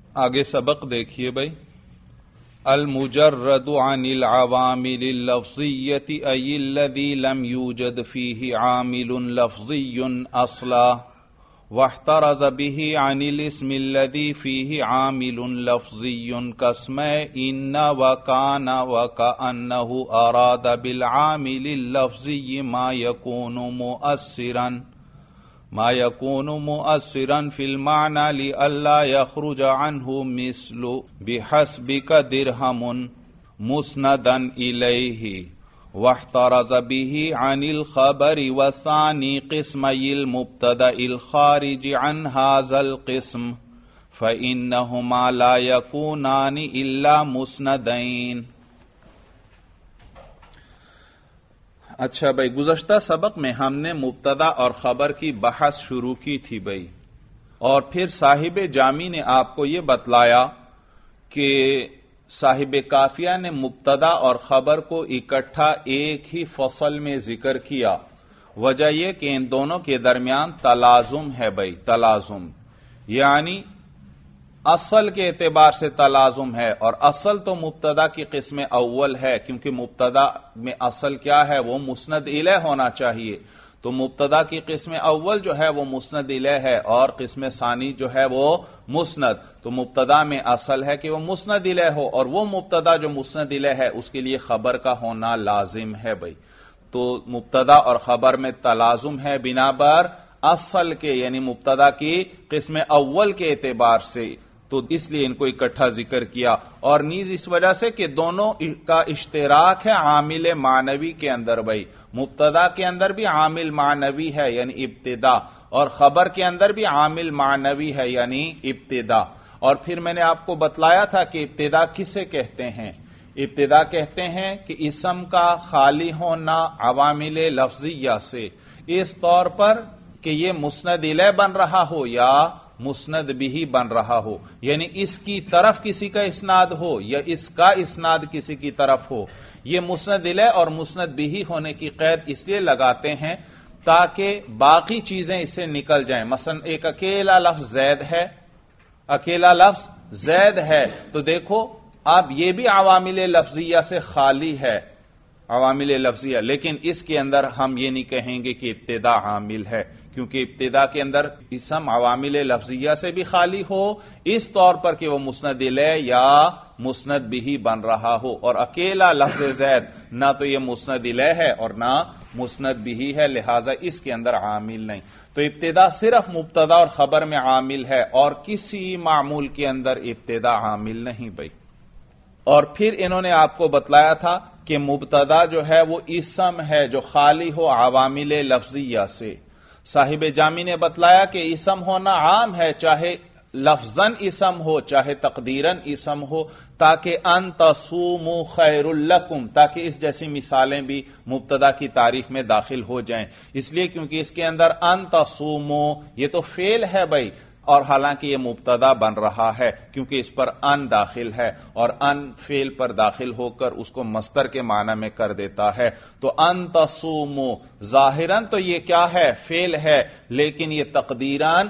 آگے سبق دیکھیے بھائی. المجرد عن العوامل اللفظیۃ ای الذی لم یوجد فیہ عامل لفظی اصلا واحترز به عن الاسم الذی فیہ عامل لفظی کاسم ان وکان وکأنہ اراد بالعامل اللفظی ما يكون مؤثرا في المعنى لئلا يخرج عنه مثل بحسبك درهم مسندا إليه واحترز به عن الخبر والثاني قسمي المبتدأ الخارج عن هذا القسم فإنهما لا يكونان إلا مسندين. اچھا بھائی، گزشتہ سبق میں ہم نے مبتدا اور خبر کی بحث شروع کی تھی بھائی، اور پھر صاحب جامی نے آپ کو یہ بتلایا کہ صاحب کافیہ نے مبتدا اور خبر کو اکٹھا ایک ہی فصل میں ذکر کیا. وجہ یہ کہ ان دونوں کے درمیان تلازم ہے بھائی، تلازم یعنی اصل کے اعتبار سے تلازم ہے، اور اصل تو مبتدا کی قسم اول ہے، کیونکہ مبتدا میں اصل کیا ہے، وہ مسند الیہ ہونا چاہیے. تو مبتدا کی قسم اول جو ہے وہ مسند الیہ ہے، اور قسم ثانی جو ہے وہ مسند. تو مبتدا میں اصل ہے کہ وہ مسند الیہ ہو، اور وہ مبتدا جو مسند الیہ ہے اس کے لیے خبر کا ہونا لازم ہے بھائی. تو مبتدا اور خبر میں تلازم ہے بنا بر اصل کے، یعنی مبتدا کی قسم اول کے اعتبار سے، تو اس لیے ان کو اکٹھا ذکر کیا. اور نیز اس وجہ سے کہ دونوں کا اشتراک ہے عامل معنوی کے اندر بھائی. مبتدا کے اندر بھی عامل معنوی ہے یعنی ابتدا، اور خبر کے اندر بھی عامل معنوی ہے یعنی ابتدا. اور پھر میں نے آپ کو بتلایا تھا کہ ابتدا کسے کہتے ہیں. ابتدا کہتے ہیں کہ اسم کا خالی ہونا عوامل لفظیہ سے، اس طور پر کہ یہ مسند الیہ بن رہا ہو یا مسند بھی بن رہا ہو، یعنی اس کی طرف کسی کا اسناد ہو یا اس کا اسناد کسی کی طرف ہو. یہ مسند الیہ اور مسند بھی ہونے کی قید اس لیے لگاتے ہیں تاکہ باقی چیزیں اس سے نکل جائیں. مثلا ایک اکیلا لفظ زید ہے، اکیلا لفظ زید ہے، تو دیکھو اب یہ بھی عوامل لفظیہ سے خالی ہے، عوامل لفظیہ، لیکن اس کے اندر ہم یہ نہیں کہیں گے کہ ابتدا عامل ہے، کیونکہ ابتدا کے اندر اسم عوامل لفظیہ سے بھی خالی ہو اس طور پر کہ وہ مسند الیہ یا مسند بھی بن رہا ہو. اور اکیلا لفظ زید نہ تو یہ مسند الیہ ہے اور نہ مسند بھی ہے، لہذا اس کے اندر عامل نہیں. تو ابتدا صرف مبتدا اور خبر میں عامل ہے، اور کسی معمول کے اندر ابتدا عامل نہیں بھائی. اور پھر انہوں نے آپ کو بتلایا تھا کہ مبتدا جو ہے وہ اسم ہے جو خالی ہو عوامل لفظیہ سے. صاحب جامی نے بتلایا کہ اسم ہونا عام ہے، چاہے لفظاً اسم ہو چاہے تقدیراً اسم ہو، تاکہ ان تصوموا خیر لکم، تاکہ اس جیسی مثالیں بھی مبتدا کی تعریف میں داخل ہو جائیں. اس لیے کیونکہ اس کے اندر ان تصوموا یہ تو فعل ہے بھائی، اور حالانکہ یہ مبتدا بن رہا ہے کیونکہ اس پر ان داخل ہے، اور ان فعل پر داخل ہو کر اس کو مصدر کے معنی میں کر دیتا ہے. تو ان تصوموا ظاہراً تو یہ کیا ہے، فعل ہے، لیکن یہ تقدیراً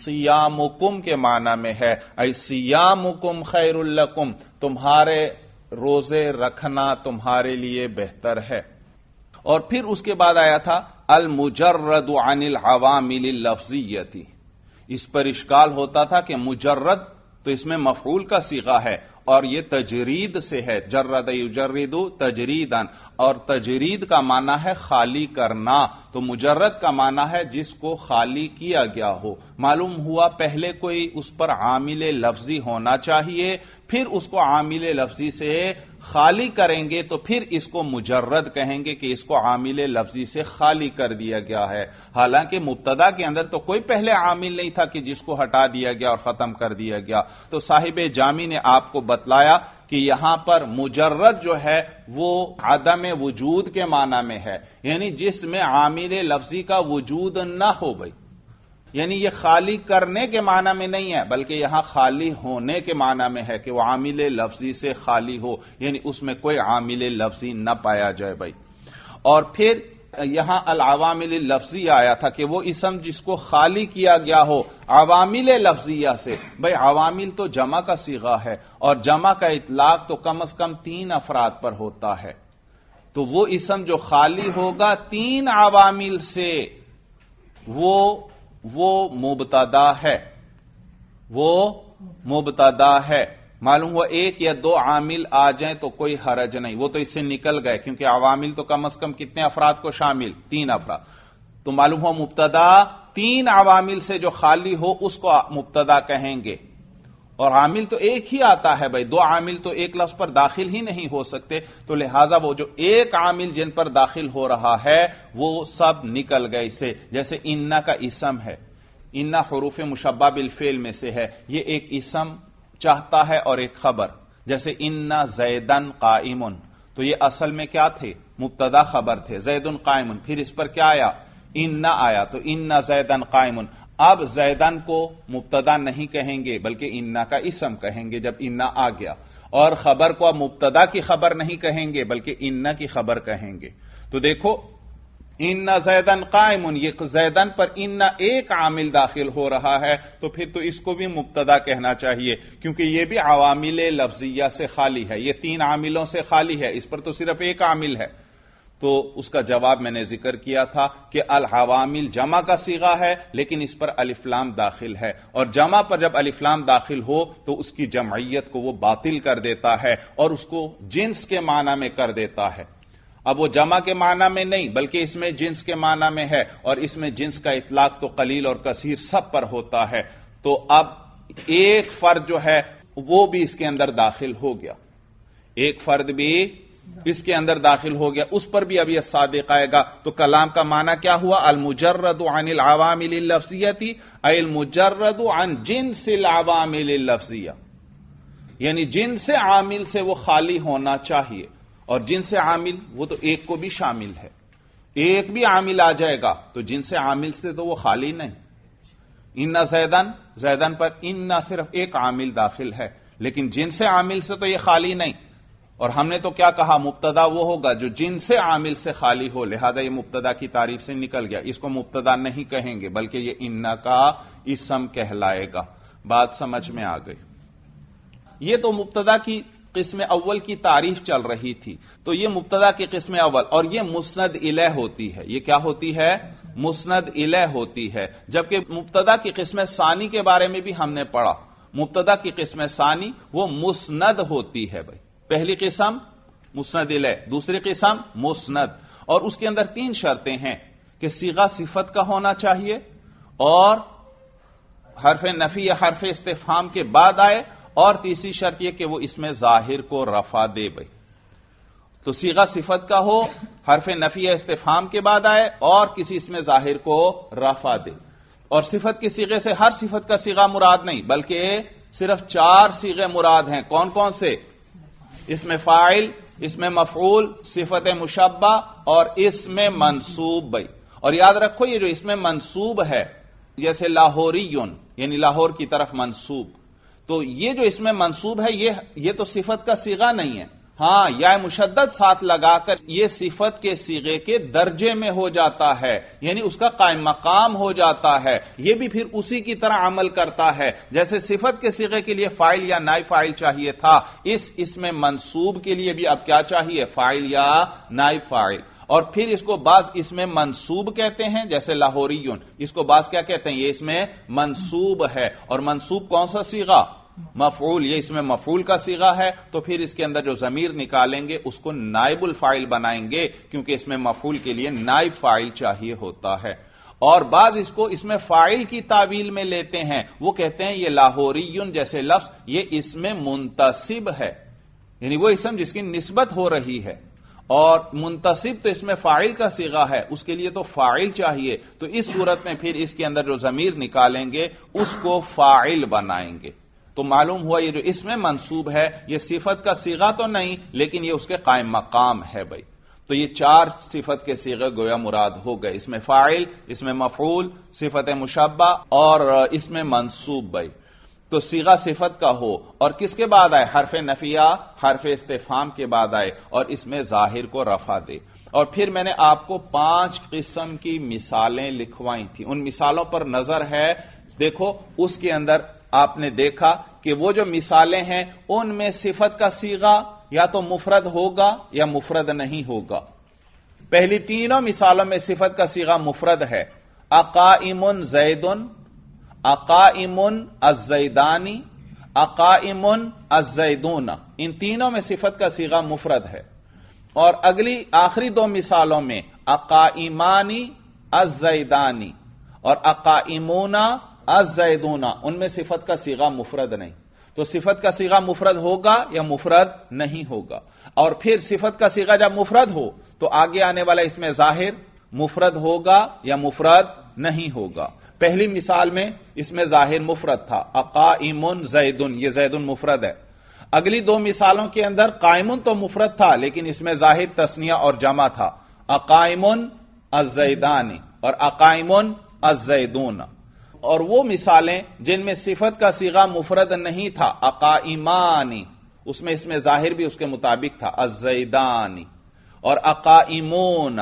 صیامکم کے معنی میں ہے. ای صیامکم خیر لکم، تمہارے روزے رکھنا تمہارے لیے بہتر ہے. اور پھر اس کے بعد آیا تھا المجرد عن العوامل اللفظیۃ. اس پر اشکال ہوتا تھا کہ مجرد تو اس میں مفعول کا صیغہ ہے اور یہ تجرید سے ہے، جرد یجرد تجریداً، اور تجرید کا معنی ہے خالی کرنا. تو مجرد کا معنی ہے جس کو خالی کیا گیا ہو. معلوم ہوا پہلے کوئی اس پر عامل لفظی ہونا چاہیے، پھر اس کو عامل لفظی سے خالی کریں گے تو پھر اس کو مجرد کہیں گے کہ اس کو عامل لفظی سے خالی کر دیا گیا ہے. حالانکہ مبتدا کے اندر تو کوئی پہلے عامل نہیں تھا کہ جس کو ہٹا دیا گیا اور ختم کر دیا گیا. تو صاحب جامی نے آپ کو بتلایا کہ یہاں پر مجرد جو ہے وہ عدم وجود کے معنی میں ہے، یعنی جس میں عامل لفظی کا وجود نہ ہو بھائی. یعنی یہ خالی کرنے کے معنی میں نہیں ہے بلکہ یہاں خالی ہونے کے معنی میں ہے کہ وہ عامل لفظی سے خالی ہو، یعنی اس میں کوئی عامل لفظی نہ پایا جائے بھائی. اور پھر یہاں العوامل اللفظیہ آیا تھا کہ وہ اسم جس کو خالی کیا گیا ہو عوامل لفظیہ سے. بھائی عوامل تو جمع کا صیغہ ہے اور جمع کا اطلاق تو کم از کم 3 افراد پر ہوتا ہے. تو وہ اسم جو خالی ہوگا 3 عوامل سے وہ مبتدا ہے. وہ مبتدا ہے. معلوم ہوا 1 یا 2 عامل آ جائیں تو کوئی حرج نہیں, وہ تو اس سے نکل گئے کیونکہ عوامل تو کم از کم کتنے افراد کو شامل؟ 3 افراد. تو معلوم ہوا مبتدا 3 عوامل سے جو خالی ہو اس کو مبتدا کہیں گے. اور عامل تو ایک ہی آتا ہے بھائی, 2 عامل تو ایک لفظ پر داخل ہی نہیں ہو سکتے. تو لہذا وہ جو ایک عامل جن پر داخل ہو رہا ہے وہ سب نکل گئے اسے. جیسے انا کا اسم ہے, انا حروف مشبہ بالفعل میں سے ہے, یہ ایک اسم چاہتا ہے اور ایک خبر. جیسے انا زیدن قائمن, تو یہ اصل میں کیا تھے؟ مبتدا خبر تھے. زیدن قائمن, پھر اس پر کیا آیا؟ انا آیا. تو انا زیدن قائمن. اب زیدن کو مبتدا نہیں کہیں گے بلکہ انا کا اسم کہیں گے جب انا آ گیا, اور خبر کو اب مبتدا کی خبر نہیں کہیں گے بلکہ انا کی خبر کہیں گے. تو دیکھو انا زیدن قائمن, یہ زیدن پر انا ایک عامل داخل ہو رہا ہے تو پھر تو اس کو بھی مبتدا کہنا چاہیے کیونکہ یہ بھی عوامل لفظیہ سے خالی ہے. یہ 3 عاملوں سے خالی ہے, اس پر تو صرف ایک عامل ہے. تو اس کا جواب میں نے ذکر کیا تھا کہ العوامل جمع کا صیغہ ہے لیکن اس پر الف لام داخل ہے, اور جمع پر جب الف لام داخل ہو تو اس کی جمعیت کو وہ باطل کر دیتا ہے اور اس کو جنس کے معنی میں کر دیتا ہے. اب وہ جمع کے معنی میں نہیں بلکہ اس میں جنس کے معنی میں ہے, اور اس میں جنس کا اطلاق تو قلیل اور کثیر سب پر ہوتا ہے. تو اب ایک فرد جو ہے وہ بھی اس کے اندر داخل ہو گیا, ایک فرد بھی اس کے اندر داخل ہو گیا, اس پر بھی اب یہ صادق آئے گا. تو کلام کا معنی کیا ہوا؟ المجرد عن العوامل اللفظیۃ ای المجرد عن جنس العوامل اللفظیہ, یعنی جنس عامل سے وہ خالی ہونا چاہیے. اور جنس عامل وہ تو ایک کو بھی شامل ہے, ایک بھی عامل آ جائے گا تو جنس عامل سے تو وہ خالی نہیں. انا زیدن, زیدن پر انا صرف ایک عامل داخل ہے لیکن جنس عامل سے تو یہ خالی نہیں. اور ہم نے تو کیا کہا؟ مبتدا وہ ہوگا جو جنس عامل سے خالی ہو, لہذا یہ مبتدا کی تعریف سے نکل گیا. اس کو مبتدا نہیں کہیں گے بلکہ یہ انا کا اسم کہلائے گا. بات سمجھ میں آ گئی؟ یہ تو مبتدا کی قسم اول کی تعریف چل رہی تھی. تو یہ مبتدا کی قسم اول, اور یہ مسند الیہ ہوتی ہے. یہ کیا ہوتی ہے؟ مسند الیہ ہوتی ہے. جبکہ مبتدا کی قسم ثانی کے بارے میں بھی ہم نے پڑھا. مبتدا کی قسم ثانی وہ مسند ہوتی ہے. بھائی پہلی قسم مسند الیہ, دوسری قسم مسند, اور اس کے اندر 3 شرطیں ہیں کہ صیغہ صفت کا ہونا چاہیے, اور حرف نفی یا حرف استفہام کے بعد آئے, اور تیسری شرط یہ کہ وہ اس میں ظاہر کو رفع دے. بھائی تو صیغہ صفت کا ہو, حرف نفی یا استفہام کے بعد آئے, اور کسی اس میں ظاہر کو رفع دے. اور صفت کے صیغے سے ہر صفت کا صیغہ مراد نہیں بلکہ صرف 4 صیغے مراد ہیں. کون کون سے؟ اس میں فاعل, اس میں مفعول, صفت مشبہ اور اس میں منصوب. بھائی اور یاد رکھو یہ جو اس میں منصوب ہے جیسے لاہوریون یعنی لاہور کی طرف منصوب, تو یہ جو اس میں منصوب ہے یہ تو صفت کا صیغہ نہیں ہے. ہاں یا مشدد ساتھ لگا کر یہ صفت کے صیغے کے درجے میں ہو جاتا ہے, یعنی اس کا قائم مقام ہو جاتا ہے. یہ بھی پھر اسی کی طرح عمل کرتا ہے جیسے صفت کے صیغے کے لیے فاعل یا نائب فاعل چاہیے تھا, اس میں منصوب کے لیے بھی اب کیا چاہیے؟ فاعل یا نائب فاعل. اور پھر اس کو بعض اس میں منصوب کہتے ہیں جیسے لاہوریون, اس کو بعض کیا کہتے ہیں؟ یہ اس میں منصوب ہے. اور منصوب کون سا صیغہ؟ مفعول. یہ اس میں مفعول کا صیغہ ہے, تو پھر اس کے اندر جو ضمیر نکالیں گے اس کو نائب الفاعل بنائیں گے کیونکہ اس میں مفعول کے لیے نائب فاعل چاہیے ہوتا ہے. اور بعض اس کو اس میں فاعل کی تعویل میں لیتے ہیں, وہ کہتے ہیں یہ لاہوریون جیسے لفظ یہ اس میں منتصب ہے, یعنی وہ اسم جس کی نسبت ہو رہی ہے, اور منتصب تو اس میں فاعل کا صیغہ ہے, اس کے لیے تو فاعل چاہیے. تو اس صورت میں پھر اس کے اندر جو ضمیر نکالیں گے اس کو فاعل بنائیں گے. تو معلوم ہوا یہ جو اس میں منصوب ہے یہ صفت کا صیغہ تو نہیں لیکن یہ اس کے قائم مقام ہے. بھائی تو یہ 4 صفت کے صیغے گویا مراد ہو گئے, اس میں فاعل, اس میں مفعول, صفت مشبہ اور اس میں منصوب. بھائی تو صیغہ صفت کا ہو اور کس کے بعد آئے؟ حرف نفیہ حرف استفہام کے بعد آئے, اور اس میں ظاہر کو رفع دے. اور پھر میں نے آپ کو 5 قسم کی مثالیں لکھوائی تھی. ان مثالوں پر نظر ہے. دیکھو اس کے اندر آپ نے دیکھا کہ وہ جو مثالیں ہیں ان میں صفت کا صیغہ یا تو مفرد ہوگا یا مفرد نہیں ہوگا. پہلی تینوں مثالوں میں صفت کا صیغہ مفرد ہے. اقائم زید، اقائم الزیدانی، اقائم الزیدون، ان تینوں میں صفت کا صیغہ مفرد ہے. اور آخری 2 مثالوں میں اقائمانی الزیدانی اور اقائمون الزیدون، ان میں صفت کا صیغہ مفرد نہیں. تو صفت کا صیغہ مفرد ہوگا یا مفرد نہیں ہوگا. اور پھر صفت کا صیغہ جب مفرد ہو تو آگے آنے والا اس میں ظاہر مفرد ہوگا یا مفرد نہیں ہوگا. پہلی مثال میں اس میں ظاہر مفرد تھا، اقائم زیدن، یہ زیدن مفرد ہے. اگلی 2 مثالوں کے اندر قائمن تو مفرد تھا لیکن اس میں ظاہر تثنیہ اور جمع تھا، اقائم الزیدانی اور اقائم الزیدون. اور وہ مثالیں جن میں صفت کا صیغہ مفرد نہیں تھا، اقائمانی، اس میں ظاہر بھی اس کے مطابق تھا، الزیدانی، اور اقائمون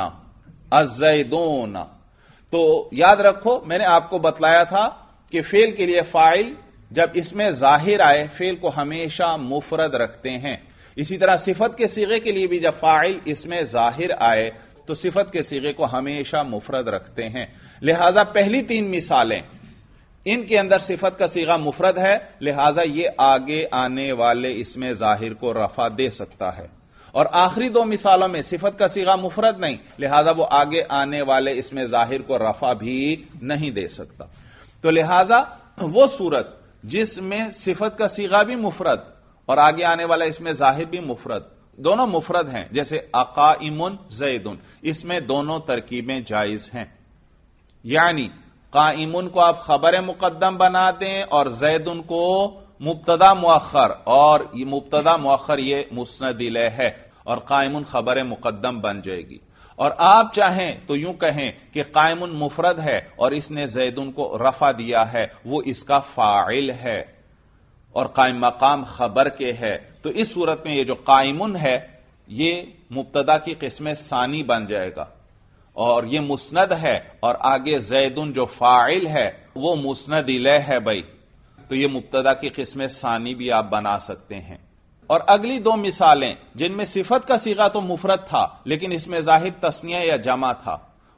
الزیدون. تو یاد رکھو میں نے آپ کو بتلایا تھا کہ فعل کے لیے فاعل جب اس میں ظاہر آئے فعل کو ہمیشہ مفرد رکھتے ہیں. اسی طرح صفت کے صیغے کے لیے بھی جب فاعل اس میں ظاہر آئے تو صفت کے صیغے کو ہمیشہ مفرد رکھتے ہیں. لہذا پہلی 3 مثالیں ان کے اندر صفت کا صیغہ مفرد ہے، لہذا یہ آگے آنے والے اس میں ظاہر کو رفع دے سکتا ہے. اور آخری 2 مثالوں میں صفت کا صیغہ مفرد نہیں، لہذا وہ آگے آنے والے اس میں ظاہر کو رفع بھی نہیں دے سکتا. تو لہذا وہ صورت جس میں صفت کا صیغہ بھی مفرد اور آگے آنے والا اس میں ظاہر بھی مفرد، دونوں مفرد ہیں، جیسے اقائم زیدن، اس میں دونوں ترکیبیں جائز ہیں. یعنی قائمن کو آپ خبر مقدم بنا دیں اور زیدن کو مبتدا مؤخر، اور یہ مبتدا مؤخر یہ مسند الیہ ہے اور قائمن خبر مقدم بن جائے گی. اور آپ چاہیں تو یوں کہیں کہ قائمن مفرد ہے اور اس نے زیدن کو رفع دیا ہے، وہ اس کا فاعل ہے اور قائم مقام خبر کے ہے. تو اس صورت میں یہ جو قائمن ہے یہ مبتدا کی قسم ثانی بن جائے گا اور یہ مسند ہے، اور آگے زیدن جو فاعل ہے وہ مسند الیہ ہے بھائی، تو یہ مبتدا کی قسم ثانی بھی آپ بنا سکتے ہیں. اور اگلی 2 مثالیں جن میں صفت کا صیغہ تو مفرد تھا لیکن اس میں ظاہر تثنیہ یا جمع تھا،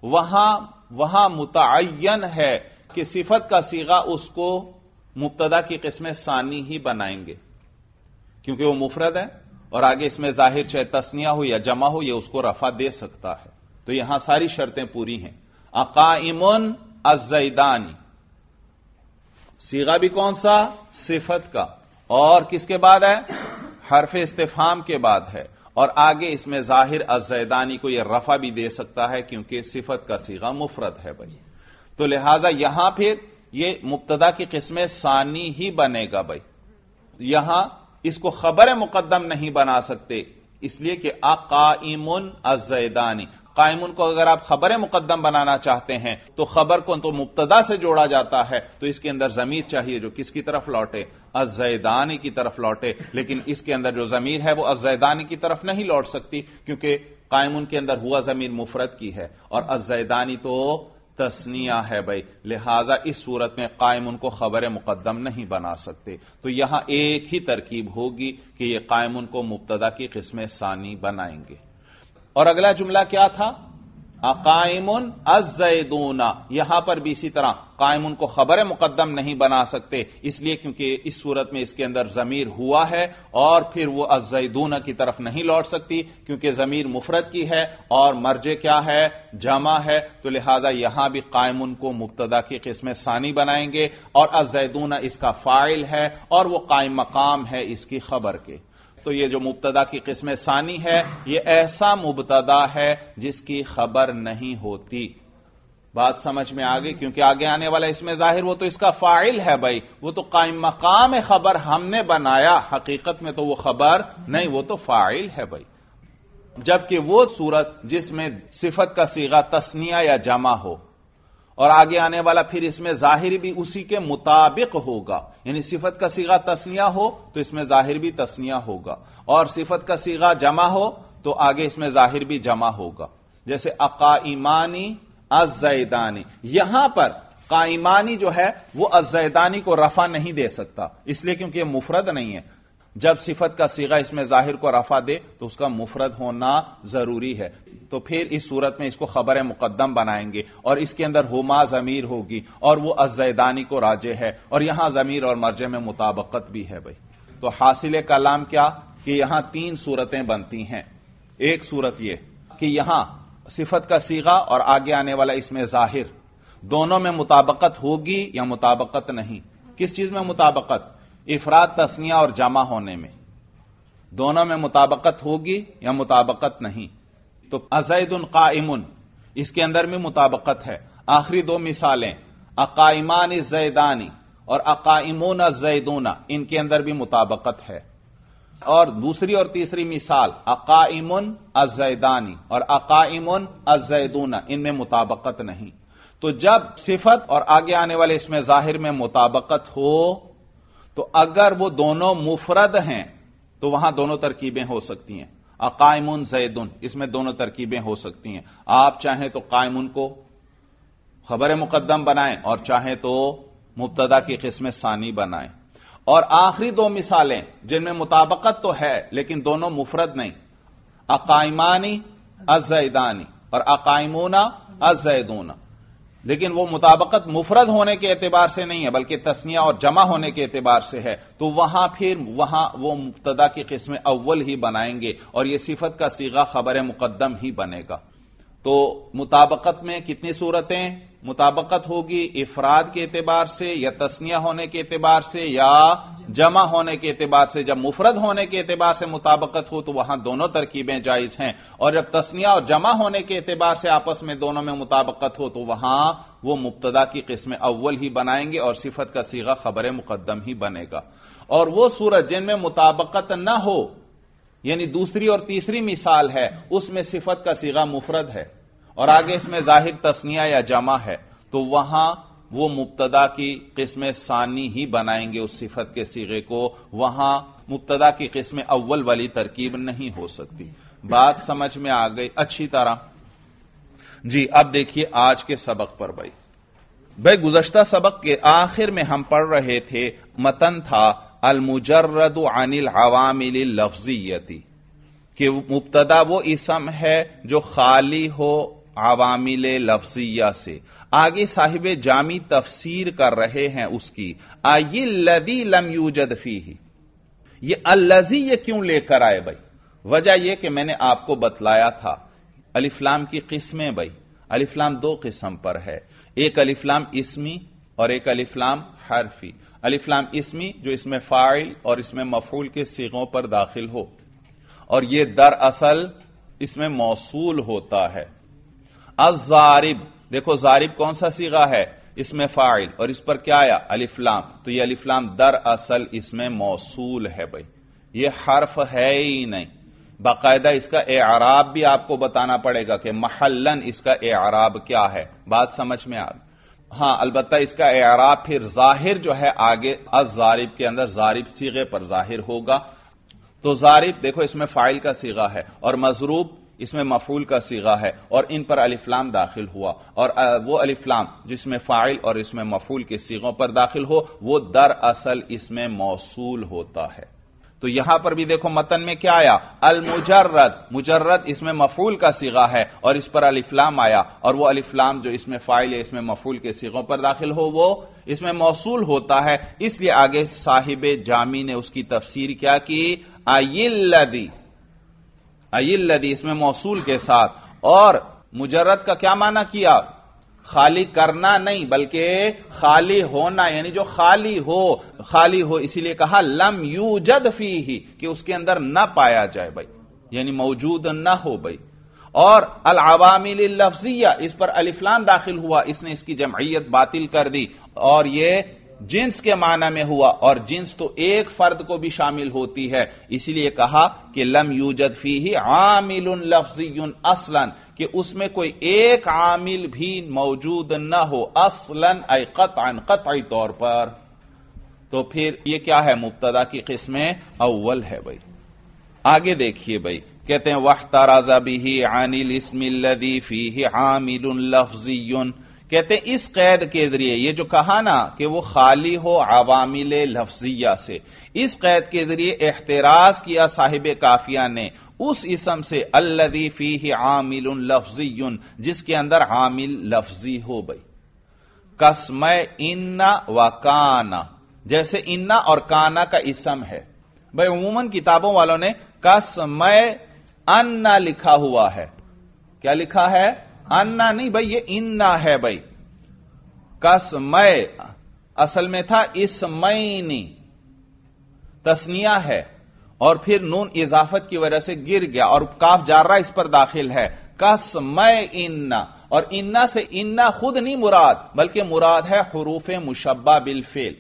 وہاں متعین ہے کہ صفت کا صیغہ اس کو مبتدا کی قسم ثانی ہی بنائیں گے کیونکہ وہ مفرد ہے اور آگے اس میں ظاہر چاہے تثنیہ ہو یا جمع ہو یہ اس کو رفع دے سکتا ہے. تو یہاں ساری شرطیں پوری ہیں. اقائم الزیدانی، صیغہ بھی کون سا؟ صفت کا، اور کس کے بعد ہے؟ حرف استفہام کے بعد ہے، اور آگے اس میں ظاہر الزیدانی کو یہ رفع بھی دے سکتا ہے کیونکہ صفت کا صیغہ مفرد ہے بھائی. تو لہذا یہاں پھر یہ مبتدا کی قسم ثانی ہی بنے گا بھائی. یہاں اس کو خبر مقدم نہیں بنا سکتے اس لیے کہ اقائم الزیدانی، قائمن کو اگر آپ خبر مقدم بنانا چاہتے ہیں تو خبر کو تو مبتدا سے جوڑا جاتا ہے، تو اس کے اندر ضمیر چاہیے جو کس کی طرف لوٹے؟ الزیدانی کی طرف لوٹے. لیکن اس کے اندر جو ضمیر ہے وہ الزیدانی کی طرف نہیں لوٹ سکتی کیونکہ قائمن کے اندر ہوا ضمیر مفرد کی ہے اور الزیدانی تو تثنیہ ہے بھائی. لہذا اس صورت میں قائمن کو خبر مقدم نہیں بنا سکتے. تو یہاں ایک ہی ترکیب ہوگی کہ یہ قائمن کو مبتدا کی قسم ثانی بنائیں گے. اور اگلا جملہ کیا تھا؟ اقائم الزیدون، یہاں پر بھی اسی طرح قائمن کو خبر مقدم نہیں بنا سکتے اس لیے کیونکہ اس صورت میں اس کے اندر ضمیر ہوا ہے اور پھر وہ الزیدون کی طرف نہیں لوٹ سکتی کیونکہ ضمیر مفرد کی ہے اور مرجع کیا ہے؟ جمع ہے. تو لہذا یہاں بھی قائمن کو مبتدا کی قسم ثانی بنائیں گے اور الزیدون اس کا فاعل ہے اور وہ قائم مقام ہے اس کی خبر کے. تو یہ جو مبتدا کی قسم ثانی ہے یہ ایسا مبتدا ہے جس کی خبر نہیں ہوتی. بات سمجھ میں آگئی؟ کیونکہ آگے آنے والا اس میں ظاہر وہ تو اس کا فاعل ہے بھائی، وہ تو قائم مقام خبر ہم نے بنایا، حقیقت میں تو وہ خبر نہیں، وہ تو فاعل ہے بھائی. جبکہ وہ صورت جس میں صفت کا صیغہ تثنیہ یا جمع ہو اور آگے آنے والا پھر اس میں ظاہر بھی اسی کے مطابق ہوگا، یعنی صفت کا صیغہ تثنیہ ہو تو اس میں ظاہر بھی تثنیہ ہوگا اور صفت کا صیغہ جمع ہو تو آگے اس میں ظاہر بھی جمع ہوگا. جیسے اقائمانی الزیدانی، یہاں پر قائمانی جو ہے وہ الزیدانی کو رفع نہیں دے سکتا، اس لیے کیونکہ یہ مفرد نہیں ہے۔ جب صفت کا صیغہ اس میں ظاہر کو رفع دے تو اس کا مفرد ہونا ضروری ہے، تو پھر اس صورت میں اس کو خبر مقدم بنائیں گے اور اس کے اندر ہما ضمیر ہوگی اور وہ الزیدانی کو راجع ہے، اور یہاں ضمیر اور مرجع میں مطابقت بھی ہے بھائی۔ تو حاصل کلام کیا کہ یہاں تین صورتیں بنتی ہیں۔ ایک صورت یہ کہ یہاں صفت کا صیغہ اور آگے آنے والا اس میں ظاہر دونوں میں مطابقت ہوگی یا مطابقت نہیں۔ کس چیز میں مطابقت؟ افراد، تثنیہ اور جمع ہونے میں، دونوں میں مطابقت ہوگی یا مطابقت نہیں۔ تو ازید قائم، اس کے اندر میں مطابقت ہے۔ آخری دو مثالیں اقائمان الزیدانی اور اقائمون الزیدون، ان کے اندر بھی مطابقت ہے۔ اور دوسری اور تیسری مثال اقائم الزیدانی اور اقائم الزیدون، ان میں مطابقت نہیں۔ تو جب صفت اور آگے آنے والے اس میں ظاہر میں مطابقت ہو تو اگر وہ دونوں مفرد ہیں تو وہاں دونوں ترکیبیں ہو سکتی ہیں۔ اقائم زیدن، اس میں دونوں ترکیبیں ہو سکتی ہیں۔ آپ چاہیں تو قائم کو خبر مقدم بنائیں اور چاہیں تو مبتدا کی قسم ثانی بنائیں۔ اور آخری دو مثالیں جن میں مطابقت تو ہے لیکن دونوں مفرد نہیں، اقائمانی الزیدانی اور اقائمون الزیدون، لیکن وہ مطابقت مفرد ہونے کے اعتبار سے نہیں ہے بلکہ تثنیہ اور جمع ہونے کے اعتبار سے ہے، تو وہاں وہ مبتدا کی قسم اول ہی بنائیں گے اور یہ صفت کا صیغہ خبر مقدم ہی بنے گا۔ تو مطابقت میں کتنی صورتیں مطابقت ہوگی؟ افراد کے اعتبار سے یا تثنیہ ہونے کے اعتبار سے یا جمع ہونے کے اعتبار سے۔ جب مفرد ہونے کے اعتبار سے مطابقت ہو تو وہاں دونوں ترکیبیں جائز ہیں، اور جب تثنیہ اور جمع ہونے کے اعتبار سے آپس میں دونوں میں مطابقت ہو تو وہاں وہ مبتدا کی قسم اول ہی بنائیں گے اور صفت کا صیغہ خبر مقدم ہی بنے گا۔ اور وہ صورت جن میں مطابقت نہ ہو، یعنی دوسری اور تیسری مثال ہے، اس میں صفت کا صیغہ مفرد ہے اور آگے اس میں ظاہر تثنیہ یا جمع ہے، تو وہاں وہ مبتدا کی قسم ثانی ہی بنائیں گے اس صفت کے صیغے کو، وہاں مبتدا کی قسم اول والی ترکیب نہیں ہو سکتی۔ بات سمجھ میں آ گئی اچھی طرح؟ جی اب دیکھیے آج کے سبق پر بھائی گزشتہ سبق کے آخر میں ہم پڑھ رہے تھے، متن تھا المجرد عن العوامل اللفظیتی، کہ مبتدا وہ اسم ہے جو خالی ہو عوامل لفظیہ سے۔ آگے صاحب جامی تفسیر کر رہے ہیں اس کی، ای الذی لم یوجد فیہ، یہ الذی یہ کیوں لے کر آئے بھائی؟ وجہ یہ کہ میں نے آپ کو بتلایا تھا الف لام کی قسمیں بھائی، الف لام دو قسم پر ہے، ایک الف لام اسمی اور ایک الف لام حرفی۔ الف لام اسمی جو اس میں فاعل اور اس میں مفعول کے صیغوں پر داخل ہو، اور یہ دراصل اس میں موصول ہوتا ہے۔ الضارب، دیکھو ضارب کون سا صیغہ ہے؟ اس میں فاعل اور اس پر کیا آیا؟ الف لام، تو یہ الف لام دراصل اس میں موصول ہے بھائی، یہ حرف ہے ہی نہیں۔ باقاعدہ اس کا اعراب بھی آپ کو بتانا پڑے گا کہ محلن اس کا اعراب کیا ہے۔ بات سمجھ میں آ گئی؟ ہاں البتہ اس کا اعراب پھر ظاہر جو ہے آگے الضارب کے اندر ضارب صیغے پر ظاہر ہوگا۔ تو ضارب دیکھو اس میں فاعل کا صیغہ ہے اور مضروب اس میں مفعول کا صیغہ ہے، اور ان پر الف لام داخل ہوا، اور وہ الف لام جس میں فاعل اور اس میں مفعول کے صیغوں پر داخل ہو وہ دراصل اس میں موصول ہوتا ہے۔ تو یہاں پر بھی دیکھو متن میں کیا آیا؟ المجرد، مجرد اس میں مفعول کا صیغہ ہے اور اس پر الف لام آیا، اور وہ الف لام جو اس میں فاعل ہے اس میں مفعول کے صیغوں پر داخل ہو وہ اس میں موصول ہوتا ہے۔ اس لیے آگے صاحب جامی نے اس کی تفسیر کیا کی؟ ای الذی، ای الذی اس میں موصول کے ساتھ، اور مجرد کا کیا معنی کیا؟ خالی کرنا نہیں بلکہ خالی ہونا، یعنی جو خالی ہو، اسی لیے کہا لم یوجد فیہ، کہ اس کے اندر نہ پایا جائے بھائی، یعنی موجود نہ ہو بھائی۔ اور العوامل اللفظیہ اس پر الف لام داخل ہوا، اس نے اس کی جمعیت باطل کر دی، اور یہ جنس کے معنی میں ہوا، اور جنس تو ایک فرد کو بھی شامل ہوتی ہے، اسی لیے کہا کہ لم یوجد فیہ عامل لفظی اصلا، کہ اس میں کوئی ایک عامل بھی موجود نہ ہو، اصلا ای قطعا، قطعی طور پر۔ تو پھر یہ کیا ہے؟ مبتدا کی قسم اول ہے بھائی۔ آگے دیکھیے بھائی کہتے ہیں وَاحْتَرَزَ بِهِ عَنِ الْإِسْمِ الَّذِي فِيهِ عَامِلٌ لَفْظِيٌّ، کہتے ہیں اس قید کے ذریعے، یہ جو کہا نا کہ وہ خالی ہو عوامل لفظیہ سے، اس قید کے ذریعے احتراز کیا صاحب کافیہ نے اس اسم سے الذی فیہ عامل لفظی، جس کے اندر عامل لفظی ہو بھائی، کاسم ان و کانا، جیسے انا اور کانا کا اسم ہے بھائی، عموماً کتابوں والوں نے کاسم انا لکھا ہوا ہے، کیا لکھا ہے؟ انا نہیں بھائی، یہ انا ہے بھائی، کاسم اصل میں تھا اسمینی، تسنیہ ہے اور پھر نون اضافت کی وجہ سے گر گیا اور کاف جارہ اس پر داخل ہے، کاسم انا، اور انا سے انا خود نہیں مراد بلکہ مراد ہے حروف مشبہ بالفعل،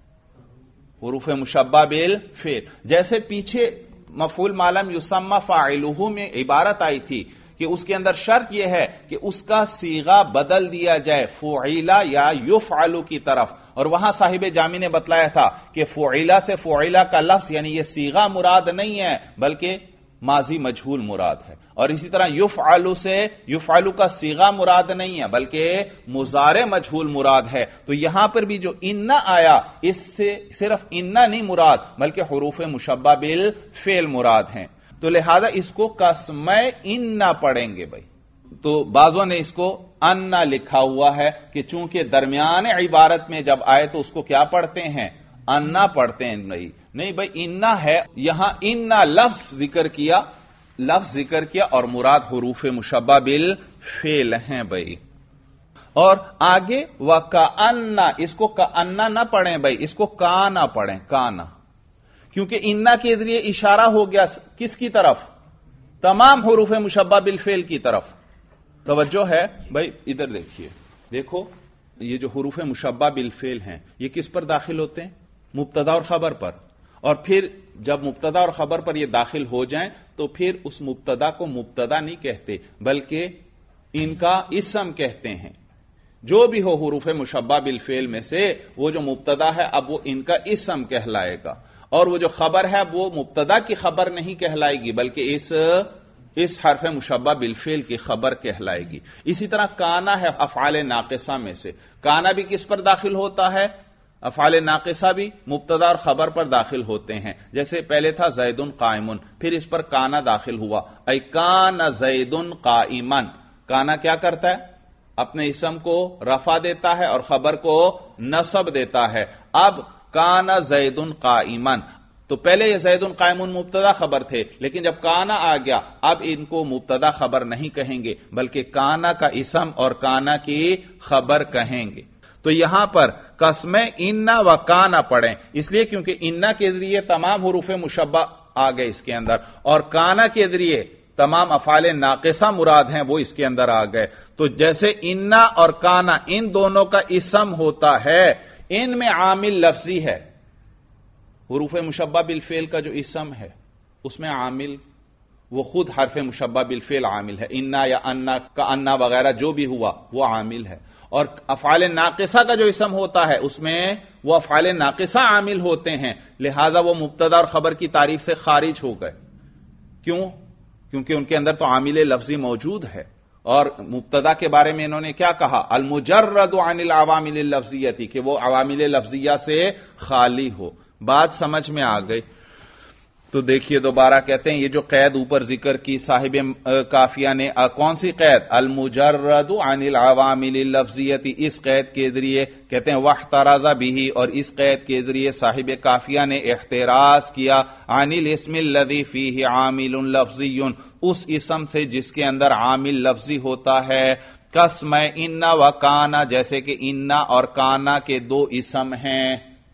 حروف مشبہ بالفعل، جیسے پیچھے مفعول ما لم یسمى فاعلہ میں عبارت آئی تھی کہ اس کے اندر شرط یہ ہے کہ اس کا صیغہ بدل دیا جائے فعل یا یفعل کی طرف، اور وہاں صاحب جامی نے بتلایا تھا کہ فعل سے فعل کا لفظ یعنی یہ صیغہ مراد نہیں ہے بلکہ ماضی مجہول مراد ہے، اور اسی طرح یفعل سے یفعل کا صیغہ مراد نہیں ہے بلکہ مضارع مجہول مراد ہے، تو یہاں پر بھی جو انا آیا اس سے صرف انا نہیں مراد بلکہ حروف مشبہ بالفعل مراد ہیں، تو لہذا اس کو کاسم انا پڑھیں گے بھائی، تو بعضوں نے اس کو انا لکھا ہوا ہے کہ چونکہ درمیان عبارت میں جب آئے تو اس کو کیا پڑھتے ہیں؟ انا پڑھتے ہیں، نہیں بھائی انا ہے، یہاں انا لفظ ذکر کیا اور مراد حروف مشبہ بالفعل ہیں بھائی، اور آگے وَكَأَنَّ، اس کو کأنہ نہ پڑھیں بھائی، اس کو کانا پڑھیں، کانا، کیونکہ انا کے ذریعے اشارہ ہو گیا کس کی طرف؟ تمام حروف مشبہ بالفعل کی طرف، توجہ ہے بھائی، ادھر دیکھیے، دیکھو یہ جو حروف مشبہ بالفعل ہیں یہ کس پر داخل ہوتے ہیں؟ مبتدا اور خبر پر، اور پھر جب مبتدا اور خبر پر یہ داخل ہو جائیں تو پھر اس مبتدا کو مبتدا نہیں کہتے بلکہ ان کا اسم کہتے ہیں، جو بھی ہو حروف مشبہ بالفعل میں سے وہ جو مبتدا ہے اب وہ ان کا اسم کہلائے گا، اور وہ جو خبر ہے وہ مبتدا کی خبر نہیں کہلائے گی بلکہ اس حرف مشبہ بالفعل کی خبر کہلائے گی۔ اسی طرح کانا ہے افعال ناقصہ میں سے، کانا بھی کس پر داخل ہوتا ہے؟ افعال ناقصہ بھی مبتدا اور خبر پر داخل ہوتے ہیں، جیسے پہلے تھا زید قائم، پھر اس پر کانا داخل ہوا، ای کان زید قائما، کانا کیا کرتا ہے؟ اپنے اسم کو رفع دیتا ہے اور خبر کو نصب دیتا ہے، اب کان زید قائما، تو پہلے یہ زید قائم مبتدا خبر تھے، لیکن جب کانا آ گیا اب ان کو مبتدا خبر نہیں کہیں گے بلکہ کانا کا اسم اور کانا کی خبر کہیں گے، تو یہاں پر قسم انا و کانا پڑھیں، اس لیے کیونکہ انا کے ذریعے تمام حروف مشبہ آ گئے اس کے اندر، اور کانا کے ذریعے تمام افعال ناقصہ مراد ہیں وہ اس کے اندر آ گئے، تو جیسے انا اور کانا ان دونوں کا اسم ہوتا ہے، ان میں عامل لفظی ہے، حروف مشبہ بالفعل کا جو اسم ہے اس میں عامل وہ خود حرف مشبہ بالفعل عامل ہے، انا یا انا کا انا وغیرہ جو بھی ہوا وہ عامل ہے، اور افعال ناقصہ کا جو اسم ہوتا ہے اس میں وہ افعال ناقصہ عامل ہوتے ہیں، لہذا وہ مبتدا اور خبر کی تعریف سے خارج ہو گئے، کیوں؟ کیونکہ ان کے اندر تو عامل لفظی موجود ہے، اور مبتدا کے بارے میں انہوں نے کیا کہا؟ المجرد عن العوامل اللفظیہ، کہ وہ عوامل لفظیہ سے خالی ہو، بات سمجھ میں آ گئی؟ تو دیکھیے دوبارہ کہتے ہیں یہ جو قید اوپر ذکر کی صاحب کافیہ نے، کون سی قید؟ المجرد عن العوامل اللفظیہ، اس قید کے ذریعے کہتے ہیں واحترز به، اور اس قید کے ذریعے صاحب کافیہ نے احتراز کیا عن الاسم الذی فیہ عامل لفظی، اس اسم سے جس کے اندر عامل لفظی ہوتا ہے، قسم انا و کانا، جیسے کہ انا اور کانا کے دو اسم ہیں،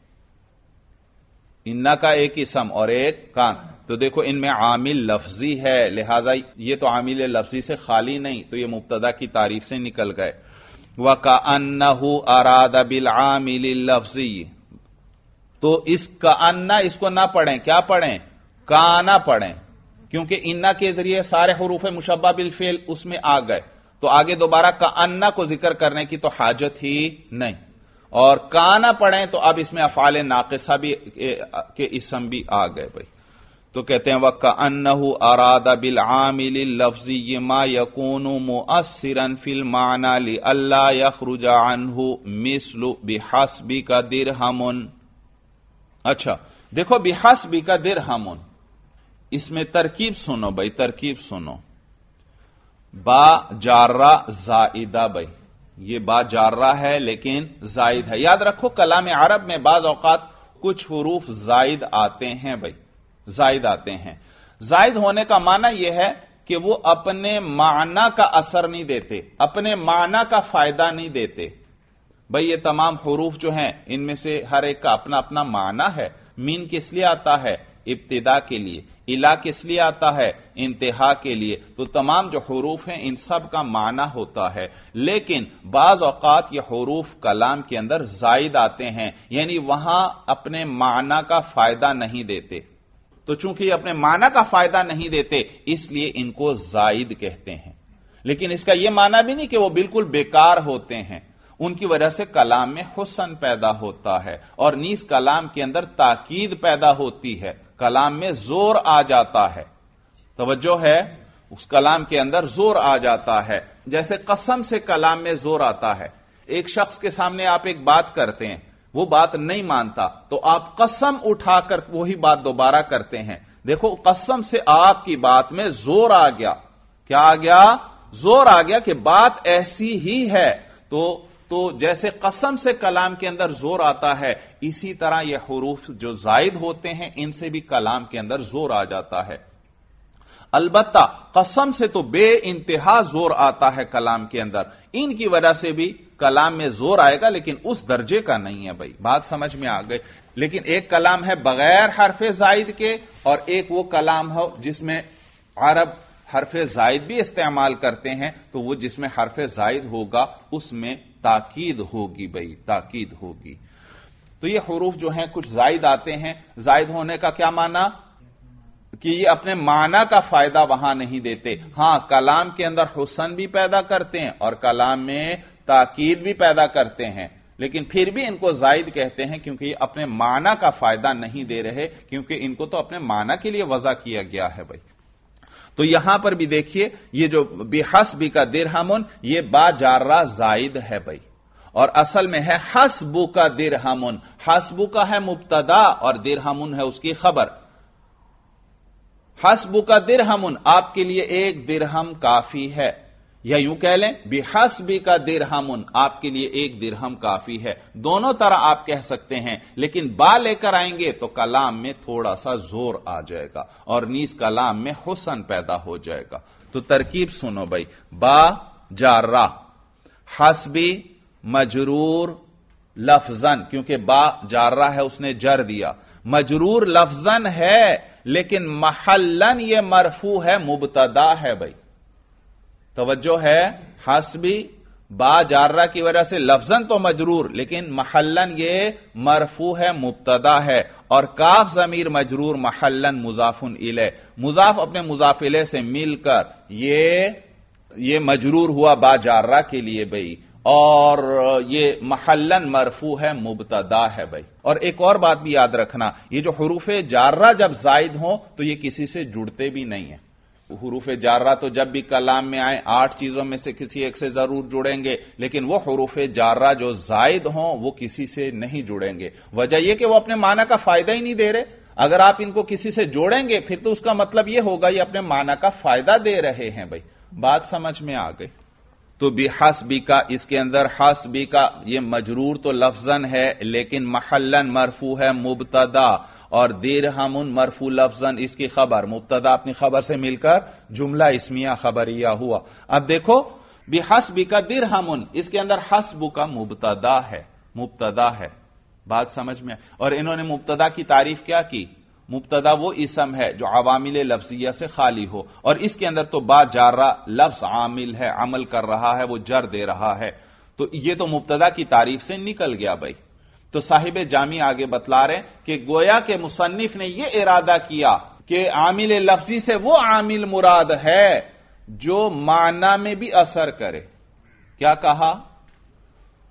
انا کا ایک اسم اور ایک کان، تو دیکھو ان میں عامل لفظی ہے، لہذا یہ تو عامل لفظی سے خالی نہیں، تو یہ مبتدا کی تعریف سے نکل گئے۔ وَكَأَنَّهُ أَرَادَ بِالْعَامِلِ اللَّفْظِيِّ، تو اس کأنہ اس کو نہ پڑھیں، کیا پڑھیں؟ کانا پڑھیں، کیونکہ انا کے ذریعے سارے حروف مشبہ بالفعل اس میں آ گئے، تو آگے دوبارہ کأنہ کو ذکر کرنے کی تو حاجت ہی نہیں، اور کانا پڑھیں تو اب اس میں افعال ناقصہ بھی کے اسم بھی آ گئے بھائی۔ तो कहते हैं वकअन्नहु अरादा बिल आमिल लफ्ज़ी मा यकूनु मुअस्सिरन फिल माना लिअल्ला यखरुजा अन्हु मिस्लु बिहस्बिका दिरहमुन। अच्छा देखो, बिहस्बिका दिरहमुन, इसमें तरकीब सुनो भाई, तरकीब सुनो। बा जार्रा जाइदा भाई, ये बा जार्रा है लेकिन जायद है। याद रखो कलाम अरब में बाज औकात कुछ हुरूफ जायद आते हैं भाई, जायद आते हैं। जायद होने का माना यह है कि वो अपने माना का असर नहीं देते, अपने माना का फायदा नहीं देते। भाई ये तमाम हुरूफ जो हैं इनमें से हर एक का अपना अपना माना है। मीन किस लिए आता है? इब्तिदा के लिए। इला किस लिए आता है? इंतहा के लिए। तो तमाम जो हुरूफ हैं इन सब का माना होता है, लेकिन बाज औकात ये हुरूफ कलाम के अंदर जायद आते हैं, यानी वहां अपने माना का फायदा नहीं देते। तो चूंकि अपने माना का फायदा नहीं देते इसलिए इनको जायद कहते हैं। लेकिन इसका यह माना भी नहीं कि वो बिल्कुल बेकार होते हैं, उनकी वजह से कलाम में हुस्न पैदा होता है और नीस कलाम के अंदर ताकीद पैदा होती है, कलाम में जोर आ जाता है। तवज्जो है, उस कलाम के अंदर जोर आ जाता है। जैसे कसम से कलाम में जोर आता है। एक शख्स के सामने आप एक बात करते हैं, वो बात नहीं मानता तो आप कसम उठाकर वही बात दोबारा करते हैं। देखो कसम से आपकी बात में जोर आ गया। क्या आ गया? जोर आ गया कि बात ऐसी ही है। तो जैसे कसम से कलाम के अंदर जोर आता है, इसी तरह यह हुरूफ जो जायद होते हैं इनसे भी कलाम के अंदर जोर आ जाता है। अलबत्ता कसम से तो बे इंतहा जोर आता है कलाम के अंदर, इनकी वजह से भी कलाम में जोर आएगा, लेकिन उस दर्जे का नहीं है भाई। बात समझ में आ गई। लेकिन एक कलाम है बगैर हरफे जायद के और एक वो कलाम हो जिसमें अरब हरफे जायद भी इस्तेमाल करते हैं, तो वो जिसमें हरफे जायद होगा उसमें ताकीद होगी भाई, ताकीद होगी। तो ये हुरूफ जो हैं कुछ जायद आते हैं। जायद होने का क्या माना? कि ये अपने माना का फायदा वहां नहीं देते। हां, कलाम के अंदर हुस्न भी पैदा करते हैं और कलाम में ताकीद भी पैदा करते हैं, लेकिन फिर भी इनको जायद कहते हैं क्योंकि ये अपने माना का फायदा नहीं दे रहे, क्योंकि इनको तो अपने माना के लिए वजह किया गया है भाई। तो यहां पर भी देखिए, ये जो बिहस्बी का दिरहमुन, ये बा जार्रा जायद है भाई, और असल में है हस्बु का दिरहमुन। हस्बु का है मुब्तदा और दिरहमुन है उसकी खबर। हस्बु का दिरहमुन, आपके लिए एक दिरहम काफी है, या यूं कह लें बिहस्बी का दिरहमुन, आपके लिए एक दिरहम काफी है। दोनों तरह आप कह सकते हैं, लेकिन बा लेकर आएंगे तो कलाम में थोड़ा सा जोर आ जाएगा और नीस कलाम में हुस्न पैदा हो जाएगा। तो तरकीब सुनो भाई, बा जार्रा, हस्बी मजरूर लफ्जन, क्योंकि बा जार्रा है उसने जर दिया, मजरूर लफ्जन है लेकिन महल्लन ये मरफू है, मुबतदा है भाई। तवज्जो है, हस्बी बा जार्रा की वजह से लफ्जन तो मजरूर, लेकिन महल्लन ये मरफू है, मुब्तदा है। और काफ जमीर मजरूर महल्लन मुजाफुन इले, मुजाफ अपने मुजाफ इले से मिलकर ये मजरूर हुआ बा जार्रा के लिए भाई, और ये महल्लन मरफू है, मुब्तदा है भाई। और एक और बात भी याद रखना, ये जो हुरूफे जार्रा जब जायद हो तो ये किसी से जुड़ते भी नहीं है। हुरूफे जार्रा तो जब भी कलाम में आए 8 चीजों में से किसी एक से जरूर जुड़ेंगे, लेकिन वो हुरूफे जार्रा जो जायद हों वो किसी से नहीं जुड़ेंगे। वजह यह कि वो अपने माना का फायदा ही नहीं दे रहे। अगर आप इनको किसी से जोड़ेंगे फिर तो उसका मतलब यह होगा ये अपने माना का फायदा दे रहे हैं भाई। बात समझ में आ गई। तो बिहस्बी का, इसके अंदर हस्बी का ये मजरूर तो लफ्जन है लेकिन महल्लन मरफू है, मुब्तदा, और दिरहमुन मरफू लफ्जन इसकी खबर, मुब्तदा अपनी खबर से मिलकर जुमला इस्मिया खबरिया हुआ। अब देखो बिहस्बी का दिरहमुन, इसके अंदर हस्बु का मुब्तदा है, मुब्तदा है। बात समझ में। और इन्होंने मुब्तदा की तारीफ क्या की? मुब्तदा वो इसम है जो अवामिल लफ्जिया से खाली हो, और इसके अंदर तो बा जार्रा लफ्ज आमिल है, अमल कर रहा है, वो जर दे रहा है। तो ये तो मुब्तदा की तारीफ से निकल गया भाई। तो साहिब जामी आगे बतला रहे कि गोया के मुसन्निफ ने यह इरादा किया कि आमिल लफ्जी से वो आमिल मुराद है जो माना में भी असर करे। क्या कहा?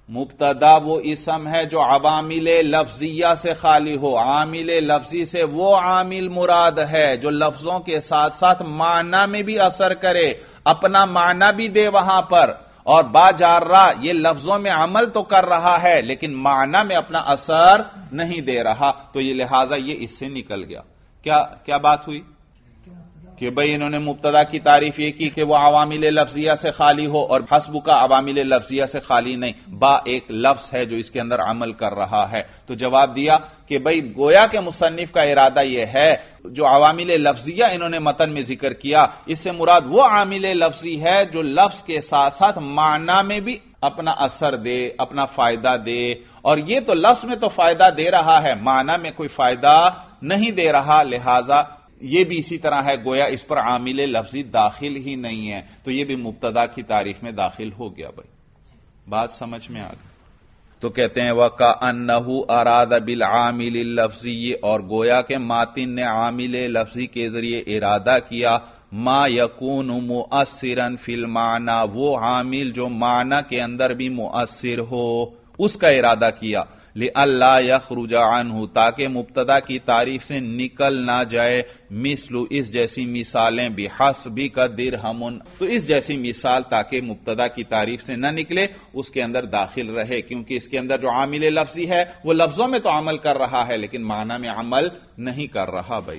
مبتدا وہ اسم ہے جو عوامل لفظیہ سے خالی ہو. عامل لفظی سے وہ عامل مراد ہے جو لفظوں کے ساتھ ساتھ معنی میں بھی اثر کرے، اپنا معنی بھی دے وہاں پر، اور با جارہ یہ لفظوں میں عمل تو کر رہا ہے لیکن معنی میں اپنا اثر نہیں دے رہا. تو یہ لہذا یہ اس سے نکل گیا. کیا بات ہوئی کہ بھئی انہوں نے مبتدا کی تعریف یہ کی کہ وہ عوامل لفظیہ سے خالی ہو، اور حسب کا عوامل لفظیہ سے خالی نہیں، با ایک لفظ ہے جو اس کے اندر عمل کر رہا ہے. تو جواب دیا کہ بھئی گویا کہ مصنف کا ارادہ یہ ہے جو عوامل لفظیہ انہوں نے متن میں ذکر کیا، اس سے مراد وہ عامل لفظی ہے جو لفظ کے ساتھ ساتھ معنی میں بھی اپنا اثر دے، اپنا فائدہ دے. اور یہ تو لفظ میں تو فائدہ دے رہا ہے، معنی میں کوئی فائدہ نہیں دے رہا، لہذا یہ بھی اسی طرح ہے، گویا اس پر عامل لفظی داخل ہی نہیں ہے، تو یہ بھی مبتدا کی تعریف میں داخل ہو گیا. بھائی بات سمجھ میں آ گئی. تو کہتے ہیں وَكَأَنَّهُ أَرَادَ بِالْعَامِلِ اللَّفْظِيِّ، اور گویا کہ ماتن نے عامل لفظی کے ذریعے ارادہ کیا ما یکون مؤثرا فی المعنی، وہ عامل جو معنی کے اندر بھی مؤثر ہو، اس کا ارادہ کیا. لئلا یخرج عنہ، تاکہ مبتدا کی تعریف سے نکل نہ جائے، مثل اس جیسی مثالیں بحسبک درہم، تو اس جیسی مثال تاکہ مبتدا کی تعریف سے نہ نکلے اس کے اندر داخل رہے، کیونکہ اس کے اندر جو عامل لفظی ہے وہ لفظوں میں تو عمل کر رہا ہے لیکن معنی میں عمل نہیں کر رہا. بھائی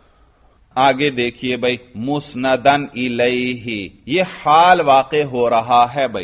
آگے دیکھیے بھائی، مسندن الیہ، یہ حال واقع ہو رہا ہے. بھائی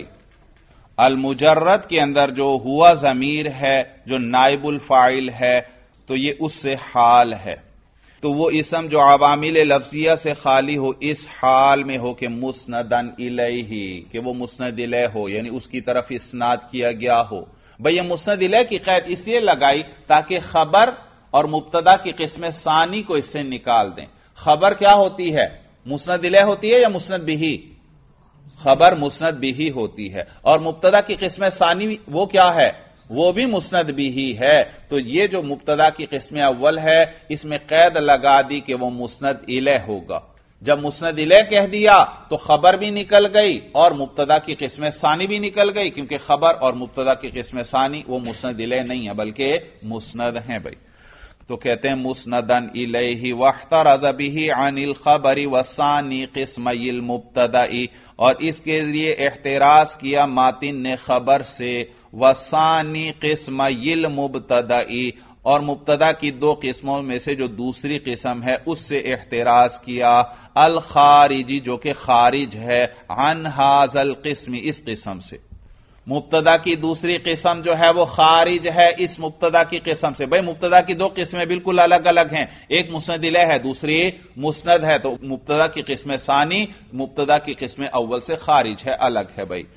المجرد کے اندر جو ہوا ضمیر ہے جو نائب الفاعل ہے تو یہ اس سے حال ہے. تو وہ اسم جو عوامل لفظیہ سے خالی ہو اس حال میں ہو کہ مسندن الیہ، کہ وہ مسند الیہ ہو، یعنی اس کی طرف اسناد کیا گیا ہو. بھئی یہ مسند الیہ کی قید اس لیے لگائی تاکہ خبر اور مبتدا کی قسم ثانی کو اس سے نکال دیں. خبر کیا ہوتی ہے؟ مسند الیہ ہوتی ہے یا مسند بہ؟ خبر مسند بہ ہوتی ہے، اور مبتدا کی قسم ثانی وہ کیا ہے؟ وہ بھی مسند بہ ہے. تو یہ جو مبتدا کی قسم اول ہے اس میں قید لگا دی کہ وہ مسند الیہ ہوگا. جب مسند الیہ کہہ دیا تو خبر بھی نکل گئی اور مبتدا کی قسم ثانی بھی نکل گئی، کیونکہ خبر اور مبتدا کی قسم ثانی وہ مسند الیہ نہیں ہے بلکہ مسند ہیں. بھائی تو کہتے ہیں مسندن الیہ واحترز بہ عن الخبر والثانی قسمی المبتدأ، اور اس کے ذریعے احتراز کیا ماتن نے خبر سے، والثانی قسمی المبتدأ، اور مبتدا کی دو قسموں میں سے جو دوسری قسم ہے اس سے احتراز کیا، الخارجی جو کہ خارج ہے، عن ھذا القسم اس قسم سے. مبتدا کی دوسری قسم جو ہے وہ خارج ہے اس مبتدا کی قسم سے. بھئی مبتدا کی دو قسمیں بالکل الگ الگ ہیں، ایک مسند الیہ ہے دوسری مسند ہے، تو مبتدا کی قسم ثانی مبتدا کی قسم اول سے خارج ہے، الگ ہے. بھئی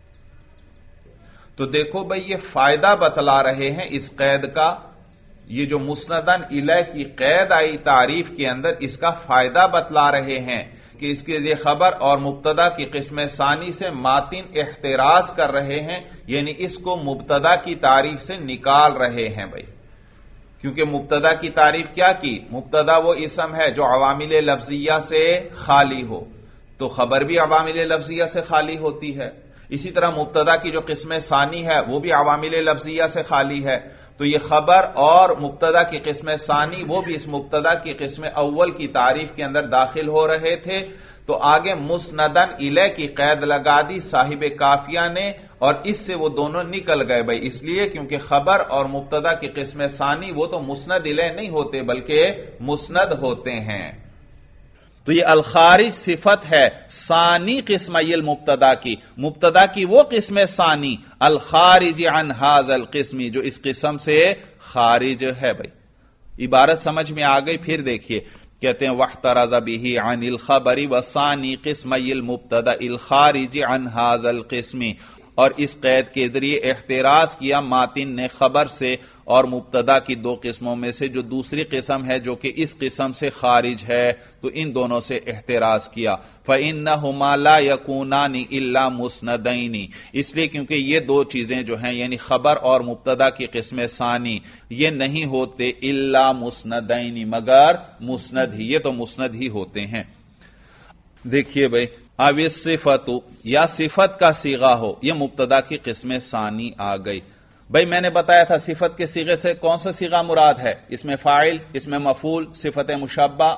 تو دیکھو بھئی یہ فائدہ بتلا رہے ہیں اس قید کا، یہ جو مسندن الیہ کی قید آئی تعریف کے اندر اس کا فائدہ بتلا رہے ہیں کہ اس کے لیے خبر اور مبتدا کی قسم ثانی سے ماتن احتراز کر رہے ہیں، یعنی اس کو مبتدا کی تعریف سے نکال رہے ہیں. بھائی کیونکہ مبتدا کی تعریف کیا کی؟ مبتدا وہ اسم ہے جو عوامل لفظیہ سے خالی ہو، تو خبر بھی عوامل لفظیہ سے خالی ہوتی ہے. اسی طرح مبتدا کی جو قسم ثانی ہے وہ بھی عوامل لفظیہ سے خالی ہے. تو یہ خبر اور مبتدا کی قسم ثانی وہ بھی اس مبتدا کی قسم اول کی تعریف کے اندر داخل ہو رہے تھے. تو آگے مسندن الیہ کی قید لگا دی صاحب کافیہ نے، اور اس سے وہ دونوں نکل گئے. بھائی اس لیے کیونکہ خبر اور مبتدا کی قسم ثانی وہ تو مسند الیہ نہیں ہوتے بلکہ مسند ہوتے ہیں. تو یہ الخارج صفت ہے ثانی قسمی المبتدا کی، مبتدا کی وہ قسم ثانی الخارج عن ھذا القسم جو اس قسم سے خارج ہے. بھائی عبارت سمجھ میں آ گئی؟ پھر دیکھیے کہتے ہیں واحترز بہ عن الخبر والثانی قسمی المبتدا الخارج عن ھذا القسم، اور اس قید کے ذریعے احتراز کیا ماتن نے خبر سے اور مبتدا کی دو قسموں میں سے جو دوسری قسم ہے جو کہ اس قسم سے خارج ہے، تو ان دونوں سے احتراز کیا. فَإِنَّهُمَا لَا يَكُونَانِ إِلَّا مُسْنَدَيْنِ، اس لیے کیونکہ یہ دو چیزیں جو ہیں یعنی خبر اور مبتدا کی قسم ثانی یہ نہیں ہوتے الا مسندین مگر مسند ہی، یہ تو مسند ہی ہوتے ہیں. دیکھیے بھائی अब इस सिफत या सिफत का सीगा हो, यह मुब्तदा की किस्म सानी आ गई। भाई मैंने बताया था सिफत के सीगे से कौन सा सीगा मुराद है, इसमें फाइल, इसमें मफूल, सिफत मुशब्बा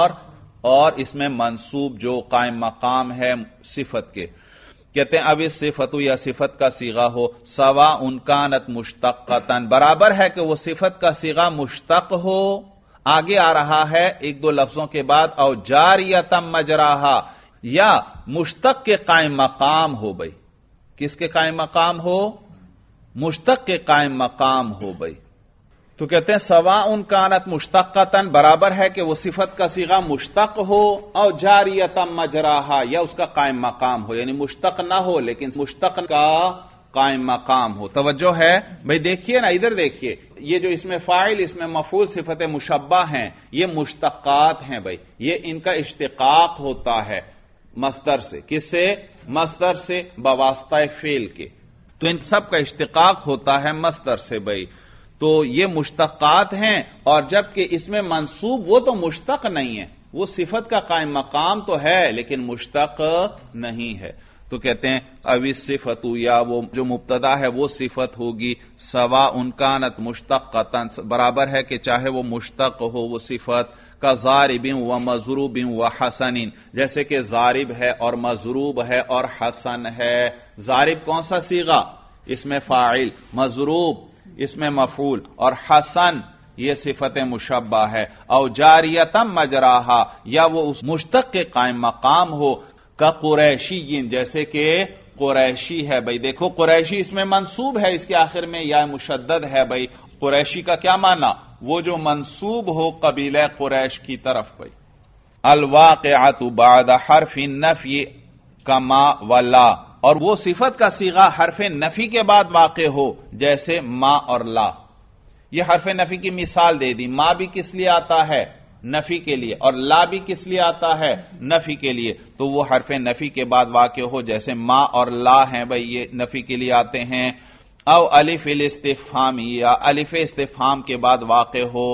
और इसमें मंसूब जो कायम मकाम है सिफत के। कहते हैं अब इस सिफत या सिफत का सीगा हो, सवा उनकानत मुश्तक्कतन, बराबर है कि वो सिफत का सीगा मुश्तक हो, आगे आ रहा है एक दो लफ्जों के बाद, और जारियतम मजराहा, या मुश्तक के कायम मकाम हो। भाई किसके कायम मकाम हो, मुश्तक के कायम मकाम हो। भाई तो कहते हैं सवा उनकानत मुश्तक्कतन, बराबर है कि वो सिफत का सीगा मुश्तक हो, और जारियतम मजराहा, या उसका कायम मकाम हो, यानी मुश्तक ना हो लेकिन मुश्तक का कायम मकाम हो। तवज्जो है भाई, देखिए ना, इधर देखिए, ये जो इसमें फाइल, इसमें मफूल, सिफत मुशब्बा हैं, ये मुश्तक्कात हैं। भाई ये इनका इश्तिकाक होता है मस्दर से, किससे, मस्दर से बवास्ता फेल के, तो इन सब का इश्तिकाक होता है मस्दर से। भाई तो ये मुश्तक्कात हैं, और जबकि इसमें मंसूब वो तो मुश्तक नहीं है, वो सिफत का कायम मकाम तो है लेकिन मुश्तक नहीं है। तो कहते हैं अब इस सिफत या वो जो मुब्तदा है वो सिफत होगी, सवा उनकानत मुश्तक्कतन, बराबर है कि चाहे वो मुश्तक हो वो सिफत, का जारिबिन व मजरूबिन व हसनिन, जैसे कि जारिब है और मजरूब है और हसन है। जारिब कौन सा सीगा, इसमें फाइल, मजरूब इसमें मफूल, और हसन ये सिफत मुशब्बा है। और जारियतम मजराहा, या वो उस मुश्तक के कायम मकाम हो, का कुरैशी, जैसे कि कुरैशी है। भाई देखो कुरैशी इसमें मंसूब है, इसके आखिर में या मुशद्दद है। भाई कुरैशी का क्या माना, वो जो मंसूब हो कबीला कुरैश की तरफ। भाई अलवाक़िअतु बाद हर्फ़ नफ़ी कमा वला, और वो सिफत का सीगा हर्फ नफी के बाद वाक़े हो, जैसे मा और ला। ये हर्फ नफी की मिसाल दे दी, मा भी किस लिए आता है, नफी के लिए, और ला भी किस लिए आता है, नफी के लिए। तो वो हर्फ नफी के बाद वाक़े हो, जैसे मा और ला हैं, भाई ये नफी के लिए आते हैं। औ अलिफ इस्तिफ़हाम, या अलिफ इस्तिफ़हाम के बाद वाक़े हो,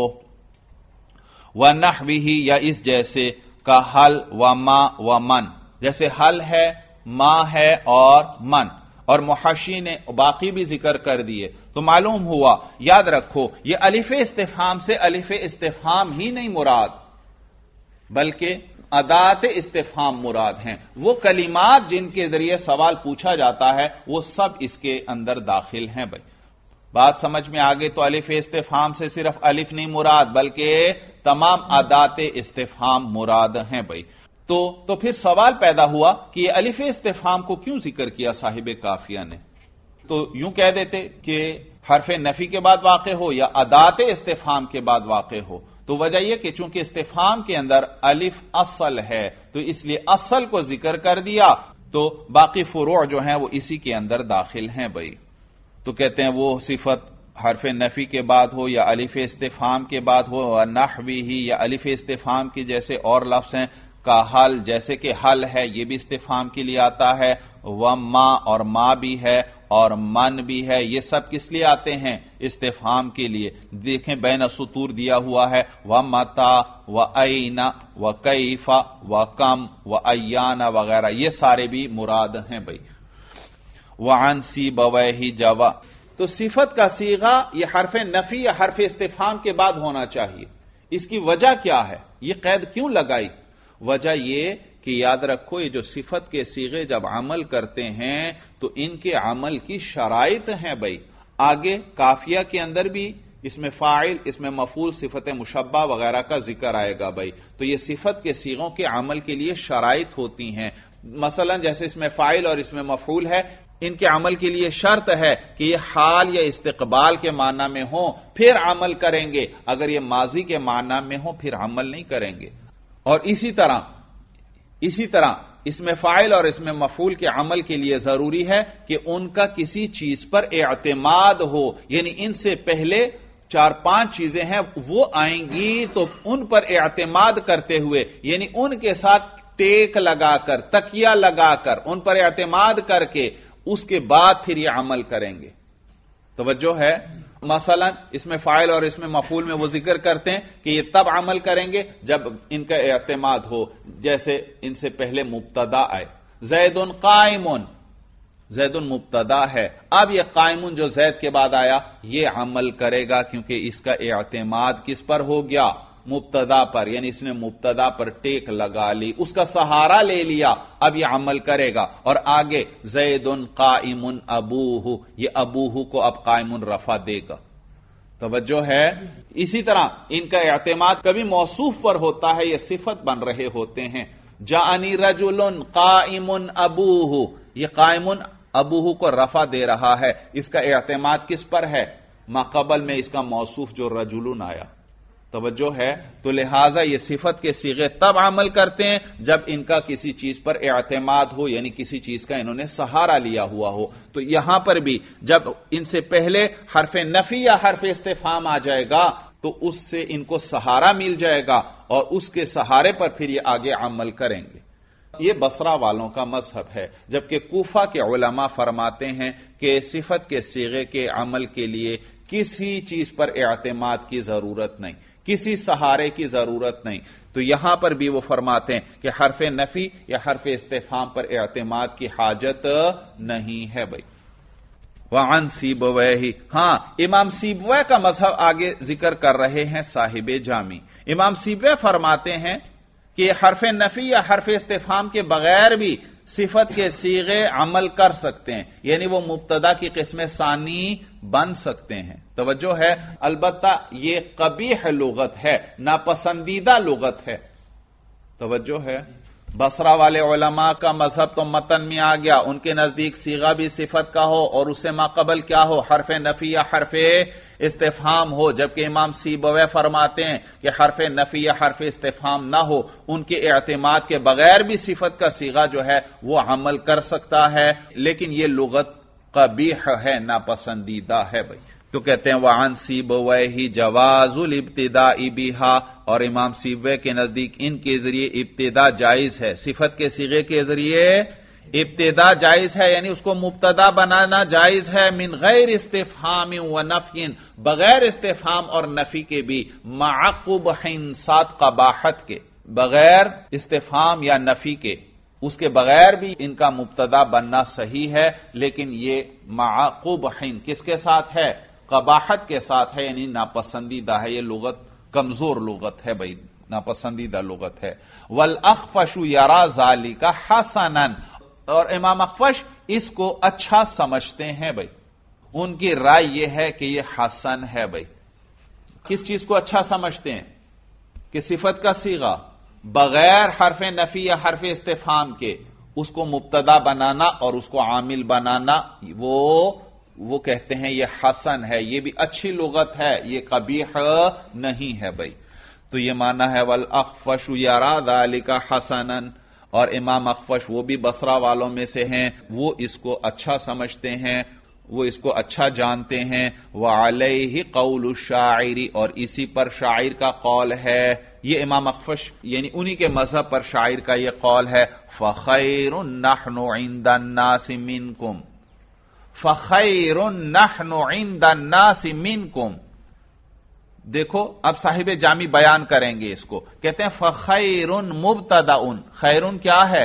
व नहविही, या इस जैसे, का हल व मा व मन, जैसे हल है, मां है और मन, और मुहशी ने बाकी भी जिक्र कर दिए। तो मालूम हुआ, याद रखो, ये अलिफ इस्तिफ़हाम से अलिफ इस्तिफ़हाम ही नहीं मुराद, बल्कि अदात इस्तिफ़हाम मुराद हैं। वो कलिमात जिनके जरिए सवाल पूछा जाता है वो सब इसके अंदर दाखिल हैं। भाई बात समझ में आ गई। तो अलिफ इस्तिफ़हाम से सिर्फ अलिफ नहीं मुराद, बल्कि तमाम अदात इस्तिफ़हाम मुराद हैं। भाई तो फिर सवाल पैदा हुआ कि यह अलिफ इस्तिफ़हाम को क्यों जिक्र किया साहिब काफिया ने। तो यूं कह देते कि हर्फ नफी के बाद वाक़े हो या अदात इस्तिफ़हाम के बाद वाक़े हो। तो वजह यह कि चूंकि इस्तिफ़हाम के अंदर अलिफ असल है, तो इसलिए असल को जिक्र कर दिया, तो बाकी फुरू जो हैं वो इसी के अंदर दाखिल हैं। भाई तो कहते हैं वो सिफत हर्फ नफी के बाद हो या अलिफ इस्तिफ़हाम के बाद हो, नहवी ही, या अलिफ इस्तिफ़हाम की जैसे और लफ्ज़ हैं, का हल, जैसे कि हल है, यह भी इस्तिफ़हाम के लिए आता है, व मां, और मां भी है, और मन भी है। ये सब किस लिए आते हैं, इस्तिफ़हाम के लिए। देखें बैन सुतूर दिया हुआ है, व मता व ऐना व कैफा व कम व अय्याना वगैरह, ये सारे भी मुराद हैं। भाई व अनसी बवैही जवा, तो सिफत का सीगा यह हर्फ नफी या हर्फ इस्तिफ़हाम के बाद होना चाहिए। इसकी वजह क्या है, यह कैद क्यों लगाई? वजह यह कि याद रखो, ये जो सिफत के सीगे जब अमल करते हैं तो इनके अमल की शराइत हैं। भाई आगे काफिया के अंदर भी इसमें फाइल, इसमें मफूल, सिफत मुशब्बा वगैरह का जिक्र आएगा। भाई तो ये सिफत के सीगों के अमल के लिए शराइत होती हैं। मसलन जैसे इसमें फाइल और इसमें मफूल है, इनके अमल के लिए शर्त है कि ये हाल या इस्तिकबाल के माना में हो फिर अमल करेंगे, अगर ये माजी के माना में हो फिर अमल नहीं करेंगे। और इसी तरह इसमें फाइल और इसमें मफूल के अमल के लिए जरूरी है कि उनका किसी चीज पर एतमाद हो, यानी इनसे पहले 4-5 चीजें हैं वो आएंगी तो उन पर एतमाद करते हुए, यानी उनके साथ टेक लगाकर, तकिया लगाकर, उन पर एतमाद करके उसके बाद फिर यह अमल करेंगे। तवज्जो है। मसलन इसमें फाइल और इसमें मफूल में वो जिक्र करते हैं कि ये तब अमल करेंगे जब इनका एतमाद हो, जैसे इनसे पहले मुब्तदा आए। زیدن قائمن، زیدن مبتدا ہے، اب یہ قائمن جو زید کے بعد آیا یہ عمل کرے گا کیونکہ اس کا اعتماد کس پر ہو گیا؟ مبتدا پر، یعنی اس نے مبتدا پر ٹیک لگا لی، اس کا سہارا لے لیا، اب یہ عمل کرے گا۔ اور آگے زیدن قائمن ابوہ، یہ ابوہ کو اب قائمن رفع دے گا، توجہ ہے۔ اسی طرح ان کا اعتماد کبھی موصوف پر ہوتا ہے، یہ صفت بن رہے ہوتے ہیں۔ جاءنی رجل قائم ابوہ، یہ قائم ابوہ کو رفع دے رہا ہے، اس کا اعتماد کس پر ہے؟ ما قبل میں اس کا موصوف جو رجل آیا، توجہ ہے۔ تو لہذا یہ صفت کے صیغے تب عمل کرتے ہیں جب ان کا کسی چیز پر اعتماد ہو، یعنی کسی چیز کا انہوں نے سہارا لیا ہوا ہو۔ تو یہاں پر بھی جب ان سے پہلے حرف نفی یا حرف استفہام آ جائے گا تو اس سے ان کو سہارا مل جائے گا اور اس کے سہارے پر پھر یہ آگے عمل کریں گے۔ یہ بصرہ والوں کا مذہب ہے، جبکہ کوفہ کے علماء فرماتے ہیں کہ صفت کے صیغے کے عمل کے لیے کسی چیز پر اعتماد کی ضرورت نہیں، کسی سہارے کی ضرورت نہیں۔ تو یہاں پر بھی وہ فرماتے ہیں کہ حرف نفی یا حرف استفہام پر اعتماد کی حاجت نہیں ہے بھائی۔ وعن سیبویہ، ہاں امام سیبویہ کا مذہب آگے ذکر کر رہے ہیں صاحب جامی۔ امام سیبویہ فرماتے ہیں کہ حرف نفی یا حرف استفہام کے بغیر بھی صفت کے صیغے عمل کر سکتے ہیں، یعنی وہ مبتدا کی قسم ثانی بن سکتے ہیں، توجہ ہے۔ البتہ یہ قبیح لغت ہے، ناپسندیدہ لغت ہے، توجہ ہے۔ بصرہ والے علماء کا مذہب تو متن میں آ گیا، ان کے نزدیک صیغہ بھی صفت کا ہو اور اس سے ما قبل کیا ہو؟ حرف نفی یا حرف استفہام ہو، جبکہ امام سیبویہ فرماتے ہیں کہ حرف نفی یا حرف استفہام نہ ہو، ان کے اعتماد کے بغیر بھی صفت کا صیغہ جو ہے وہ عمل کر سکتا ہے، لیکن یہ لغت قبیح ہے، ناپسندیدہ ہے بھائی۔ تو کہتے ہیں وعن سیبویہ جواز الابتداء بہا، اور امام سیبویہ کے نزدیک ان کے ذریعے ابتدا جائز ہے، صفت کے صیغے کے ذریعے ابتدا جائز ہے، یعنی اس کو مبتدا بنانا جائز ہے، من غیر استفہام و نفی، بغیر استفہام اور نفی کے بھی، مع قبح، ساتھ قباحت کے، بغیر استفہام یا نفی کے، اس کے بغیر بھی ان کا مبتدا بننا صحیح ہے، لیکن یہ مع قبح کس کے ساتھ ہے؟ قباحت کے ساتھ ہے، یعنی ناپسندیدہ ہے، یہ لغت کمزور لغت ہے بھائی، ناپسندیدہ لغت ہے۔ والاخفش یرا ذالک حسنا، اور امام اخفش اس کو اچھا سمجھتے ہیں بھائی، ان کی رائے یہ ہے کہ یہ حسن ہے بھائی۔ کس چیز کو اچھا سمجھتے ہیں؟ کہ صفت کا صیغہ بغیر حرف نفی یا حرف استفہام کے اس کو مبتدا بنانا اور اس کو عامل بنانا، وہ کہتے ہیں یہ حسن ہے، یہ بھی اچھی لغت ہے، یہ قبیح نہیں ہے بھائی۔ تو یہ معنی ہے والاخفش یرا ذالک حسنا، اور امام اخفش وہ بھی بصرہ والوں میں سے ہیں، وہ اس کو اچھا سمجھتے ہیں، وہ اس کو اچھا جانتے ہیں۔ وعلیہ قول الشاعر، اور اسی پر شاعر کا قول ہے، یہ امام اخفش یعنی انہی کے مذہب پر شاعر کا یہ قول ہے، فخیر نحن عند الناس منکم، فخیر نحن عند الناس منکم۔ دیکھو اب صاحب جامی بیان کریں گے اس کو، کہتے ہیں فخیر مبتدا، خیرن کیا ہے؟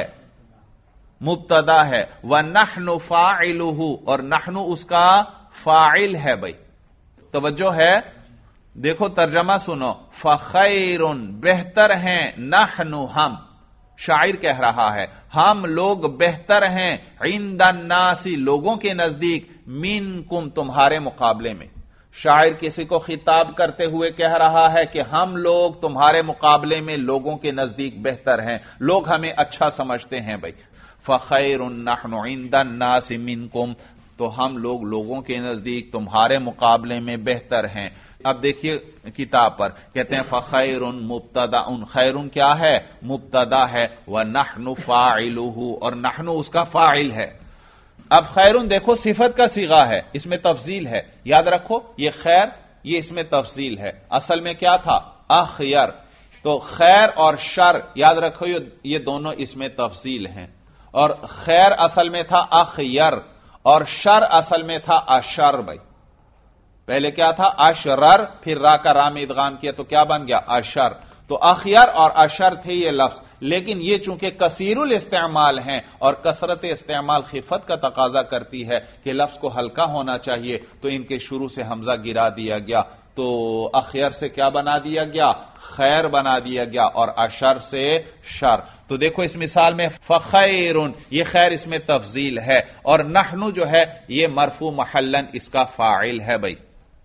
مبتدا ہے، ونحن فاعلہ، اور نحن اس کا فاعل ہے بھائی، توجہ ہے۔ دیکھو ترجمہ سنو، فخیر بہتر ہیں، نحن ہم، شاعر کہہ رہا ہے ہم لوگ بہتر ہیں، عند الناس لوگوں کے نزدیک، منکم تمہارے مقابلے میں۔ شاعر کسی کو خطاب کرتے ہوئے کہہ رہا ہے کہ ہم لوگ تمہارے مقابلے میں لوگوں کے نزدیک بہتر ہیں، لوگ ہمیں اچھا سمجھتے ہیں بھائی۔ فخیر نحن عند الناس منکم، تو ہم لوگ لوگوں کے نزدیک تمہارے مقابلے میں بہتر ہیں۔ اب دیکھیے کتاب پر کہتے ہیں فخیر مبتدا، خیر کیا ہے؟ مبتدا ہے، ونحن فاعلہ، اور نحن اس کا فاعل ہے۔ اب خیرن دیکھو صفت کا صیغہ ہے، اس میں تفضیل ہے، یاد رکھو یہ خیر، یہ اس میں تفضیل ہے، اصل میں کیا تھا؟ اخیر، تو خیر اور شر یاد رکھو یہ دونوں اس میں تفضیل ہیں، اور خیر اصل میں تھا اخیر اور شر اصل میں تھا اشر بھائی۔ پہلے کیا تھا؟ اشرر، پھر را کا را میں ادغام کیا تو کیا بن گیا؟ اشر۔ تو اخیر اور اشر تھے یہ لفظ، لیکن یہ چونکہ کثیر الاستعمال ہیں اور کثرت استعمال خفت کا تقاضا کرتی ہے کہ لفظ کو ہلکا ہونا چاہیے، تو ان کے شروع سے حمزہ گرا دیا گیا، تو اخیر سے کیا بنا دیا گیا؟ خیر بنا دیا گیا، اور اشر سے شر۔ تو دیکھو اس مثال میں فخیرن، یہ خیر اس میں تفضیل ہے، اور نحن جو ہے یہ مرفوع محلن اس کا فاعل ہے بھائی۔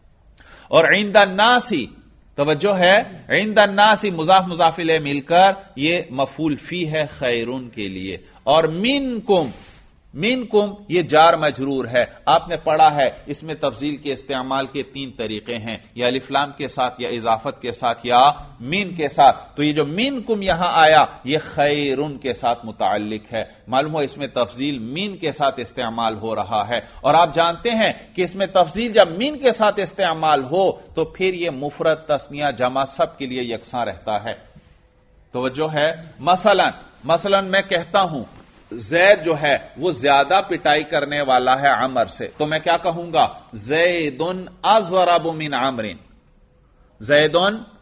اور عند الناس، توجہ ہے، عند الناس مضاف مضاف الیہ مل کر یہ مفعول فی ہے خیرون کے لیے، اور منکم، منکم یہ جار مجرور ہے۔ آپ نے پڑھا ہے اس میں تفضیل کے استعمال کے 3 طریقے ہیں، یا الف لام کے ساتھ، یا اضافت کے ساتھ، یا من کے ساتھ۔ تو یہ جو منکم یہاں آیا یہ خیرون کے ساتھ متعلق ہے، معلوم ہو اس میں تفضیل من کے ساتھ استعمال ہو رہا ہے، اور آپ جانتے ہیں کہ اس میں تفضیل جب من کے ساتھ استعمال ہو تو پھر یہ مفرد تثنیہ جمع سب کے لیے یکساں رہتا ہے۔ توجہ ہے، مثلا میں کہتا ہوں زید جو ہے وہ زیادہ پٹائی کرنے والا ہے عمر سے، تو میں کیا کہوں گا؟ زید اضرب من عمر، زید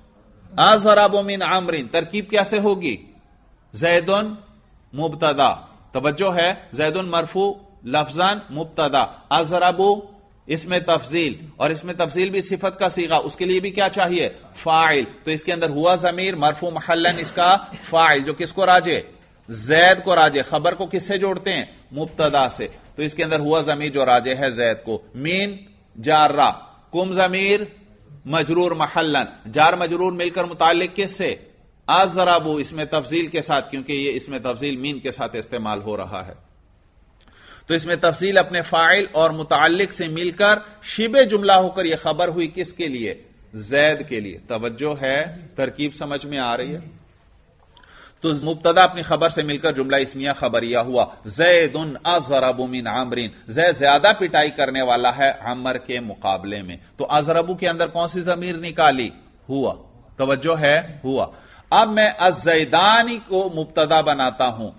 اضرب من عمر۔ ترکیب کیسے ہوگی؟ زید مبتدا، توجہ ہے، زید مرفوع لفظاً مبتدا، اضرب اس میں تفضیل، اور اس میں تفضیل بھی صفت کا صیغہ، اس کے لیے بھی کیا چاہیے؟ فاعل۔ تو اس کے اندر ہوا ضمیر مرفوع محلن اس کا فاعل، جو کس کو راجع؟ زید کو راجع۔ خبر کو کس سے جوڑتے ہیں؟ مبتدا سے، تو اس کے اندر ہوا ضمیر جو راجع ہے زید کو، مین جارہ، کم ضمیر مجرور محلن، جار مجرور مل کر متعلق کس سے؟ اضرب اس میں تفضیل کے ساتھ، کیونکہ یہ اس میں تفضیل مین کے ساتھ استعمال ہو رہا ہے، تو اس میں تفضیل اپنے فاعل اور متعلق سے مل کر شبہ جملہ ہو کر یہ خبر ہوئی کس کے لیے؟ زید کے لیے۔ توجہ ہے، ترکیب سمجھ میں آ رہی ہے؟ تو مبتدا اپنی خبر سے مل کر جملہ اسمیہ خبریہ ہوا، زید اضرب من عمر، زید زیادہ پٹائی کرنے والا ہے عمر کے مقابلے میں۔ تو اضرب کے اندر کون سی ضمیر نکالی؟ ہوا، توجہ ہے، ہوا۔ اب میں الزیدانی کو مبتدا بناتا ہوں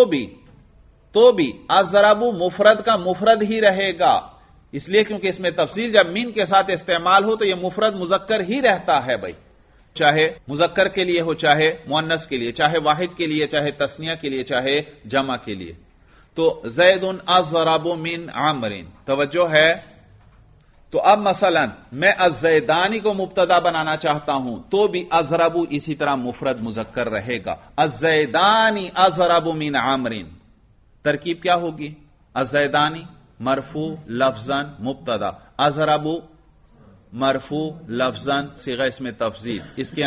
تو بھی اضرب مفرد کا مفرد ہی رہے گا، اس لیے کیونکہ اس میں تفصیل جب من کے ساتھ استعمال ہو تو یہ مفرد مذکر ہی رہتا ہے بھائی، چاہے مذکر کے لیے ہو، چاہے مؤنث کے لیے، چاہے واحد کے لیے، چاہے تثنیہ کے لیے، چاہے جمع کے لیے۔ تو زید اضرب من عمر، توجہ ہے۔ تو اب مثلا میں الزیدانی کو مبتدا بنانا چاہتا ہوں تو بھی اضرب اسی طرح مفرد مذکر رہے گا، الزیدانی اضرب من عمر۔ ترکیب کیا ہوگی؟ الزیدانی مرفوع لفظاً مبتدا، اضرب مرفوع لفظاً صیغہ اس میں تفضیل،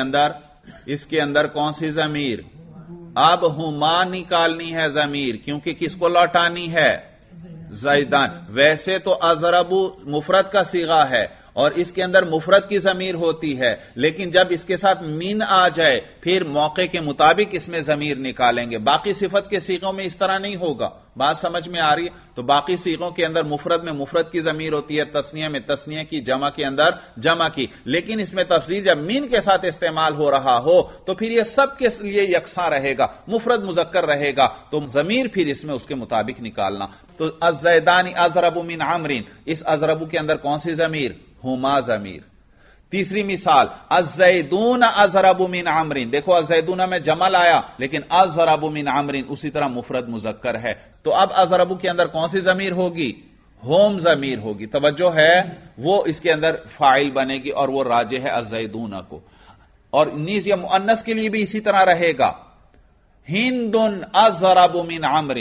اس کے اندر کون سی ضمیر؟ اب ہما نکالنی ہے ضمیر، کیونکہ کس کو لوٹانی ہے؟ زیدان۔ ویسے تو اضرب مفرد کا صیغہ ہے اور اس کے اندر مفرد کی ضمیر ہوتی ہے، لیکن جب اس کے ساتھ من آ جائے پھر موقع کے مطابق اس میں ضمیر نکالیں گے، باقی صفت کے صیغوں میں اس طرح نہیں ہوگا۔ بات سمجھ میں آ رہی ہے؟ تو باقی صیغوں کے اندر مفرد میں مفرد کی ضمیر ہوتی ہے، تثنیہ میں تثنیہ کی، جمع کے اندر جمع کی، لیکن اس میں تفضیل جب من کے ساتھ استعمال ہو رہا ہو تو پھر یہ سب کے لیے یکساں رہے گا، مفرد مذکر رہے گا، تو ضمیر پھر اس میں اس کے مطابق نکالنا۔ تو الزیدانی اضرب من عمر، اس اضرب کے اندر کون سی ضمیر؟ ہما ضمیر۔ تیسری مثال الزیدون اضرب من عمر، دیکھو الزیدون میں جمع آیا لیکن اضرب من عمر اسی طرح مفرد مذکر ہے، تو اب اضرب کے اندر کون سی ضمیر ہوگی؟ ہوم ضمیر ہوگی، توجہ ہے، وہ اس کے اندر فاعل بنے گی اور وہ راجع ہے الزیدون کو، اور نیز یہ مؤنث کے لیے بھی اسی طرح رہے گا، ہند اضرب من عمر۔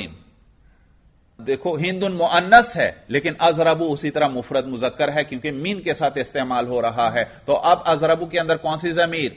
دیکھو ہند مؤنث ہے لیکن اضرب اسی طرح مفرد مذکر ہے کیونکہ مین کے ساتھ استعمال ہو رہا ہے، تو اب اضرب کے اندر کون سی ضمیر؟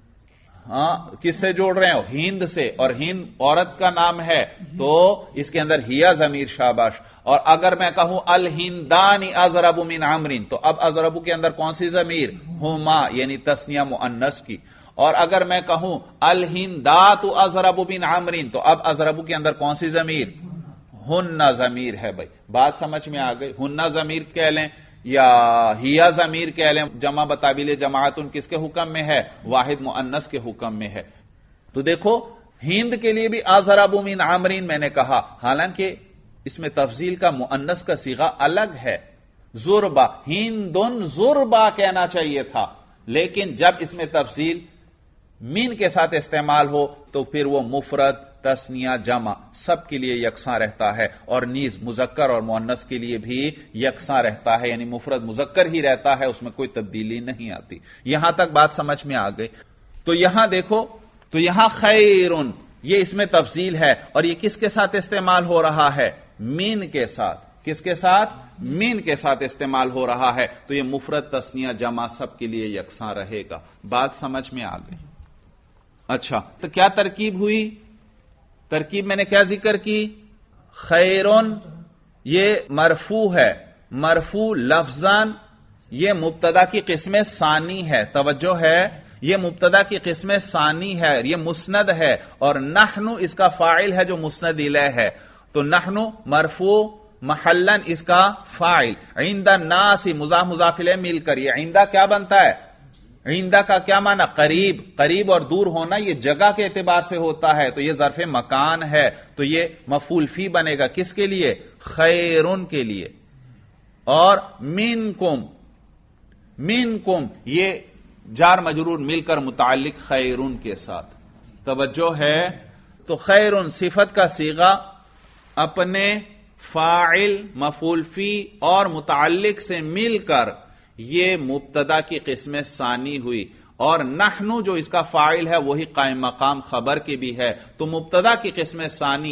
کس سے جوڑ رہے ہیں؟ ہند سے، اور ہند عورت کا نام ہے تو اس کے اندر ہیا ضمیر، شاباش۔ اور اگر میں کہوں الہندانی اضرب من عمر تو اب اضرب کے اندر کون سی ضمیر؟ ہما، یعنی تثنیہ مؤنث کی۔ اور اگر میں کہوں الہندات اضرب من عمر تو اب اضرب کے اندر کون سی ضمیر؟ ہن ضمیر ہے بھائی، بات سمجھ میں آ گئی؟ ہن ضمیر کہہ لیں یا ہیا ضمیر کہہ لیں، جمع بتابیل جماعت ان کس کے حکم میں ہے؟ واحد مؤنث کے حکم میں ہے۔ تو دیکھو ہند کے لیے بھی اضرب من عمر میں نے کہا، حالانکہ اس میں تفضیل کا مؤنث کا صیغہ الگ ہے، زربا، ہندن زربا کہنا چاہیے تھا، لیکن جب اس میں تفضیل مین کے ساتھ استعمال ہو تو پھر وہ مفرد تثنیہ جمع سب کے لیے یکساں رہتا ہے، اور نیز مذکر اور مؤنث کے لیے بھی یکساں رہتا ہے، یعنی مفرد مذکر ہی رہتا ہے، اس میں کوئی تبدیلی نہیں آتی۔ یہاں تک بات سمجھ میں آ گئی۔ تو یہاں دیکھو، تو یہاں خیرن یہ اس میں تفضیل ہے، اور یہ کس کے ساتھ استعمال ہو رہا ہے؟ مین کے ساتھ۔ کس کے ساتھ؟ مین کے ساتھ استعمال ہو رہا ہے، تو یہ مفرد تثنیہ جمع سب کے لیے یکساں رہے گا۔ بات سمجھ میں آ گئی؟ اچھا، تو کیا ترکیب ہوئی؟ ترکیب میں نے کیا ذکر کی؟ خیرن یہ مرفوع ہے، مرفوع لفظاً یہ مبتدا کی قسم ثانی ہے، توجہ ہے، یہ مبتدا کی قسم ثانی ہے، یہ مسند ہے، اور نحن اس کا فاعل ہے جو مسند الیہ ہے، تو نحن مرفوع محلاً اس کا فاعل، عند الناس مضاف مضاف الیہ مل کر یہ عندہ کیا بنتا ہے؟ عندہ کا کیا معنی؟ قریب، قریب اور دور ہونا یہ جگہ کے اعتبار سے ہوتا ہے، تو یہ ظرف مکان ہے، تو یہ مفعول فی بنے گا کس کے لیے؟ خیرن کے لیے۔ اور منکم، منکم یہ جار مجرور مل کر متعلق خیرن کے ساتھ، توجہ ہے۔ تو خیرن صفت کا صیغہ اپنے فاعل، مفعول فی اور متعلق سے مل کر یہ مبتدا کی قسم ثانی ہوئی، اور نحن جو اس کا فاعل ہے وہی قائم مقام خبر کی بھی ہے، تو مبتدا کی قسم ثانی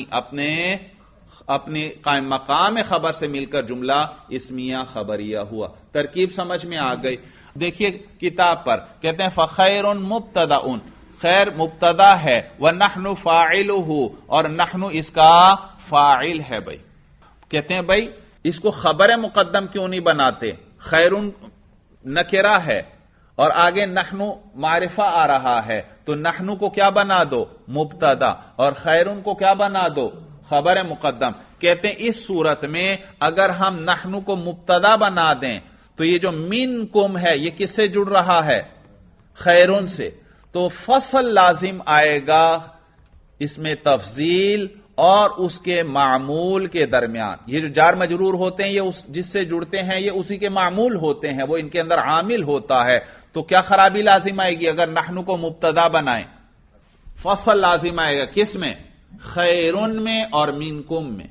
اپنے قائم مقام خبر سے مل کر جملہ اسمیہ خبریہ ہوا۔ ترکیب سمجھ میں آ گئی؟ دیکھیے کتاب پر کہتے ہیں فخیر مبتدا، خیر مبتدا ہے، ونحن فاعلہ اور نحن اس کا فاعل ہے۔ بھائی کہتے ہیں بھائی اس کو خبر مقدم کیوں نہیں بناتے؟ خیرن نکرہ ہے اور آگے نحن معرفہ آ رہا ہے، تو نحن کو کیا بنا دو؟ مبتدا، اور خیرن کو کیا بنا دو؟ خبر مقدم۔ کہتے ہیں اس صورت میں اگر ہم نحن کو مبتدا بنا دیں تو یہ جو منکم ہے یہ کس سے جڑ رہا ہے؟ خیرن سے، تو فصل لازم آئے گا اس میں تفضیل اور اس کے معمول کے درمیان۔ یہ جو جار مجرور ہوتے ہیں یہ جس سے جڑتے ہیں یہ اسی کے معمول ہوتے ہیں، وہ ان کے اندر عامل ہوتا ہے، تو کیا خرابی لازم آئے گی اگر نحن کو مبتدا بنائیں؟ فصل لازم آئے گا، کس میں؟ خیرن میں اور منکم میں۔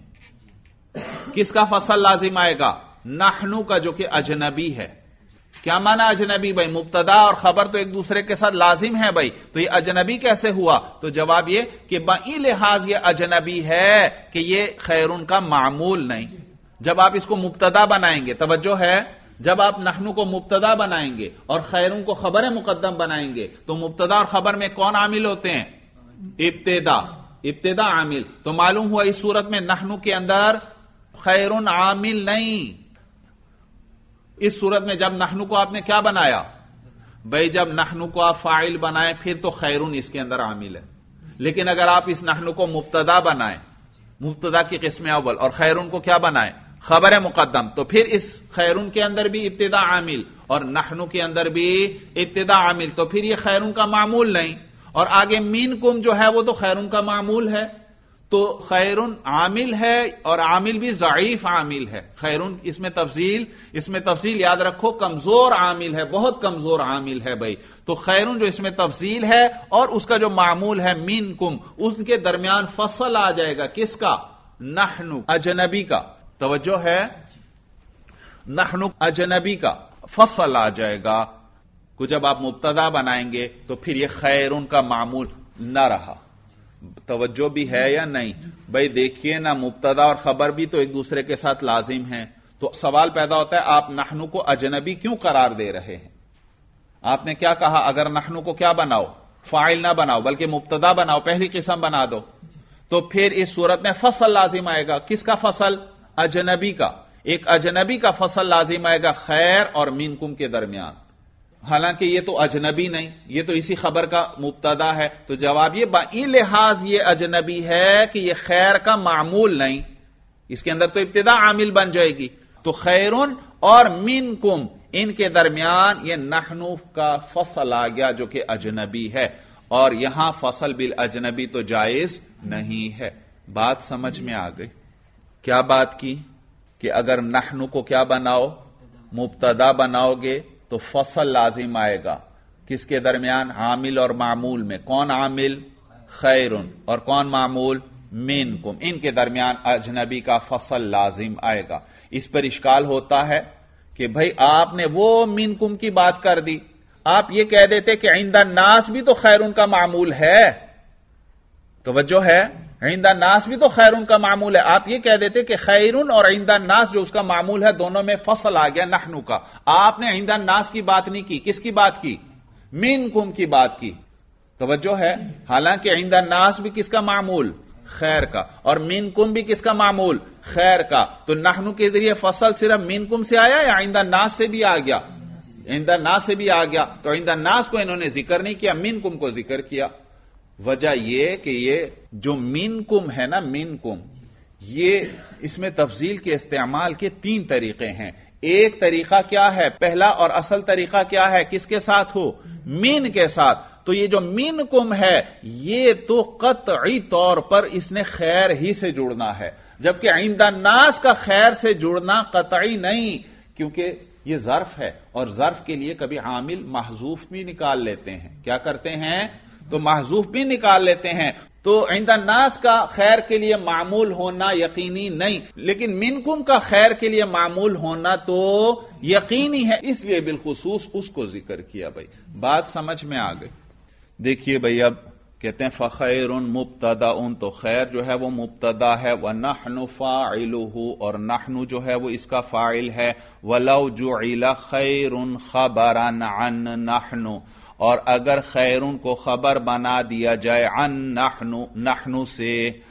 کس کا فصل لازم آئے گا؟ نحن کا، جو کہ اجنبی ہے۔ کیا معنی اجنبی؟ بھائی مبتدا اور خبر تو ایک دوسرے کے ساتھ لازم ہے بھائی، تو یہ اجنبی کیسے ہوا؟ تو جواب یہ کہ بائی لحاظ یہ اجنبی ہے کہ یہ خیرن کا معمول نہیں۔ جب آپ اس کو مبتدا بنائیں گے، توجہ ہے، جب آپ نحن کو مبتدا بنائیں گے اور خیرن کو خبر مقدم بنائیں گے تو مبتدا اور خبر میں کون عامل ہوتے ہیں؟ ابتدا، ابتدا عامل، تو معلوم ہوا اس صورت میں نحن کے اندر خیرن عامل نہیں۔ اس صورت میں جب نحن کو آپ نے کیا بنایا؟ بھائی جب نحن کو آپ فاعل بنائیں پھر تو خیرن اس کے اندر عامل ہے، لیکن اگر آپ اس نحن کو مبتدا بنائیں، مبتدا کی قسم اول، اور خیرن کو کیا بنائیں؟ خبر مقدم، تو پھر اس خیرن کے اندر بھی ابتدا عامل اور نحن کے اندر بھی ابتدا عامل، تو پھر یہ خیرن کا معمول نہیں، اور آگے منکم جو ہے وہ تو خیرن کا معمول ہے، تو خیرن عامل ہے اور عامل بھی ضعیف عامل ہے۔ خیرن اس میں تفضیل یاد رکھو کمزور عامل ہے، بہت کمزور عامل ہے بھائی، تو خیرن جو اس میں تفضیل ہے اور اس کا جو معمول ہے منکم، اس کے درمیان فصل آ جائے گا، کس کا؟ نحن اجنبی کا، توجہ ہے، نحن اجنبی کا فصل آ جائے گا کو جب آپ مبتدا بنائیں گے تو پھر یہ خیرن کا معمول نہ رہا۔ توجہ بھی ہے یا نہیں؟ بھائی دیکھیے نا، مبتدا اور خبر بھی تو ایک دوسرے کے ساتھ لازم ہیں، تو سوال پیدا ہوتا ہے آپ نحن کو اجنبی کیوں قرار دے رہے ہیں؟ آپ نے کیا کہا؟ اگر نحن کو کیا بناؤ؟ فاعل نہ بناؤ بلکہ مبتدا بناؤ، پہلی قسم بنا دو، تو پھر اس صورت میں فصل لازم آئے گا۔ کس کا فصل؟ اجنبی کا، ایک اجنبی کا فصل لازم آئے گا خیر اور منکم کے درمیان، حالانکہ یہ تو اجنبی نہیں، یہ تو اسی خبر کا مبتدا ہے، تو جواب یہ بائی لحاظ یہ اجنبی ہے کہ یہ خیر کا معمول نہیں، اس کے اندر تو ابتدا عامل بن جائے گی، تو خیرن اور منکم ان کے درمیان یہ نحن کا فصل آ گیا جو کہ اجنبی ہے، اور یہاں فصل بالاجنبی تو جائز نہیں ہے۔ بات سمجھ میں آ گئی؟ کیا بات کی کہ اگر نحن کو کیا بناؤ؟ مبتدا بناؤ گے تو فصل لازم آئے گا، کس کے درمیان؟ عامل اور معمول میں. کون عامل؟ خیرن. اور کون معمول؟ منکم. ان کے درمیان اجنبی کا فصل لازم آئے گا. اس پر اشکال ہوتا ہے کہ بھائی آپ نے وہ منکم کی بات کر دی، آپ یہ کہہ دیتے کہ عند الناس بھی تو خیرن کا معمول ہے. توجہ ہے، عند الناس بھی تو خیرن کا معمول ہے. آپ یہ کہہ دیتے کہ خیرن اور عند الناس جو اس کا معمول ہے دونوں میں فصل آ گیا نحنو کا. آپ نے عند الناس کی بات نہیں کی. کس کی بات کی؟ منکم کی بات کی. توجہ ہے، حالانکہ عند الناس بھی کس کا معمول؟ خیر کا. اور منکم بھی کس کا معمول؟ خیر کا. تو نحنو کے ذریعے فصل صرف منکم سے آیا یا عند الناس سے بھی آ گیا؟ عند الناس سے بھی آ گیا. تو عند الناس کو انہوں نے ذکر نہیں کیا، منکم کو ذکر کیا. وجہ یہ کہ یہ جو منکم ہے نا، منکم، یہ اس میں تفضیل کے استعمال کے 3 طریقے ہیں. ایک طریقہ کیا ہے؟ پہلا اور اصل طریقہ کیا ہے؟ کس کے ساتھ ہو؟ من کے ساتھ. تو یہ جو منکم ہے یہ تو قطعی طور پر اس نے خیر ہی سے جڑنا ہے، جبکہ عند الناس کا خیر سے جڑنا قطعی نہیں، کیونکہ یہ ظرف ہے اور ظرف کے لیے کبھی عامل محذوف بھی نکال لیتے ہیں. کیا کرتے ہیں؟ تو محذوف بھی نکال لیتے ہیں. تو عند الناس کا خیر کے لیے معمول ہونا یقینی نہیں، لیکن منکم کا خیر کے لیے معمول ہونا تو یقینی ہے، اس لیے بالخصوص اس کو ذکر کیا. بھائی بات سمجھ میں آ گئی. دیکھیے بھائی، اب کہتے ہیں فخیر مبتدا، تو خیر جو ہے وہ مبتدا ہے، ونحن فاعلہ، اور نحن جو ہے وہ اس کا فاعل ہے. ولو جعل خیر خبرا عن نحن، اور اگر خیرن کو خبر بنا دیا جائے عن نحن سے،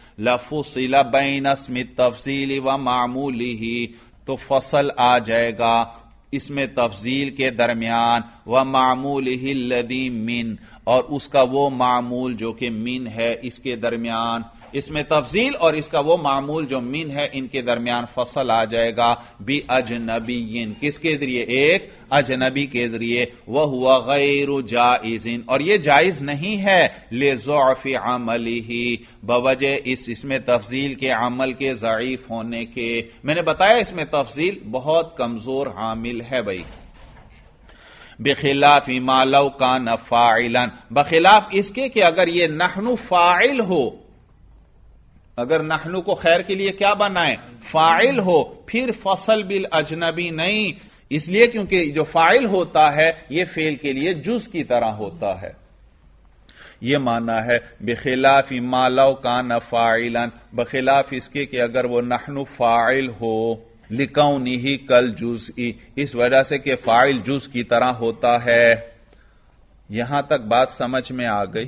لفصل بین اسم التفضیل و معمولہ، تو فصل آ جائے گا اسم تفضیل کے درمیان و معمولہ الذی من، اور اس کا وہ معمول جو کہ من ہے اس کے درمیان. اسم تفضیل اور اس کا وہ معمول جو من ہے ان کے درمیان فصل آ جائے گا بِأَجْنَبِيٍّ، کس کے ذریعے؟ ایک اجنبی کے ذریعے. وَهُوَ غَيْرُ جَائِزٍ، اور یہ جائز نہیں ہے لِضَعْفِ عَمَلِهِ، بوجہ اس اسم تفضیل کے عمل کے ضعیف ہونے کے. میں نے بتایا اسم تفضیل بہت کمزور عامل ہے بھائی. بخلاف ما لو کان فاعلا، بخلاف اس کے کہ اگر یہ نحن فاعل ہو، اگر نحن کو خیر کے لیے کیا بنائیں؟ فاعل ہو، پھر فصل بالاجنبی نہیں. اس لیے کیونکہ جو فاعل ہوتا ہے یہ فعل کے لیے جز کی طرح ہوتا ہے. یہ معنی ہے بخلاف ما لو کان فاعلا، بخلاف اس کے کہ اگر وہ نحن فاعل ہو، لکونہ کالجزء، اس وجہ سے کہ فاعل جز کی طرح ہوتا ہے. یہاں تک بات سمجھ میں آ گئی.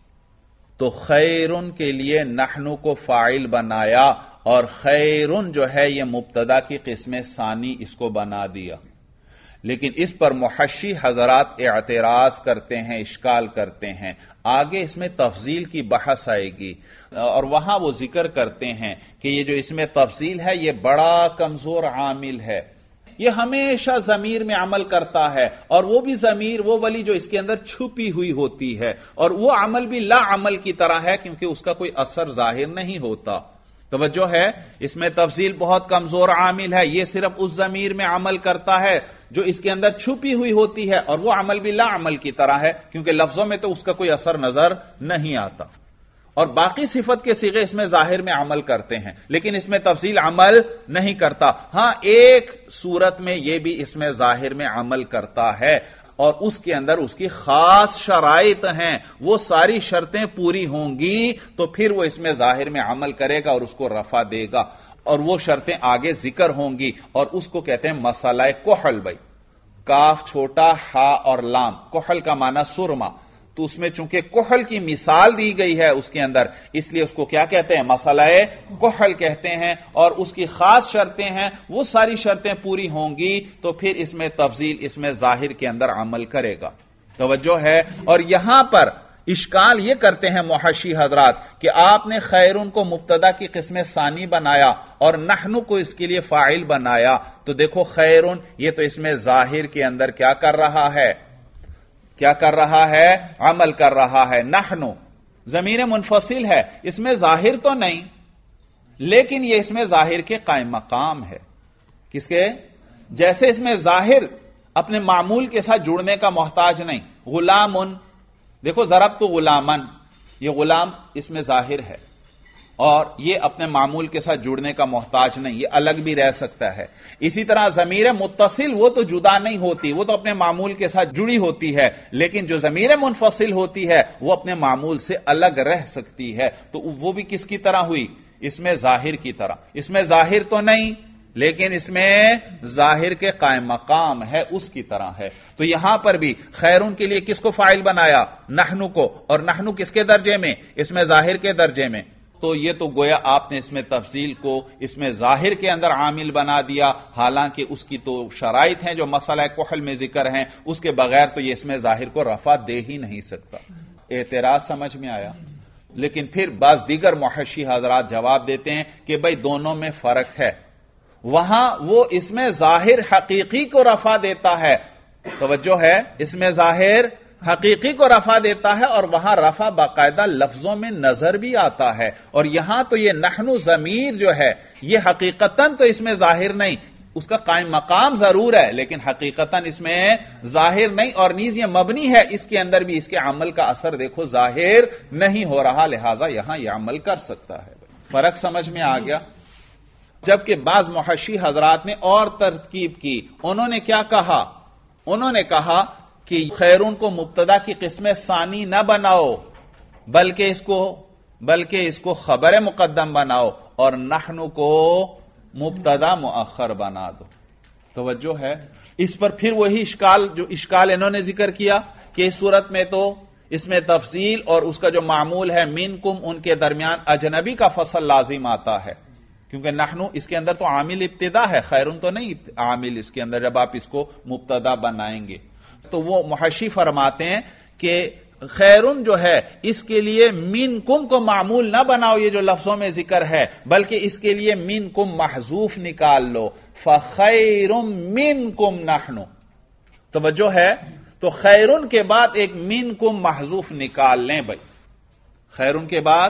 تو خیرن کے لیے نحن کو فاعل بنایا، اور خیرن جو ہے یہ مبتدا کی قسم ثانی اس کو بنا دیا. لیکن اس پر محشی حضرات اعتراض کرتے ہیں، اشکال کرتے ہیں. آگے اس میں تفضیل کی بحث آئے گی، اور وہاں وہ ذکر کرتے ہیں کہ یہ جو اس میں تفضیل ہے یہ بڑا کمزور عامل ہے، یہ ہمیشہ ضمیر میں عمل کرتا ہے، اور وہ بھی ضمیر وہ والی جو اس کے اندر چھپی ہوئی ہوتی ہے، اور وہ عمل بھی لا عمل کی طرح ہے کیونکہ اس کا کوئی اثر ظاہر نہیں ہوتا. توجہ ہے، اس میں تفضیل بہت کمزور عامل ہے. یہ صرف اس ضمیر میں عمل کرتا ہے جو اس کے اندر چھپی ہوئی ہوتی ہے، اور وہ عمل بھی لا عمل کی طرح ہے کیونکہ لفظوں میں تو اس کا کوئی اثر نظر نہیں آتا. اور باقی صفت کے صیغے اس میں ظاہر میں عمل کرتے ہیں، لیکن اس میں تفضیل عمل نہیں کرتا. ہاں ایک صورت میں یہ بھی اس میں ظاہر میں عمل کرتا ہے، اور اس کے اندر اس کی خاص شرائط ہیں. وہ ساری شرطیں پوری ہوں گی تو پھر وہ اس میں ظاہر میں عمل کرے گا اور اس کو رفع دے گا، اور وہ شرطیں آگے ذکر ہوں گی، اور اس کو کہتے ہیں مسئلہ کحل. بھائی کاف چھوٹا، ہا اور لام، کحل کا معنی سرما، تو اس میں چونکہ کحل کی مثال دی گئی ہے اس کے اندر، اس لیے اس کو کیا کہتے ہیں؟ مسئلہ کحل کہتے ہیں. اور اس کی خاص شرطیں ہیں، وہ ساری شرطیں پوری ہوں گی تو پھر اس میں تفضیل اس میں ظاہر کے اندر عمل کرے گا. توجہ ہے. اور یہاں پر اشکال یہ کرتے ہیں محشی حضرات کہ آپ نے خیرن کو مبتدا کی قسم ثانی بنایا اور نحن کو اس کے لیے فاعل بنایا. تو دیکھو خیرن یہ تو اس میں ظاہر کے اندر کیا کر رہا ہے؟ کیا کر رہا ہے؟ عمل کر رہا ہے. نحن ضمیر منفصل ہے، اس میں ظاہر تو نہیں، لیکن یہ اس میں ظاہر کے قائم مقام ہے. کس کے؟ جیسے اس میں ظاہر اپنے معمول کے ساتھ جڑنے کا محتاج نہیں، غلامن، دیکھو ضرب تو غلامن، یہ غلام اس میں ظاہر ہے اور یہ اپنے معمول کے ساتھ جڑنے کا محتاج نہیں، یہ الگ بھی رہ سکتا ہے. اسی طرح ضمیر متصل وہ تو جدا نہیں ہوتی، وہ تو اپنے معمول کے ساتھ جڑی ہوتی ہے، لیکن جو ضمیر منفصل ہوتی ہے وہ اپنے معمول سے الگ رہ سکتی ہے. تو وہ بھی کس کی طرح ہوئی؟ اس میں ظاہر کی طرح. اس میں ظاہر تو نہیں لیکن اس میں ظاہر کے قائم مقام ہے، اس کی طرح ہے. تو یہاں پر بھی خیرون کے لیے کس کو فاعل بنایا؟ نحنو کو. اور نحنو کس کے درجے میں؟ اس میں ظاہر کے درجے میں. تو یہ تو گویا آپ نے اس میں تفصیل کو اس میں ظاہر کے اندر عامل بنا دیا، حالانکہ اس کی تو شرائط ہیں جو مسئلہ کحل میں ذکر ہیں، اس کے بغیر تو یہ اس میں ظاہر کو رفع دے ہی نہیں سکتا. اعتراض سمجھ میں آیا؟ لیکن پھر بعض دیگر محشی حضرات جواب دیتے ہیں کہ بھئی دونوں میں فرق ہے. وہاں وہ اس میں ظاہر حقیقی کو رفع دیتا ہے، توجہ ہے، اس میں ظاہر حقیقی کو رفع دیتا ہے اور وہاں رفع باقاعدہ لفظوں میں نظر بھی آتا ہے. اور یہاں تو یہ نحنو ضمیر جو ہے یہ حقیقتاً تو اس میں ظاہر نہیں، اس کا قائم مقام ضرور ہے لیکن حقیقتاً اس میں ظاہر نہیں، اور نیز یہ مبنی ہے، اس کے اندر بھی اس کے عمل کا اثر دیکھو ظاہر نہیں ہو رہا، لہذا یہاں یہ عمل کر سکتا ہے. فرق سمجھ میں آ گیا؟ جبکہ بعض محشی حضرات نے اور ترکیب کی. انہوں نے کیا کہا؟ انہوں نے کہا کہ خیرون کو مبتدا کی قسم ثانی نہ بناؤ بلکہ اس کو خبر مقدم بناؤ اور نحنو کو مبتدا مؤخر بنا دو. توجہ ہے؟ اس پر پھر وہی اشکال انہوں نے ذکر کیا کہ اس صورت میں تو اس میں تفصیل اور اس کا جو معمول ہے منکم، ان کے درمیان اجنبی کا فصل لازم آتا ہے، کیونکہ نحنو اس کے اندر تو عامل ابتدا ہے، خیرون تو نہیں عامل اس کے اندر جب آپ اس کو مبتدا بنائیں گے. تو وہ محشی فرماتے ہیں کہ خیرون جو ہے اس کے لیے منکم کو معمول نہ بناؤ، یہ جو لفظوں میں ذکر ہے، بلکہ اس کے لیے منکم محذوف نکال لو، فخیر منکم نحنو. توجہ ہے؟ تو خیرون کے بعد ایک منکم محذوف نکال لیں. بھائی خیرون کے بعد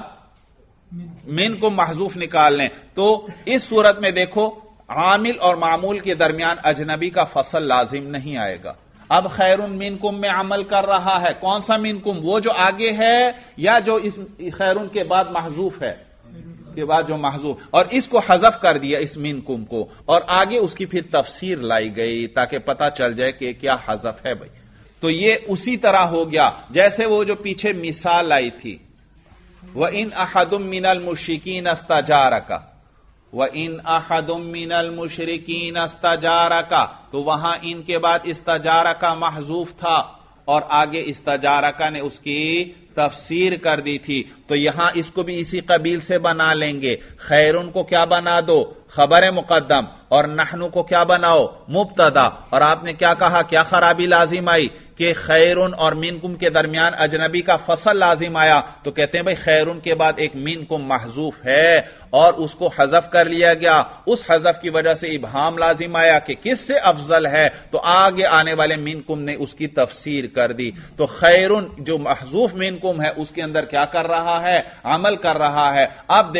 منکم محذوف نکال لیں تو اس صورت میں دیکھو عامل اور معمول کے درمیان اجنبی کا فصل لازم نہیں آئے گا. اب خیرون منکم میں عمل کر رہا ہے، کون سا منکم؟ وہ جو آگے ہے یا جو اس خیرون کے بعد محذوف ہے؟ کے بعد جو محذوف، اور اس کو حذف کر دیا اس منکم کو، اور آگے اس کی پھر تفسیر لائی گئی تاکہ پتہ چل جائے کہ کیا حذف ہے. بھائی تو یہ اسی طرح ہو گیا جیسے وہ جو پیچھے مثال آئی تھی، وَإِنْ أَحَدٌ مِّنَ الْمُشْرِكِينَ اسْتَجَارَكَ، وَإِنْ أَحَدٌ مِّنَ الْمُشْرِكِينَ اسْتَجَارَكَ، تو وہاں ان کے بعد استجارہ محذوف تھا اور آگے استجارہ نے اس کی تفسیر کر دی تھی. تو یہاں اس کو بھی اسی قبیل سے بنا لیں گے. خیرون کو کیا بنا دو؟ خبر مقدم، اور نحنو کو کیا بناؤ؟ مبتدا. اور آپ نے کیا کہا؟ کیا خرابی لازم آئی کہ خیرون اور منکم کے درمیان اجنبی کا فصل لازم آیا. تو کہتے ہیں بھائی خیرون کے بعد ایک منکم محذوف ہے اور اس کو حذف کر لیا گیا، اس حذف کی وجہ سے ابہام لازم آیا کہ کس سے افضل ہے، تو آگے آنے والے منکم نے اس کی تفسیر کر دی. تو خیرون جو محذوف منکم ہے اس کے اندر کیا کر رہا ہے؟ عمل کر رہا ہے. اب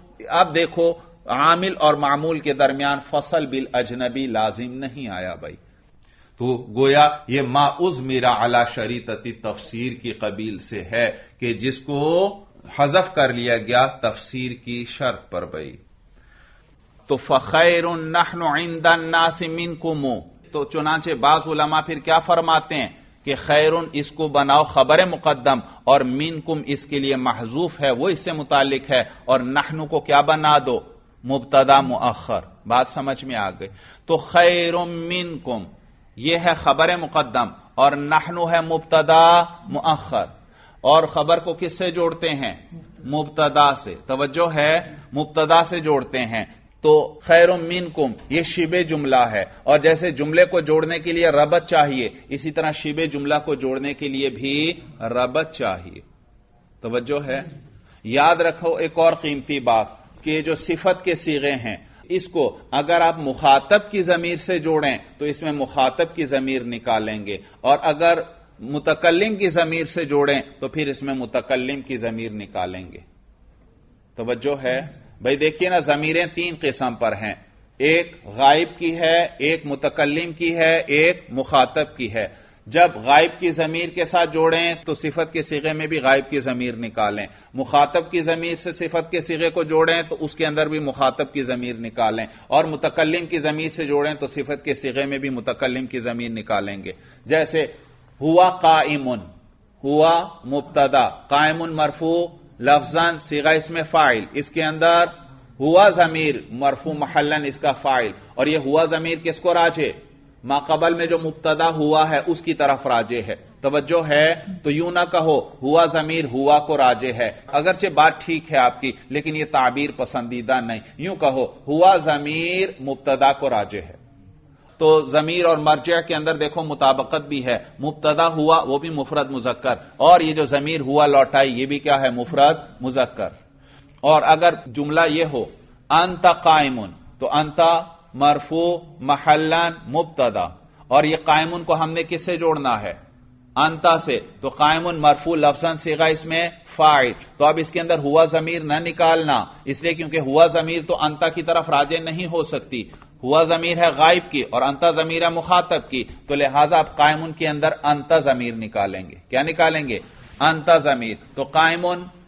دیکھو عامل اور معمول کے درمیان فصل بالاجنبی لازم نہیں آیا. بھائی تو گویا یہ ما اضمر علی شریطتی تفسیر کی قبیل سے ہے کہ جس کو حذف کر لیا گیا تفسیر کی شرط پر. بھائی تو فخیر نحن عند الناس منکم، تو چنانچہ بعض علماء پھر کیا فرماتے ہیں کہ خیرون اس کو بناؤ خبر مقدم اور منکم اس کے لیے محذوف ہے، وہ اس سے متعلق ہے، اور نحن کو کیا بنا دو؟ مبتدا مؤخر. بات سمجھ میں آ گئی؟ تو خیر منکم یہ ہے خبر مقدم اور نحن ہے مبتدا مؤخر، اور خبر کو کس سے جوڑتے ہیں؟ مبتدا سے. توجہ ہے؟ مبتدا سے جوڑتے ہیں. تو خیر منکم یہ شبہ جملہ ہے، اور جیسے جملے کو جوڑنے کے لیے ربط چاہیے اسی طرح شبہ جملہ کو جوڑنے کے لیے بھی ربط چاہیے. توجہ ہے؟ یاد رکھو ایک اور قیمتی بات کہ جو صفت کے صیغے ہیں اس کو اگر آپ مخاطب کی ضمیر سے جوڑیں تو اس میں مخاطب کی ضمیر نکالیں گے، اور اگر متکلم کی ضمیر سے جوڑیں تو پھر اس میں متکلم کی ضمیر نکالیں گے. توجہ ہے؟ بھائی دیکھیے نا، ضمیریں تین قسم پر ہیں، ایک غائب کی ہے، ایک متکلم کی ہے، ایک مخاطب کی ہے. جب غائب کی ضمیر کے ساتھ جوڑیں تو صفت کے صیغے میں بھی غائب کی ضمیر نکالیں، مخاطب کی ضمیر سے صفت کے صیغے کو جوڑیں تو اس کے اندر بھی مخاطب کی ضمیر نکالیں، اور متکلم کی ضمیر سے جوڑیں تو صفت کے صیغے میں بھی متکلم کی ضمیر نکالیں گے۔ جیسے ہوا قائم، ہوا مبتدا، قائم مرفوع لفظاً صیغہ اسم فاعل، اس کے اندر ہوا ضمیر مرفوع محلاً اس کا فاعل، اور یہ ہوا ضمیر کس کو راجع؟ ما قبل میں جو مبتدا ہوا ہے اس کی طرف راجع ہے۔ توجہ ہے؟ تو یوں نہ کہو ہوا ضمیر ہوا کو راجع ہے، اگرچہ بات ٹھیک ہے آپ کی لیکن یہ تعبیر پسندیدہ نہیں، یوں کہو ہوا ضمیر مبتدا کو راجع ہے۔ تو ضمیر اور مرجع کے اندر دیکھو مطابقت بھی ہے، مبتدا ہوا وہ بھی مفرد مذکر، اور یہ جو ضمیر ہوا لوٹائی یہ بھی کیا ہے؟ مفرد مذکر۔ اور اگر جملہ یہ ہو انت قائم تو انت مرفوع محلاً مبتدا، اور یہ قائم کو ہم نے کس سے جوڑنا ہے؟ انتا سے، تو قائم مرفوع لفظاً صیغہ اس میں فاعل، تو اب اس کے اندر ہوا ضمیر نہ نکالنا، اس لیے کیونکہ ہوا ضمیر تو انتا کی طرف راجع نہیں ہو سکتی، ہوا ضمیر ہے غائب کی اور انتا ضمیر ہے مخاطب کی، تو لہذا اب قائم کے اندر انتا ضمیر نکالیں گے۔ کیا نکالیں گے؟ انتا ضمیر، تو قائم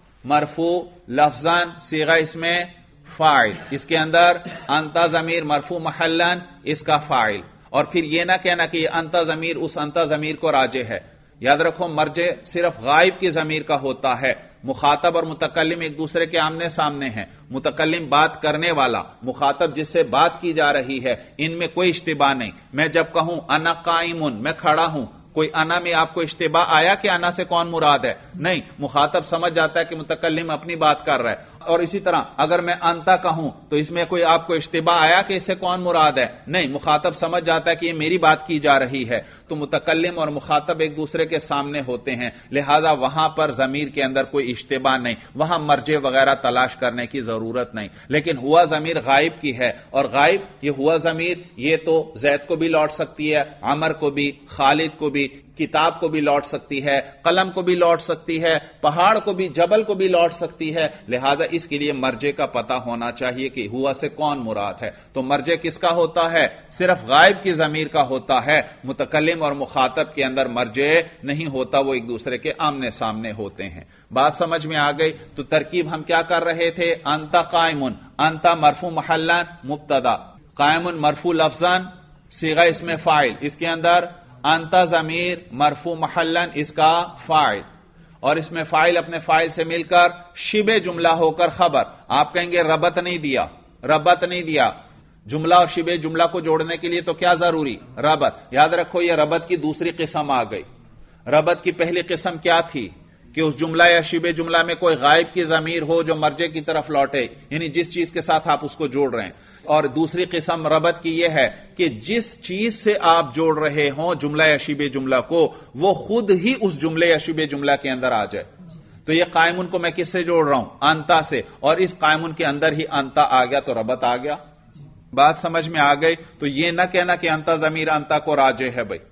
مرفوع لفظاً صیغہ اس میں فاعل، اس کے اندر انتا ضمیر مرفوع محلاً اس کا فاعل، اور پھر یہ نہ کہنا کہ یہ انتا ضمیر اس انتا ضمیر کو راجع ہے۔ یاد رکھو مرجع صرف غائب کی ضمیر کا ہوتا ہے، مخاطب اور متکلم ایک دوسرے کے آمنے سامنے ہیں، متکلم بات کرنے والا، مخاطب جس سے بات کی جا رہی ہے، ان میں کوئی اشتباہ نہیں۔ میں جب کہوں انا قائم میں کھڑا ہوں، کوئی انا میں آپ کو اشتباہ آیا کہ انا سے کون مراد ہے؟ نہیں، مخاطب سمجھ جاتا ہے کہ متکلم اپنی بات کر رہا ہے۔ اور اسی طرح اگر میں انتا کہوں تو اس میں کوئی آپ کو اشتباہ آیا کہ اس سے کون مراد ہے؟ نہیں، مخاطب سمجھ جاتا ہے کہ یہ میری بات کی جا رہی ہے۔ تو متکلم اور مخاطب ایک دوسرے کے سامنے ہوتے ہیں، لہذا وہاں پر ضمیر کے اندر کوئی اشتباہ نہیں، وہاں مرجع وغیرہ تلاش کرنے کی ضرورت نہیں۔ لیکن ہوا ضمیر غائب کی ہے، اور غائب یہ ہوا ضمیر یہ تو زید کو بھی لوٹ سکتی ہے، عمر کو بھی، خالد کو بھی، کتاب کو بھی لوٹ سکتی ہے، قلم کو بھی لوٹ سکتی ہے، پہاڑ کو بھی، جبل کو بھی لوٹ سکتی ہے، لہذا اس کے لیے مرجع کا پتہ ہونا چاہیے کہ ہوا سے کون مراد ہے۔ تو مرجع کس کا ہوتا ہے؟ صرف غائب کی ضمیر کا ہوتا ہے، متکلم اور مخاطب کے اندر مرجع نہیں ہوتا، وہ ایک دوسرے کے آمنے سامنے ہوتے ہیں۔ بات سمجھ میں آ گئی؟ تو ترکیب ہم کیا کر رہے تھے؟ انتا قائم، انتا مرفوع محلاً مبتدا، قائم مرفوع لفظاً صیغہ اسم فاعل، اس کے اندر انتا ضمیر مرفوع محلاً اس کا فاعل، اور اس میں فاعل اپنے فاعل سے مل کر شبہ جملہ ہو کر خبر۔ آپ کہیں گے ربط نہیں دیا، ربط نہیں دیا، جملہ اور شبہ جملہ کو جوڑنے کے لیے تو کیا ضروری؟ ربط۔ یاد رکھو یہ ربط کی دوسری قسم آ گئی۔ ربط کی پہلی قسم کیا تھی؟ کہ اس جملہ یا شبہ جملہ میں کوئی غائب کی ضمیر ہو جو مرجع کی طرف لوٹے، یعنی جس چیز کے ساتھ آپ اس کو جوڑ رہے ہیں۔ اور دوسری قسم ربط کی یہ ہے کہ جس چیز سے آپ جوڑ رہے ہوں جملہ یا شبہ جملہ کو، وہ خود ہی اس جملے یا شبہ جملہ کے اندر آ جائے۔ تو یہ قائمن کو میں کس سے جوڑ رہا ہوں؟ انتا سے، اور اس قائمن کے اندر ہی انتا آ گیا تو ربط آ گیا۔ بات سمجھ میں آ گئی؟ تو یہ نہ کہنا کہ انتا ضمیر انتا کو راجع ہے بھائی،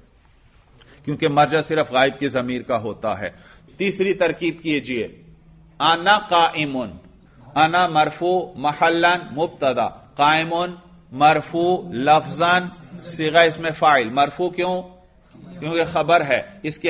کیونکہ مرجع صرف غائب کی ضمیر کا ہوتا ہے۔ تیسری ترکیب کیجئے، انا قائم، انا مرفوع محلاً مبتدا، قائم مرفوع لفظاً صیغہ اسم فاعل، مرفوع کیوں؟ کیونکہ خبر ہے، اس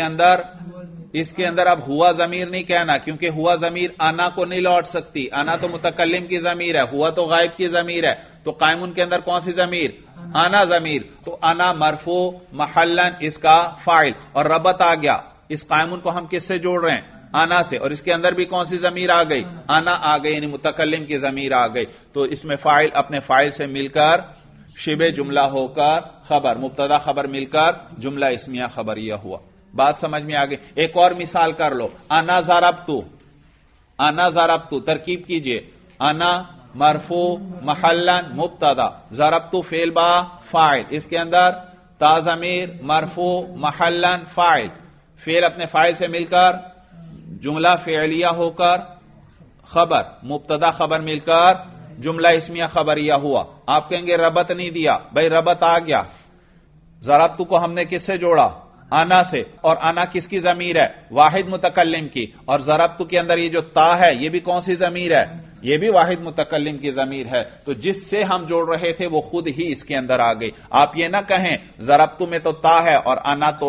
کے اندر اب ہوا ضمیر نہیں کہنا، کیونکہ ہوا ضمیر انا کو نہیں لوٹ سکتی، انا تو متکلم کی ضمیر ہے، ہوا تو غائب کی ضمیر ہے، تو قائم کے اندر کون سی ضمیر؟ انا ضمیر، تو انا مرفوع محلاً اس کا فاعل، اور ربط آ گیا، اس قائم کو ہم کس سے جوڑ رہے ہیں؟ انا سے، اور اس کے اندر بھی کون سی ضمیر آ گئی؟ انا آ گئی، یعنی متکلم کی ضمیر آ گئی، تو اس میں فاعل اپنے فاعل سے مل کر شبہ جملہ ہو کر خبر، مبتدا خبر مل کر جملہ اسمیہ خبریہ ہوا۔ بات سمجھ میں آ گئی؟ ایک اور مثال کر لو، انا ضربتو، انا ضربتو، ترکیب کیجئے، انا مرفوع محلاً مبتدا، ضربتو فعل با فاعل، اس کے اندر تا ضمیر مرفوع محلاً فاعل، فعل اپنے فاعل سے مل کر جملہ فعلیہ ہو کر خبر، مبتدا خبر مل کر جملہ اسمیہ خبریہ ہوا۔ آپ کہیں گے ربط نہیں دیا، بھائی ربط آ گیا، ضربتو کو ہم نے کس سے جوڑا؟ انا سے، اور انا کس کی ضمیر ہے؟ واحد متکلم کی، اور ضربتو کے اندر یہ جو تا ہے یہ بھی کون سی ضمیر ہے؟ یہ بھی واحد متکلم کی ضمیر ہے، تو جس سے ہم جوڑ رہے تھے وہ خود ہی اس کے اندر آ گئی۔ آپ یہ نہ کہیں ضربتو میں تو تا ہے اور انا تو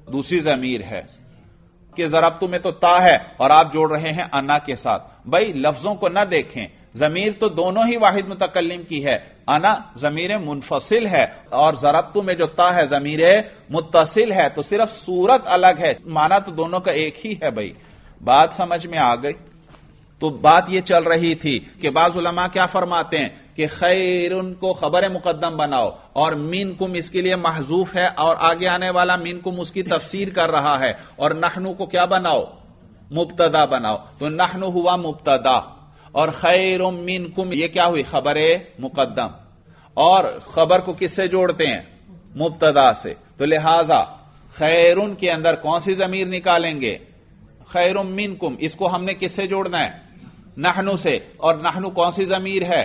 دوسری ضمیر ہے کہ ضربتو میں تو تا ہے اور آپ جوڑ رہے ہیں انا کے ساتھ. بھائی لفظوں کو نہ دیکھیں، ضمیر تو دونوں ہی واحد متکلم کی ہے. انا ضمیر منفصل ہے اور ضربتو میں جو تا ہے ضمیر متصل ہے، تو صرف صورت الگ ہے، معنی تو دونوں کا ایک ہی ہے. بھائی بات سمجھ میں آ گئی؟ تو بات یہ چل رہی تھی کہ بعض علماء کیا فرماتے ہیں کہ خیرن کو خبر مقدم بناؤ اور منکم اس کے لیے محذوف ہے اور آگے آنے والا منکم اس کی تفسیر کر رہا ہے، اور نحنو کو کیا بناؤ؟ مبتدا بناؤ. تو نحنو ہوا مبتدا اور خیر منکم یہ کیا ہوئی؟ خبر مقدم. اور خبر کو کس سے جوڑتے ہیں؟ مبتدا سے. تو لہذا خیرن کے اندر کون سی ضمیر نکالیں گے؟ خیر منکم. اس کو ہم نے کس سے جوڑنا ہے؟ نحنو سے. اور نحنو کون سی ضمیر ہے؟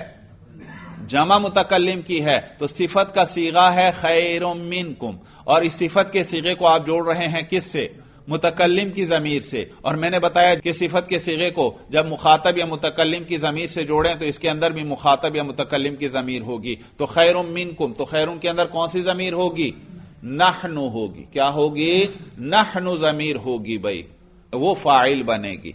جمع متکلم کی ہے. تو صفت کا صیغہ ہے خیر منکم، اور اس صفت کے صیغے کو آپ جوڑ رہے ہیں کس سے؟ متکلم کی ضمیر سے. اور میں نے بتایا کہ صفت کے صیغے کو جب مخاطب یا متکلم کی ضمیر سے جوڑیں تو اس کے اندر بھی مخاطب یا متکلم کی ضمیر ہوگی. تو خیر منکم، تو خیر کے اندر کون سی ضمیر ہوگی؟ نحنو ہوگی. کیا ہوگی؟ نحنو ضمیر ہوگی. بھائی وہ فاعل بنے گی.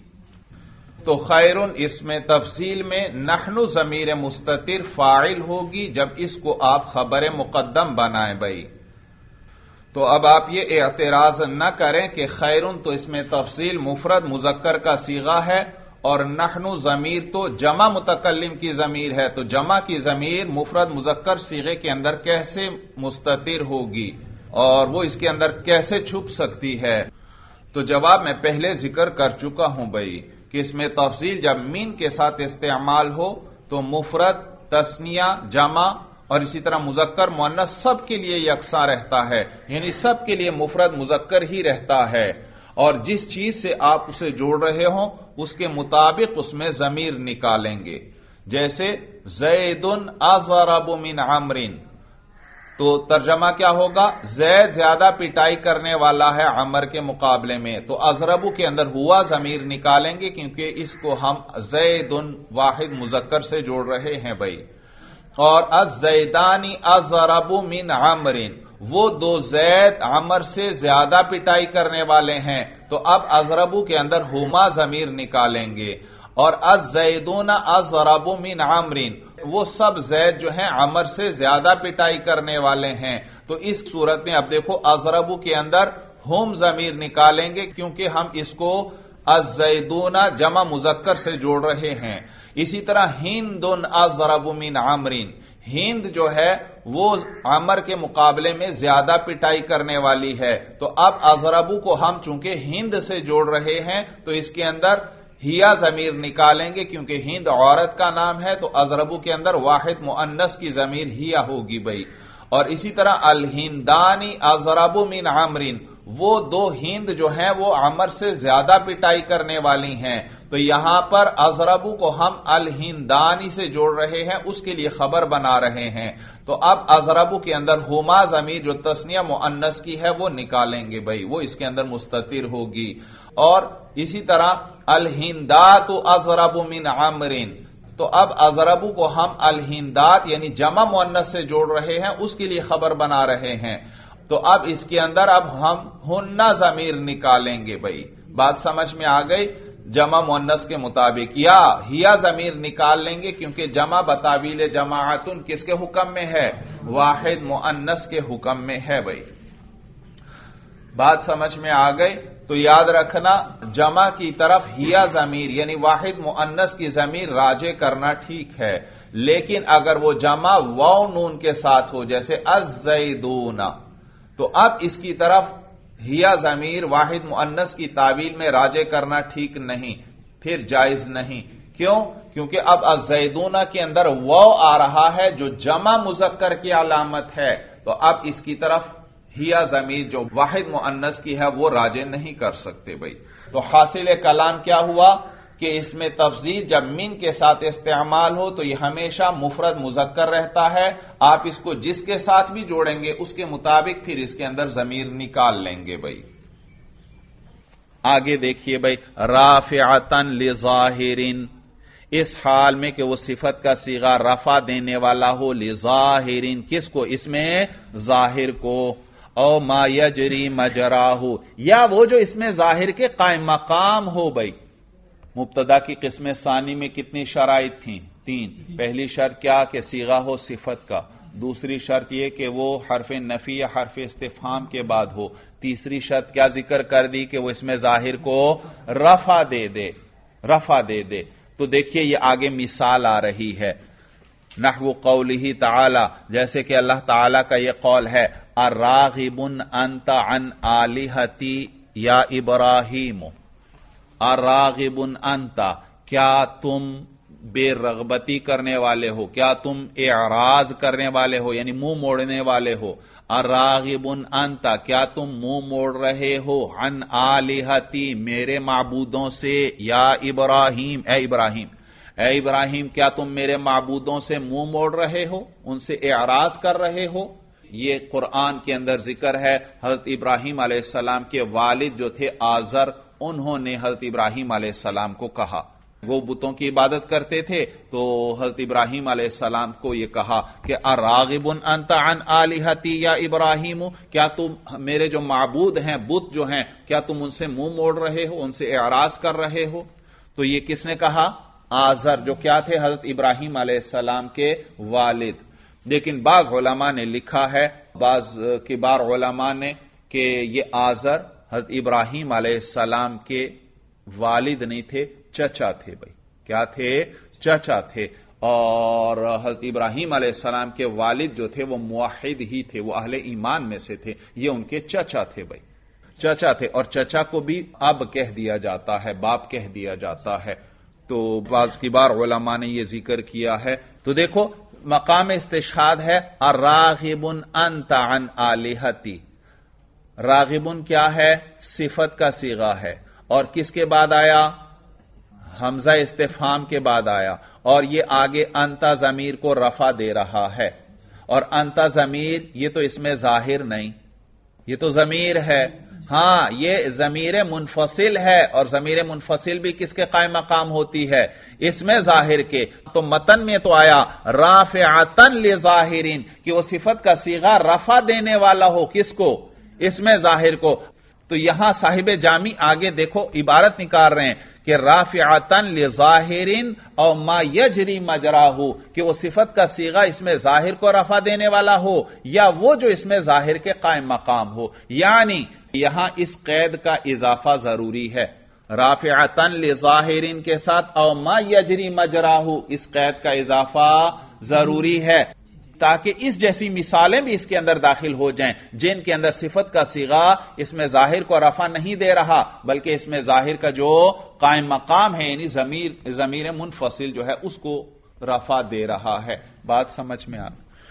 تو خیرن اس میں تفصیل میں نحنو ضمیر مستتر فاعل ہوگی جب اس کو آپ خبر مقدم بنائیں. بھائی تو اب آپ یہ اعتراض نہ کریں کہ خیرن تو اس میں تفصیل مفرد مذکر کا صیغہ ہے اور نحنو ضمیر تو جمع متکلم کی ضمیر ہے، تو جمع کی ضمیر مفرد مذکر صیغے کے اندر کیسے مستتر ہوگی اور وہ اس کے اندر کیسے چھپ سکتی ہے؟ تو جواب میں پہلے ذکر کر چکا ہوں بھائی کہ اس میں تفصیل جب مین کے ساتھ استعمال ہو تو مفرد، تثنیہ، جمع اور اسی طرح مذکر مؤنث سب کے لیے یکساں رہتا ہے، یعنی سب کے لیے مفرد مذکر ہی رہتا ہے، اور جس چیز سے آپ اسے جوڑ رہے ہوں اس کے مطابق اس میں ضمیر نکالیں گے. جیسے زید اضرب من عمر، تو ترجمہ کیا ہوگا؟ زید زیادہ پٹائی کرنے والا ہے عمر کے مقابلے میں. تو اضربو کے اندر ہوا ضمیر نکالیں گے کیونکہ اس کو ہم زید واحد مذکر سے جوڑ رہے ہیں. بھائی اور الزیدانی اضرب من عمر، وہ دو زید عمر سے زیادہ پٹائی کرنے والے ہیں، تو اب اضربو کے اندر ہما ضمیر نکالیں گے. اور الزیدون اضرب من عمر، وہ سب زید جو ہیں عمر سے زیادہ پٹائی کرنے والے ہیں. تو اس صورت میں اب دیکھو اضربو کے اندر ہم ضمیر نکالیں گے کیونکہ ہم اس کو الزیدون جمع مذکر سے جوڑ رہے ہیں. اسی طرح ہند اضرب من عمر، ہند جو ہے وہ عمر کے مقابلے میں زیادہ پٹائی کرنے والی ہے. تو اب اضربو کو ہم چونکہ ہند سے جوڑ رہے ہیں تو اس کے اندر ہیا ضمیر نکالیں گے کیونکہ ہند عورت کا نام ہے، تو اضربو کے اندر واحد مؤنث کی ضمیر ہیا ہوگی. بھائی اور اسی طرح الہندانی اضرب من عمر، وہ دو ہند جو ہیں وہ عمر سے زیادہ پٹائی کرنے والی ہیں. تو یہاں پر اضربو کو ہم الہندانی سے جوڑ رہے ہیں، اس کے لیے خبر بنا رہے ہیں. تو اب اضربو کے اندر ہما ضمیر جو تثنیہ مؤنث کی ہے وہ نکالیں گے. بھائی وہ اس کے اندر مستتر ہوگی. اور اسی طرح الہندات اضرب من عمر، تو اب اضربو کو ہم الہندات یعنی جمع مؤنث سے جوڑ رہے ہیں، اس کے لیے خبر بنا رہے ہیں. تو اب اس کے اندر اب ہم ہننا ضمیر نکالیں گے. بھائی بات سمجھ میں آ گئی؟ جمع مؤنث کے مطابق، یا ہیا ضمیر نکال لیں گے کیونکہ جمع بتاویل جماعتن کس کے حکم میں ہے؟ واحد مؤنث کے حکم میں ہے. بھائی بات سمجھ میں آ گئی؟ تو یاد رکھنا جمع کی طرف ہیا ضمیر یعنی واحد مؤنث کی ضمیر راجع کرنا ٹھیک ہے، لیکن اگر وہ جمع واو نون کے ساتھ ہو جیسے الزیدون، تو اب اس کی طرف ہیا ضمیر واحد مؤنث کی تعویل میں راجع کرنا ٹھیک نہیں، پھر جائز نہیں. کیوں؟ کیونکہ اب الزیدون کے اندر واو آ رہا ہے جو جمع مذکر کی علامت ہے، تو اب اس کی طرف ہیا ضمیر جو واحد مؤنث کی ہے وہ راجع نہیں کر سکتے. بھائی تو حاصل کلام کیا ہوا کہ اس میں تفضیل جب من کے ساتھ استعمال ہو تو یہ ہمیشہ مفرد مذکر رہتا ہے، آپ اس کو جس کے ساتھ بھی جوڑیں گے اس کے مطابق پھر اس کے اندر ضمیر نکال لیں گے. بھائی آگے دیکھیے بھائی رافعتن لظاہرن، اس حال میں کہ وہ صفت کا صیغہ رفع دینے والا ہو لظاہرن، کس کو؟ اس میں ظاہر کو. او ما یجری مجراہ، یا وہ جو اس میں ظاہر کے قائم مقام ہو بھائی۔ مبتدا کی قسم ثانی میں کتنی شرائط تھیں؟ 3۔ پہلی شرط کیا کہ صیغہ ہو صفت کا، دوسری شرط یہ کہ وہ حرف نفی یا حرف استفہام کے بعد ہو، تیسری شرط کیا ذکر کر دی کہ وہ اس میں ظاہر کو رفع دے دے۔ تو دیکھیے یہ آگے مثال آ رہی ہے، نحو قولہ تعالی، جیسے کہ اللہ تعالی کا یہ قول ہے، اراغب انت عن آلہتی یا ابراہیم، اراغب انت، کیا تم بے رغبتی کرنے والے ہو، کیا تم اعراض کرنے والے ہو، یعنی منہ موڑنے والے ہو، اراغب انت، کیا تم منہ موڑ رہے ہو، عن آلہتی، میرے معبودوں سے، یا ابراہیم، اے ابراہیم کیا تم میرے معبودوں سے منہ موڑ رہے ہو، ان سے اعراض کر رہے ہو۔ یہ قرآن کے اندر ذکر ہے، حضرت ابراہیم علیہ السلام کے والد جو تھے آزر، انہوں نے حضرت ابراہیم علیہ السلام کو کہا، وہ بتوں کی عبادت کرتے تھے، تو حضرت ابراہیم علیہ السلام کو یہ کہا کہ اراغب انت عن آلہتی یا ابراہیم، کیا تم میرے جو معبود ہیں، بت جو ہیں، کیا تم ان سے منہ موڑ رہے ہو، ان سے اعراض کر رہے ہو؟ تو یہ کس نے کہا؟ آزر، جو کیا تھے؟ حضرت ابراہیم علیہ السلام کے والد۔ لیکن بعض علماء نے لکھا ہے، بعض کبار علماء نے، کہ یہ آزر حضرت ابراہیم علیہ السلام کے والد نہیں تھے، چچا تھے بھائی۔ کیا تھے؟ چچا تھے۔ اور حضرت ابراہیم علیہ السلام کے والد جو تھے وہ موحد ہی تھے، وہ اہل ایمان میں سے تھے، یہ ان کے چچا تھے بھائی، چچا تھے۔ اور چچا کو بھی اب کہہ دیا جاتا ہے، باپ کہہ دیا جاتا ہے۔ تو بعض کبار علماء نے یہ ذکر کیا ہے۔ تو دیکھو مقام استشہاد ہے، الراغب انت عن آلہتی۔ راغبن کیا ہے؟ صفت کا صیغہ ہے، اور کس کے بعد آیا؟ حمزہ استفہام کے بعد آیا، اور یہ آگے انتا ضمیر کو رفع دے رہا ہے، اور انتا ضمیر یہ تو اس میں ظاہر نہیں، یہ تو ضمیر ہے، ہاں یہ ضمیر منفصل ہے، اور ضمیر منفصل بھی کس کے قائم مقام ہوتی ہے؟ اس میں ظاہر کے۔ تو متن میں تو آیا رافعتن لظاہرین، کہ وہ صفت کا صیغہ رفع دینے والا ہو، کس کو؟ اس میں ظاہر کو۔ تو یہاں صاحب جامی آگے دیکھو عبارت نکال رہے ہیں کہ رافعتن لظاہرین او ما یجری مجراہ، کہ وہ صفت کا صیغہ اس میں ظاہر کو رفع دینے والا ہو، یا وہ جو اس میں ظاہر کے قائم مقام ہو۔ یعنی یہاں اس قید کا اضافہ ضروری ہے، رافعتن لظاہرین کے ساتھ او ما یجری مجراہ، اس قید کا اضافہ ضروری ہے، تاکہ اس جیسی مثالیں بھی اس کے اندر داخل ہو جائیں جن کے اندر صفت کا صیغہ اس میں ظاہر کو رفع نہیں دے رہا، بلکہ اس میں ظاہر کا جو قائم مقام ہے، یعنی ضمیر منفصل جو ہے اس کو رفع دے رہا ہے۔ بات سمجھ میں آ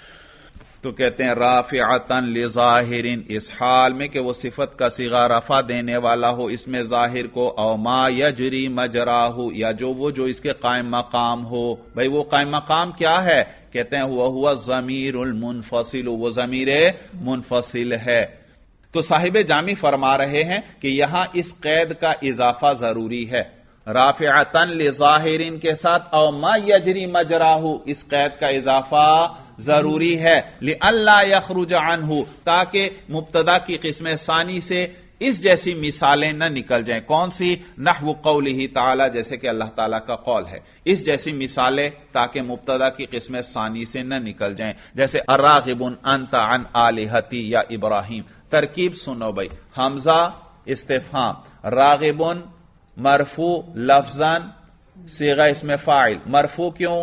تو کہتے ہیں رافعتن لظاہرین، اس حال میں کہ وہ صفت کا صیغہ رفع دینے والا ہو اس میں ظاہر کو، او ما یجری مجراہ، یا جو اس کے قائم مقام ہو۔ بھئی وہ قائم مقام کیا ہے؟ کہتے ہیں ہوا الضمیر المنفصل، وہ ضمیر منفصل ہے۔ تو صاحب جامی فرما رہے ہیں کہ یہاں اس قید کا اضافہ ضروری ہے، رافعتن لظاہرین کے ساتھ او ما یجری مجراہ، اس قید کا اضافہ ضروری ہے، لئلا یخرج عنہ، تاکہ مبتدا کی قسم ثانی سے اس جیسی مثالیں نہ نکل جائیں۔ کون سی؟ نحو قولہ تعالی، جیسے کہ اللہ تعالیٰ کا قول ہے، اس جیسی مثالیں تاکہ مبتدا کی قسم ثانی سے نہ نکل جائیں، جیسے اراغب انت عن آلہتی یا ابراہیم۔ ترکیب سنو بھائی، حمزہ استفہام، راغبن مرفوع لفظاً صیغہ اسم فاعل، مرفوع کیوں؟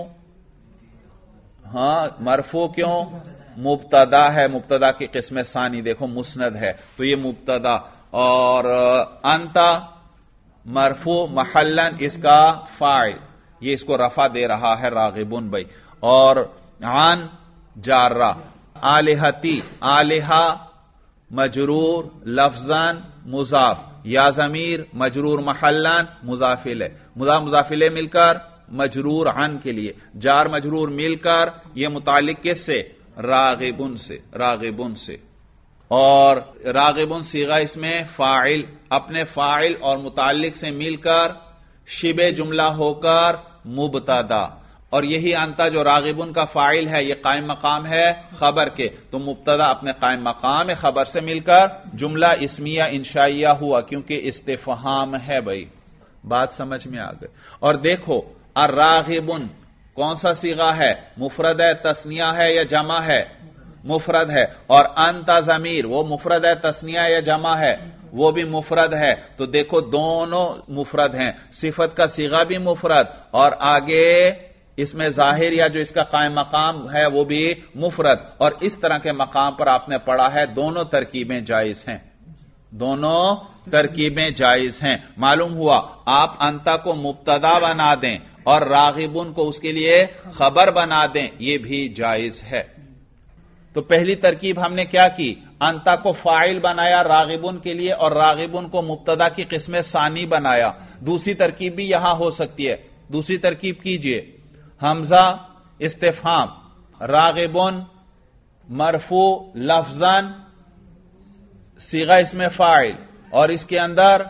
ہاں مرفوع کیوں؟ مبتدا ہے، مبتدا کی قسم ثانی دیکھو مسند ہے، تو یہ مبتدا، اور انتا مرفوع محلن اس کا فاعل، یہ اس کو رفع دے رہا ہے راغبن بھائی، اور عن جارہ، آلہتی آلہہ مجرور لفظاً مضاف، یا ضمیر مجرور محلن مضافل ہے، مضافل مل کر مجرور عن کے لیے، جار مجرور مل کر یہ متعلق کس سے؟ راغبن سے، اور راغبن صیغہ اس میں فاعل، اپنے فاعل اور متعلق سے مل کر شبہ جملہ ہو کر مبتدا، اور یہی انتا جو راغبن کا فاعل ہے یہ قائم مقام ہے خبر کے، تو مبتدا اپنے قائم مقام خبر سے مل کر جملہ اسمیہ انشائیہ ہوا، کیونکہ استفہام ہے بھائی، بات سمجھ میں آ گئی۔ اور دیکھو الراغبن کون سا صیغہ ہے؟ مفرد ہے، تثنیہ ہے یا جمع ہے؟ مفرد ہے۔ اور انتا ضمیر وہ مفرد ہے، تثنیہ یا جمع ہے؟ وہ بھی مفرد ہے۔ تو دیکھو دونوں مفرد ہیں، صفت کا صیغہ بھی مفرد اور آگے اس میں ظاہر یا جو اس کا قائم مقام ہے وہ بھی مفرد، اور اس طرح کے مقام پر آپ نے پڑھا ہے دونوں ترکیبیں جائز ہیں، دونوں ترکیبیں جائز ہیں۔ معلوم ہوا آپ انتا کو مبتدا بنا دیں اور راغبن کو اس کے لیے خبر بنا دیں، یہ بھی جائز ہے۔ تو پہلی ترکیب ہم نے کیا کی؟ انتا کو فاعل بنایا راغبن کے لیے اور راغبن کو مبتدا کی قسم ثانی بنایا۔ دوسری ترکیب بھی یہاں ہو سکتی ہے، دوسری ترکیب کیجئے، حمزہ استفہام راغبن مرفوع لفظاً صیغہ اسم فاعل، اور اس کے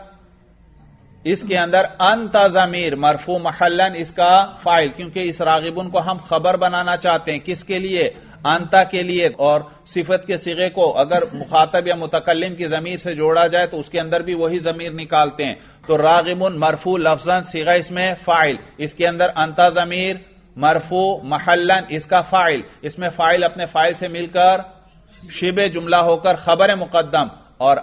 اندر انتا ضمیر مرفوع محلاً اس کا فاعل، کیونکہ اس راغبن کو ہم خبر بنانا چاہتے ہیں، کس کے لیے؟ انتا کے لیے۔ اور صفت کے صیغے کو اگر مخاطب یا متکلم کی ضمیر سے جوڑا جائے تو اس کے اندر بھی وہی ضمیر نکالتے ہیں۔ تو راغبن مرفوع لفظاً صیغہ اسم فاعل، اس کے اندر انتا ضمیر مرفوع محلاً اس کا فاعل، اس میں فاعل اپنے فاعل سے مل کر شبہ جملہ ہو کر خبر مقدم، اور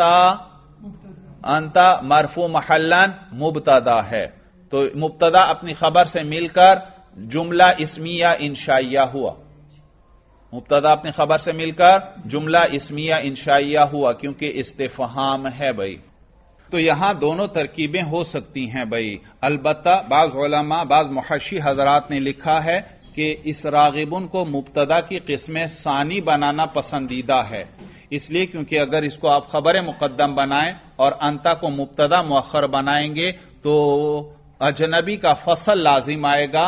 انتا مرفوع محلاً مبتدا ہے، تو مبتدا اپنی خبر سے مل کر جملہ اسمیہ انشائیہ ہوا، مبتدا اپنی خبر سے مل کر جملہ اسمیہ انشائیہ ہوا، کیونکہ استفہام ہے بھائی۔ تو یہاں دونوں ترکیبیں ہو سکتی ہیں بھائی۔ البتہ بعض علماء، بعض محشی حضرات نے لکھا ہے کہ اس راغبن کو مبتدا کی قسم ثانی بنانا پسندیدہ ہے، اس لیے کیونکہ اگر اس کو آپ خبر مقدم بنائیں اور انتا کو مبتدا مؤخر بنائیں گے تو اجنبی کا فصل لازم آئے گا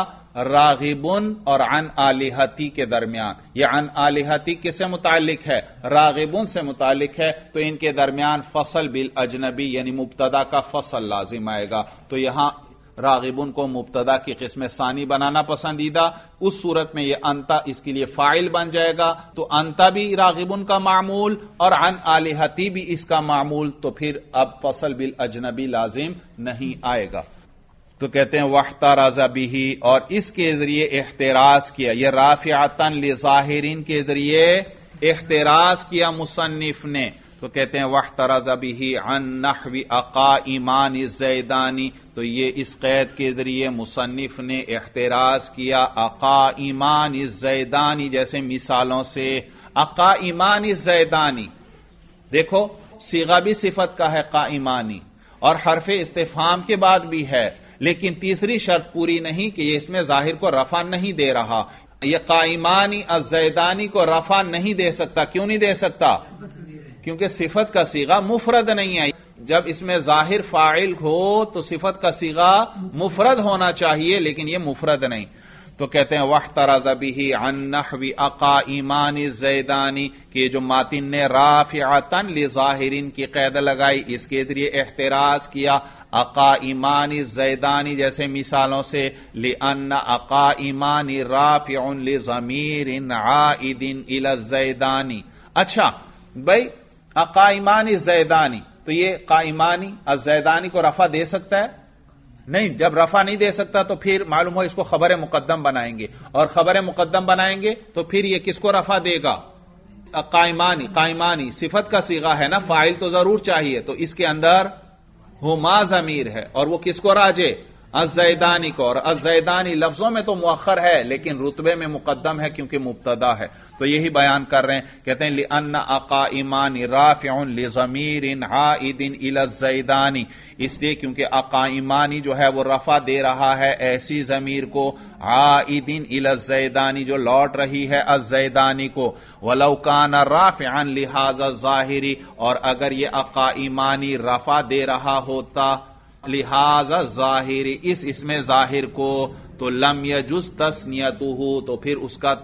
راغبن اور عن آلہتی کے درمیان۔ یہ عن آلہتی کس سے متعلق ہے؟ راغبن سے متعلق ہے، تو ان کے درمیان فصل بالاجنبی یعنی مبتدا کا فصل لازم آئے گا، تو یہاں راغبن کو مبتدا کی قسم ثانی بنانا پسندیدہ، اس صورت میں یہ انتا اس کے لیے فاعل بن جائے گا، تو انتا بھی راغبن کا معمول اور عن آلہتی بھی اس کا معمول، تو پھر اب فصل بالاجنبی لازم نہیں آئے گا۔ تو کہتے ہیں واحترز بہ، اور اس کے ذریعے احتراز کیا، یہ رافعۃ لظاہرین کے ذریعے احتراز کیا مصنف نے، تو کہتے ہیں واحترز بہ عن نحو اقائمان الزیدانی، تو یہ اس قید کے ذریعے مصنف نے احتراز کیا اقائمان الزیدانی جیسے مثالوں سے۔ اقائمان الزیدانی دیکھو صیغہ بھی صفت کا ہے قائمانی، اور حرف استفہام کے بعد بھی ہے، لیکن تیسری شرط پوری نہیں کہ یہ اس میں ظاہر کو رفع نہیں دے رہا، یہ قائمانی الزیدانی کو رفع نہیں دے سکتا۔ کیوں نہیں دے سکتا؟ کیونکہ صفت کا صیغہ مفرد نہیں ہے، جب اس میں ظاہر فاعل ہو تو صفت کا صیغہ مفرد ہونا چاہیے، لیکن یہ مفرد نہیں، تو کہتے ہیں واحترز بہ عن نحو اقائمان الزیدانی، کہ جو ماتن نے رافعۃ لظاہرین کی قید لگائی اس کے ذریعے احتراز کیا اقائمان الزیدانی جیسے مثالوں سے، لأن اقائمان رافع لضمیر عائد الی الزیدانی۔ اچھا بھائی اقائمان الزیدانی، تو یہ قائمانی الزیدانی کو رفع دے سکتا ہے؟ نہیں، جب رفع نہیں دے سکتا تو پھر معلوم ہو اس کو خبر مقدم بنائیں گے، اور خبر مقدم بنائیں گے تو پھر یہ کس کو رفع دے گا؟ قائمانی، قائمانی صفت کا صیغہ ہے نا، فاعل تو ضرور چاہیے، تو اس کے اندر ہما ضمیر ہے، اور وہ کس کو راجع؟ الزیدانی کو، اور الزیدانی لفظوں میں تو مؤخر ہے لیکن رتبے میں مقدم ہے کیونکہ مبتدا ہے، تو یہی بیان کر رہے ہیں، کہتے ہیں لأن اقائمان رافع لضمیر عائد الی الزیدانی، اس لیے کیونکہ اقائمانی جو ہے وہ رفع دے رہا ہے ایسی ضمیر کو عائد الی الزیدانی جو لوٹ رہی ہے الزیدانی کو، ولو کان رافعا لہذا الظاہری، اور اگر یہ اقائمانی رفع دے رہا ہوتا لہذا ظاہری اس میں ظاہر کو، تو لم یجز تسنیتہ، تو پھر اس کا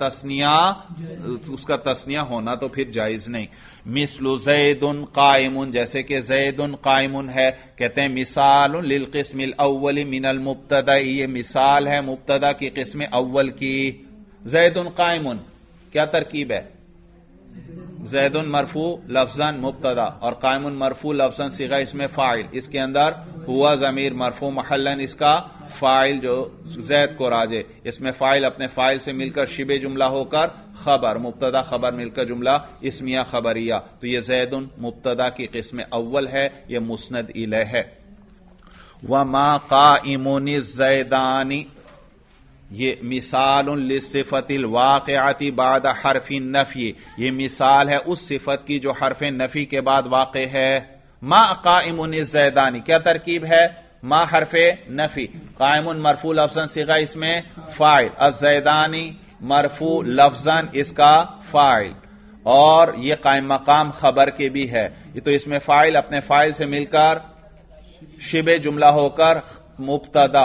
تسنیہ ہونا تو پھر جائز نہیں. مثل زید قائم، جیسے کہ زید قائم ہے. کہتے ہیں مثال للقسم الاول من المبتدا، یہ مثال ہے مبتدا کی قسم اول کی. زید قائم کیا ترکیب ہے؟ زید مرفوع لفظاً مبتدا اور قائم مرفوع لفظاً صیغہ اسم فاعل. اس کے اندر ہوا ضمیر مرفوع محلاً اس کا فاعل جو زید کو راجے، اس میں فاعل اپنے فاعل سے مل کر شبہ جملہ ہو کر خبر، مبتدا خبر مل کر جملہ اسمیہ خبریہ. تو یہ زید مبتدا کی قسم اول ہے، یہ مسند الیہ ہے. وما قائم الزیدان، یہ مثال للصفت الواقعۃ بعد حرف النفی، یہ مثال ہے اس صفت کی جو حرف نفی کے بعد واقع ہے. ما قائم الزیدان کیا ترکیب ہے؟ ما حرف نفی، قائم مرفوع لفظاً صیغہ اس میں فاعل، الزیدانی مرفوع لفظاً اس کا فاعل، اور یہ قائم مقام خبر کے بھی ہے. یہ تو اس میں فاعل اپنے فاعل سے مل کر شبہ جملہ ہو کر مبتدا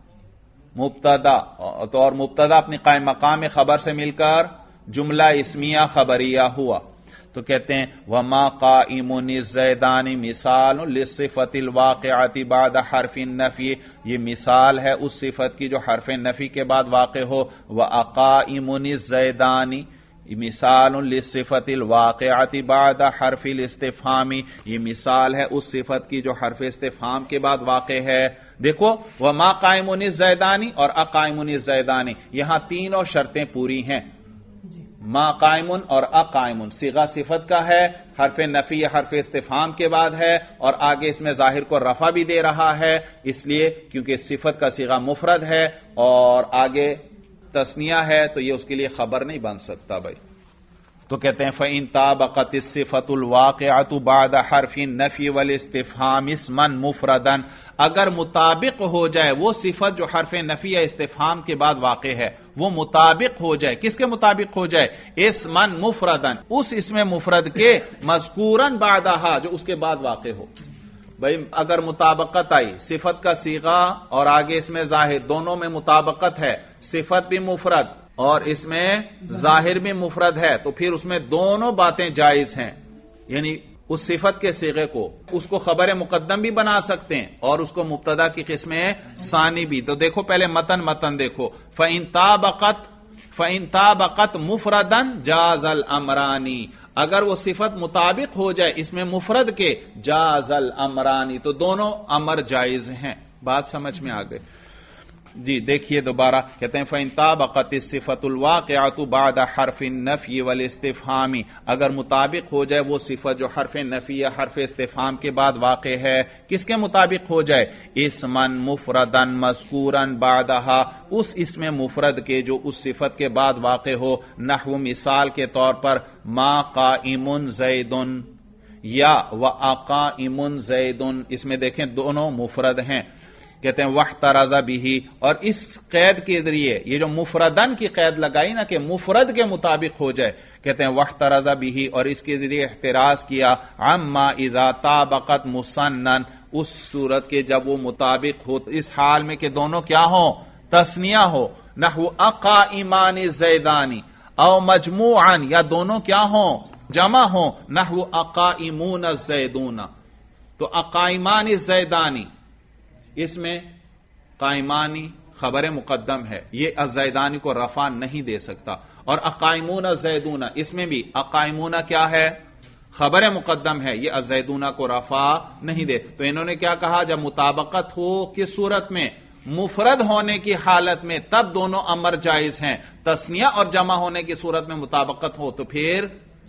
اور مبتدا اپنی قائم مقام خبر سے مل کر جملہ اسمیہ خبریہ ہوا. تو کہتے ہیں وما قائم الزیدان مثال للصفت الواقعۃ بعد حرف النفی، یہ مثال ہے اس صفت کی جو حرف نفی کے بعد واقع ہو. وقائم الزیدان مثال للصفت الواقعۃ بعد حرف الاستفہام، یہ مثال ہے اس صفت کی جو حرف استفہام کے بعد واقع ہے. دیکھو وما قائم الزیدانی اور اقائم الزیدانی، یہاں تینوں شرطیں پوری ہیں. ما قائم اور اقائم صیغہ صفت کا ہے، حرف نفی حرف استفہام کے بعد ہے، اور آگے اس میں ظاہر کو رفع بھی دے رہا ہے، اس لیے کیونکہ صفت کا صیغہ مفرد ہے اور آگے تثنیہ ہے تو یہ اس کے لیے خبر نہیں بن سکتا بھائی. تو کہتے ہیں فَإِن طَابَقَتِ الصِّفَةُ الْوَاقِعَةُ بَعْدَ حَرْفِ النَّفْيِ وَالْاِسْتِفْهَامِ اسْمًا مُفْرَدًا، اگر مطابق ہو جائے وہ صفت جو حرف نفی یا استفہام کے بعد واقع ہے، وہ مطابق ہو جائے، کس کے مطابق ہو جائے؟ اسمًا مفردن، اس اسم مفرد کے مذکوراً بعدہا جو اس کے بعد واقع ہو. بھائی اگر مطابقت آئی، صفت کا صیغہ اور آگے اس میں ظاہر دونوں میں مطابقت ہے، صفت بھی مفرد اور اس میں ظاہر بھی مفرد ہے، تو پھر اس میں دونوں باتیں جائز ہیں. یعنی اس صفت کے صیغے کو اس کو خبر مقدم بھی بنا سکتے ہیں اور اس کو مبتدا کی قسم ثانی بھی. تو دیکھو پہلے متن دیکھو. فَإِن طَابَقَتْ مُفْرَدًا جَازَ الْأَمْرَانِ، اگر وہ صفت مطابق ہو جائے اس میں مفرد کے، جَازَ الْأَمْرَانِ، تو دونوں امر جائز ہیں. بات سمجھ میں آ گئی؟ جی دیکھیے دوبارہ، کہتے ہیں فَإِن طَابَقَتِ الصِّفَةُ الْوَاقِعَةُ بَعْدَ حَرْفِ النَّفْيِ وَالْاِسْتِفْهَامِ، اگر مطابق ہو جائے وہ صفت جو حرف نفی یا حرف استفہام کے بعد واقع ہے، کس کے مطابق ہو جائے؟ اسمًا مفردن مذکوراً بعدہا، اس اسم مفرد کے جو اس صفت کے بعد واقع ہو. نحو مثال کے طور پر ما قائم زیدن یا وَأَقَائِمٌ زیدن، اس میں دیکھیں دونوں مفرد ہیں. کہتے ہیں وَاحْتَرَزَ بِهِ، اور اس قید کے ذریعے یہ جو مفردن کی قید لگائی نا کہ مفرد کے مطابق ہو جائے، کہتے ہیں وَاحْتَرَزَ بِهِ، اور اس کے ذریعے احتراز کیا عَمَّا إِذَا طَابَقَتْ مُثَنًّا، اس صورت کے جب وہ مطابق ہو اس حال میں کہ دونوں کیا ہوں؟ تثنیہ ہو. نحو اقائمان الزیدانی او مجموعاً، یا دونوں کیا ہوں؟ جمع ہوں. نحو اقائمون الزیدون، تو اقائمان الزیدانی اس میں قائمانی خبر مقدم ہے، یہ الزیدانی کو رفع نہیں دے سکتا. اور اقائمون الزیدون اس میں بھی اقائمون کیا ہے؟ خبر مقدم ہے، یہ الزیدون کو رفع نہیں دے. تو انہوں نے کیا کہا؟ جب مطابقت ہو کس صورت میں؟ مفرد ہونے کی حالت میں، تب دونوں امر جائز ہیں. تثنیہ اور جمع ہونے کی صورت میں مطابقت ہو تو پھر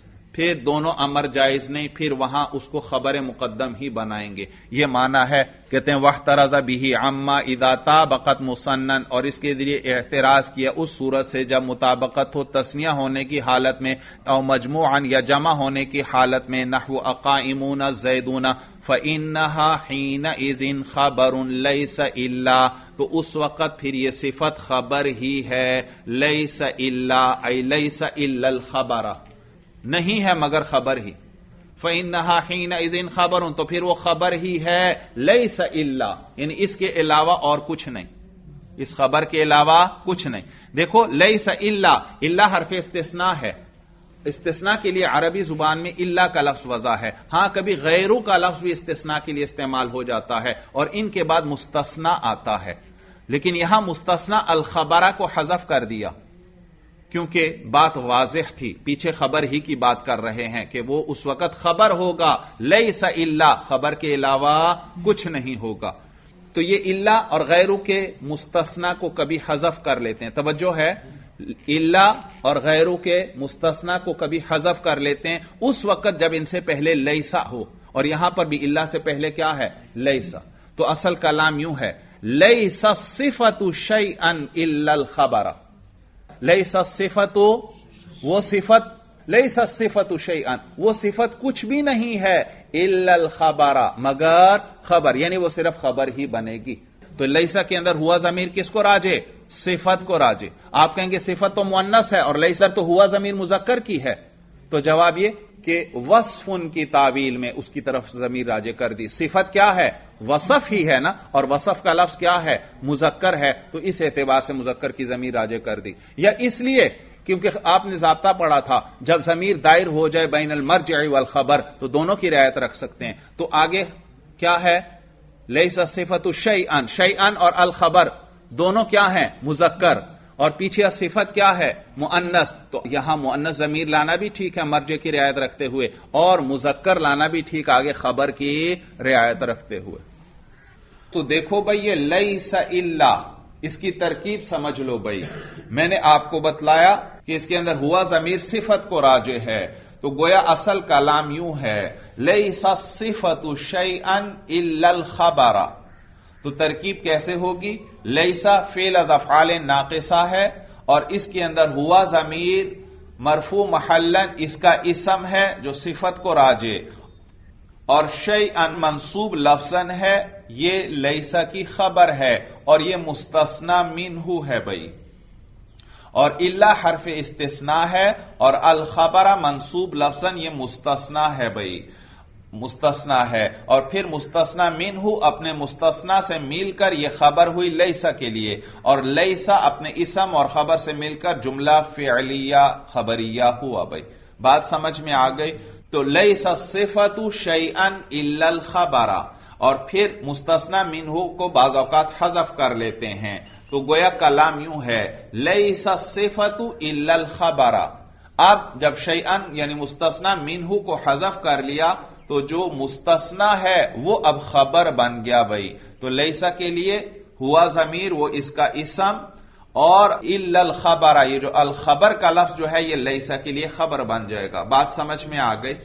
دونوں امر جائز نہیں، پھر وہاں اس کو خبر مقدم ہی بنائیں گے. یہ معنی ہے. کہتے ہیں وَاحْتَرَزَ بِهِ عَمَّا إِذَا طَابَقَتْ مُثَنًّا، اور اس کے ذریعے اعتراض کیا اس صورت سے جب مطابقت ہو تثنیہ ہونے کی حالت میں او مجموعاً یا جمع ہونے کی حالت میں. نحو اقائمون الزیدون فَإِنَّهَا حِينَئِذٍ خَبَرٌ لَيْسَ إِلَّا، تو اس وقت پھر یہ صفت خبر ہی ہے. لَيْسَ إِلَّا أي لَيْسَ إِلَّا الْخَبَرَ، نہیں ہے مگر خبر ہی. فَإِنَّهَا حِينَئِذٍ خَبَرٌ، تو پھر وہ خبر ہی ہے. لَيْسَ إِلَّا، یعنی اس کے علاوہ اور کچھ نہیں. اس خبر کے علاوہ کچھ نہیں. دیکھو لیس الا، الا حرف استثناء ہے. استثناء کے لیے عربی زبان میں الا کا لفظ وضع ہے. ہاں کبھی غیرو کا لفظ بھی استثناء کے لیے استعمال ہو جاتا ہے اور ان کے بعد مستثنى آتا ہے. لیکن یہاں مستثنى الخبرہ کو حذف کر دیا کیونکہ بات واضح تھی، پیچھے خبر ہی کی بات کر رہے ہیں کہ وہ اس وقت خبر ہوگا لیس الا، خبر کے علاوہ کچھ نہیں ہوگا. تو یہ الا اور غیرو کے مستثنى کو کبھی حذف کر لیتے ہیں. توجہ ہے، الا اور غیرو کے مستثنى کو کبھی حذف کر لیتے ہیں اس وقت جب ان سے پہلے لیسا ہو، اور یہاں پر بھی الا سے پہلے کیا ہے؟ لیسا. تو اصل کلام یوں ہے لیس الصفۃ شیئا الا الخبر. لیس الصفۃ، وہ صفت، لیس الصفۃ شیئا، وہ صفت کچھ بھی نہیں ہے الا الخبر، مگر خبر، یعنی وہ صرف خبر ہی بنے گی. تو لیسا کے اندر ہوا ضمیر کس کو راجع؟ صفت کو راجع. آپ کہیں گے صفت تو مؤنث ہے اور لیسا تو ہوا ضمیر مذکر کی ہے. تو جواب یہ کہ وصف کی تعویل میں اس کی طرف ضمیر راجع کر دی. صفت کیا ہے؟ وصف ہی ہے نا، اور وصف کا لفظ کیا ہے؟ مذکر ہے. تو اس اعتبار سے مذکر کی ضمیر راجع کر دی. یا اس لیے کیونکہ آپ نے ضابطہ پڑھا تھا جب ضمیر دائر ہو جائے بین المرجع والخبر تو دونوں کی رعایت رکھ سکتے ہیں. تو آگے کیا ہے؟ لیس الصفۃ شیئا، شیئا اور الخبر دونوں کیا ہیں؟ مذکر. اور پیچھے صفت کیا ہے؟ مؤنث. تو یہاں مؤنث ضمیر لانا بھی ٹھیک ہے مرجع کی رعایت رکھتے ہوئے، اور مذکر لانا بھی ٹھیک آگے خبر کی رعایت رکھتے ہوئے. تو دیکھو بھئی یہ لیس الا، اس کی ترکیب سمجھ لو بھئی. میں نے آپ کو بتلایا کہ اس کے اندر ہوا ضمیر صفت کو راجع ہے، تو گویا اصل کلام یوں ہے لیس الصفۃ شیئا الا الخبر. تو ترکیب کیسے ہوگی؟ لیسا فعل از افعال ناقصہ ہے اور اس کے اندر ہوا ضمیر مرفوع محلا اس کا اسم ہے جو صفت کو راجع، اور شیئا منصوب لفظاً ہے، یہ لیسا کی خبر ہے اور یہ مستثنی منہ ہے بھائی. اور الا حرف استثناء ہے اور الخبر منصوب لفظاً یہ مستثنی ہے بھائی، مستثنی ہے. اور پھر مستثنی منہ اپنے مستثنی سے مل کر یہ خبر ہوئی لیسا کے لیے، اور لیسا اپنے اسم اور خبر سے مل کر جملہ فعلیہ خبریہ ہوا بھائی. بات سمجھ میں آ گئی؟ تو لیس الصفۃ شیئا الا الخبر، اور پھر مستثنی منہ کو بعض اوقات حذف کر لیتے ہیں. تو گویا کلام یوں ہے لیس الصفۃ الا الخبر. اب جب شیئا یعنی مستثنی منہ کو حذف کر لیا تو جو مستثنی ہے وہ اب خبر بن گیا بھائی. تو لیسا کے لیے ہوا ضمیر وہ اس کا اسم، اور الا الخبر یہ جو الخبر کا لفظ جو ہے یہ لیسا کے لیے خبر بن جائے گا. بات سمجھ میں آ گئی؟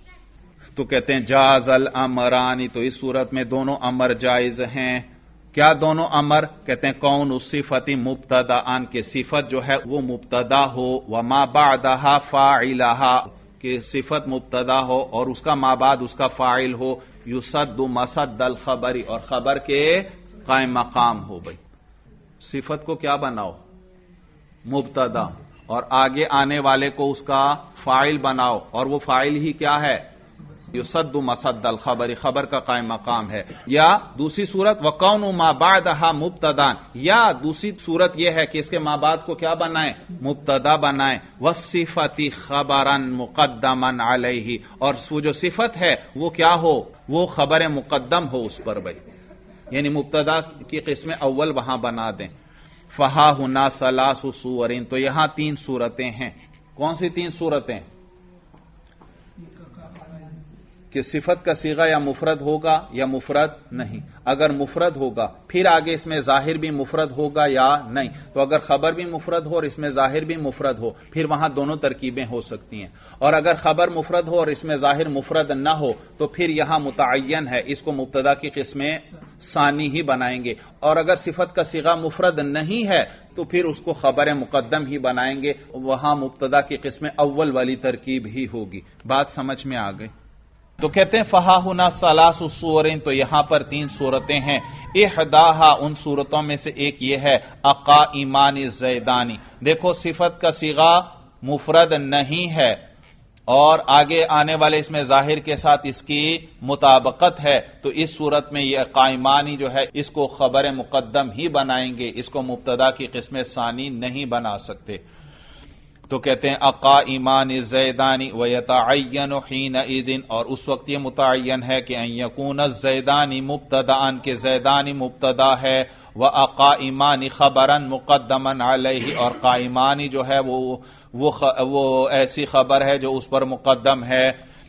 تو کہتے ہیں جاز الامرانی، تو اس صورت میں دونوں امر جائز ہیں. کیا دونوں امر؟ کہتے ہیں کون الصفت مبتدا ان کے صفت جو ہے وہ مبتدا ہو، وما بعدها فاعلها کہ صفت مبتدا ہو اور اس کا ما بعد اس کا فاعل ہو، یصد مسد الخبر اور خبر کے قائم مقام ہو. بھائی صفت کو کیا بناؤ؟ مبتدا، اور آگے آنے والے کو اس کا فاعل بناؤ، اور وہ فاعل ہی کیا ہے؟ یصد مسد الخبر، خبر کا قائم مقام ہے. یا دوسری صورت وکون ما بعدها مبتدا، یا دوسری صورت یہ ہے کہ اس کے ما بعد کو کیا بنائیں؟ مبتدا بنائیں. والصفت خبرا مقدما علیہ، اور وہ جو صفت ہے وہ کیا ہو؟ وہ خبر مقدم ہو اس پر بھائی، یعنی مبتدا کی قسم اول وہاں بنا دیں. فہا ہنا ثلاث صور، تو یہاں تین صورتیں ہیں. کون سی تین صورتیں؟ کہ صفت کا صیغہ یا مفرد ہوگا یا مفرد نہیں. اگر مفرد ہوگا پھر آگے اس میں ظاہر بھی مفرد ہوگا یا نہیں. تو اگر خبر بھی مفرد ہو اور اس میں ظاہر بھی مفرد ہو پھر وہاں دونوں ترکیبیں ہو سکتی ہیں. اور اگر خبر مفرد ہو اور اس میں ظاہر مفرد نہ ہو تو پھر یہاں متعین ہے، اس کو مبتدا کی قسمیں ثانی ہی بنائیں گے. اور اگر صفت کا صیغہ مفرد نہیں ہے تو پھر اس کو خبر مقدم ہی بنائیں گے، وہاں مبتدا کی قسمیں اول والی ترکیب ہی ہوگی. بات سمجھ میں آ گئی؟ تو کہتے ہیں فہا ہنا ثلاث صور، تو یہاں پر تین صورتیں ہیں. احداہا ان صورتوں میں سے ایک یہ ہے اقائمان الزیدانی. دیکھو صفت کا صیغہ مفرد نہیں ہے اور آگے آنے والے اس میں ظاہر کے ساتھ اس کی مطابقت ہے، تو اس صورت میں یہ قائمانی جو ہے اس کو خبر مقدم ہی بنائیں گے، اس کو مبتدا کی قسم ثانی نہیں بنا سکتے۔ تو کہتے ہیں اقائمان الزیدانی ویتعین حینئذ، اور اس وقت یہ متعین ہے کہ ان یکون الزیدانی مبتدأ، کہ زیدانی مبتدا ہے، واقائمان خبرا مقدما علیہ، اور قائمانی جو ہے وہ ایسی خبر ہے جو اس پر مقدم ہے۔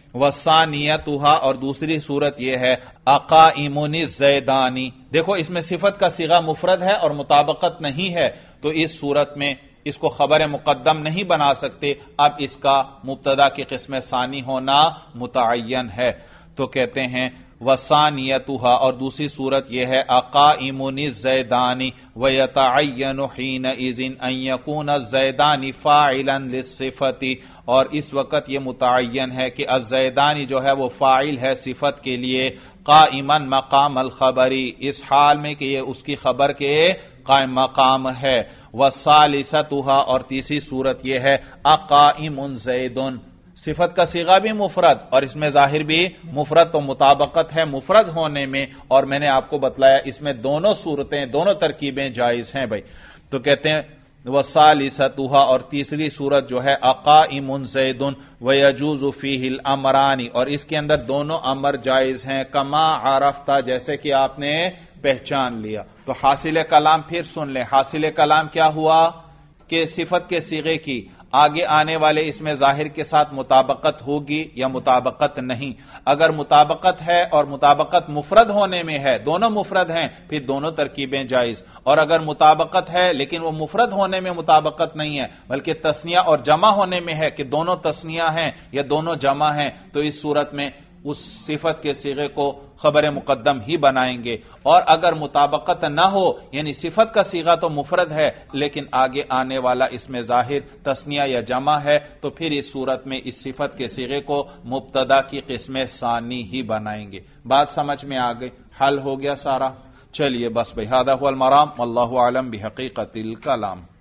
وثانیتھا، اور دوسری صورت یہ ہے اقائم الزیدانی، دیکھو اس میں صفت کا صیغہ مفرد ہے اور مطابقت نہیں ہے، تو اس صورت میں اس کو خبر مقدم نہیں بنا سکتے، اب اس کا مبتدا کی قسم ثانی ہونا متعین ہے۔ تو کہتے ہیں وثانیتھا، اور دوسری صورت یہ ہے اقائم الزیدان ویتعین حینئذ ان یکون الزیدان فاعلا للصفت، اور اس وقت یہ متعین ہے کہ الزیدانی جو ہے وہ فاعل ہے صفت کے لیے، قائما مقام الخبری، اس حال میں کہ یہ اس کی خبر کے قائم مقام ہے۔ وثالثتھا، اور تیسری صورت یہ ہے اقائم زید، صفت کا صیغہ بھی مفرد اور اس میں ظاہر بھی مفرد، تو مطابقت ہے مفرد ہونے میں، اور میں نے آپ کو بتلایا اس میں دونوں صورتیں، دونوں ترکیبیں جائز ہیں بھائی۔ تو کہتے ہیں وثالثتھا، اور تیسری صورت جو ہے اقائم زید ویجوز فیہ الامران، اور اس کے اندر دونوں امر جائز ہیں، کما عرفت، جیسے کہ آپ نے پہچان لیا۔ تو حاصل کلام پھر سن لیں، حاصل کلام کیا ہوا کہ صفت کے صیغے کی آگے آنے والے اس میں ظاہر کے ساتھ مطابقت ہوگی یا مطابقت نہیں، اگر مطابقت ہے اور مطابقت مفرد ہونے میں ہے، دونوں مفرد ہیں، پھر دونوں ترکیبیں جائز، اور اگر مطابقت ہے لیکن وہ مفرد ہونے میں مطابقت نہیں ہے بلکہ تثنیہ اور جمع ہونے میں ہے کہ دونوں تثنیہ ہیں یا دونوں جمع ہیں، تو اس صورت میں اس صفت کے صیغے کو خبر مقدم ہی بنائیں گے، اور اگر مطابقت نہ ہو یعنی صفت کا صیغہ تو مفرد ہے لیکن آگے آنے والا اس میں ظاہر تثنیہ یا جمع ہے، تو پھر اس صورت میں اس صفت کے صیغے کو مبتدا کی قسم ثانی ہی بنائیں گے۔ بات سمجھ میں آ گئی، حل ہو گیا سارا؟ چلیے بس بھائی، ھذا ھو المرام، واللہ اعلم بحقیقت الکلام۔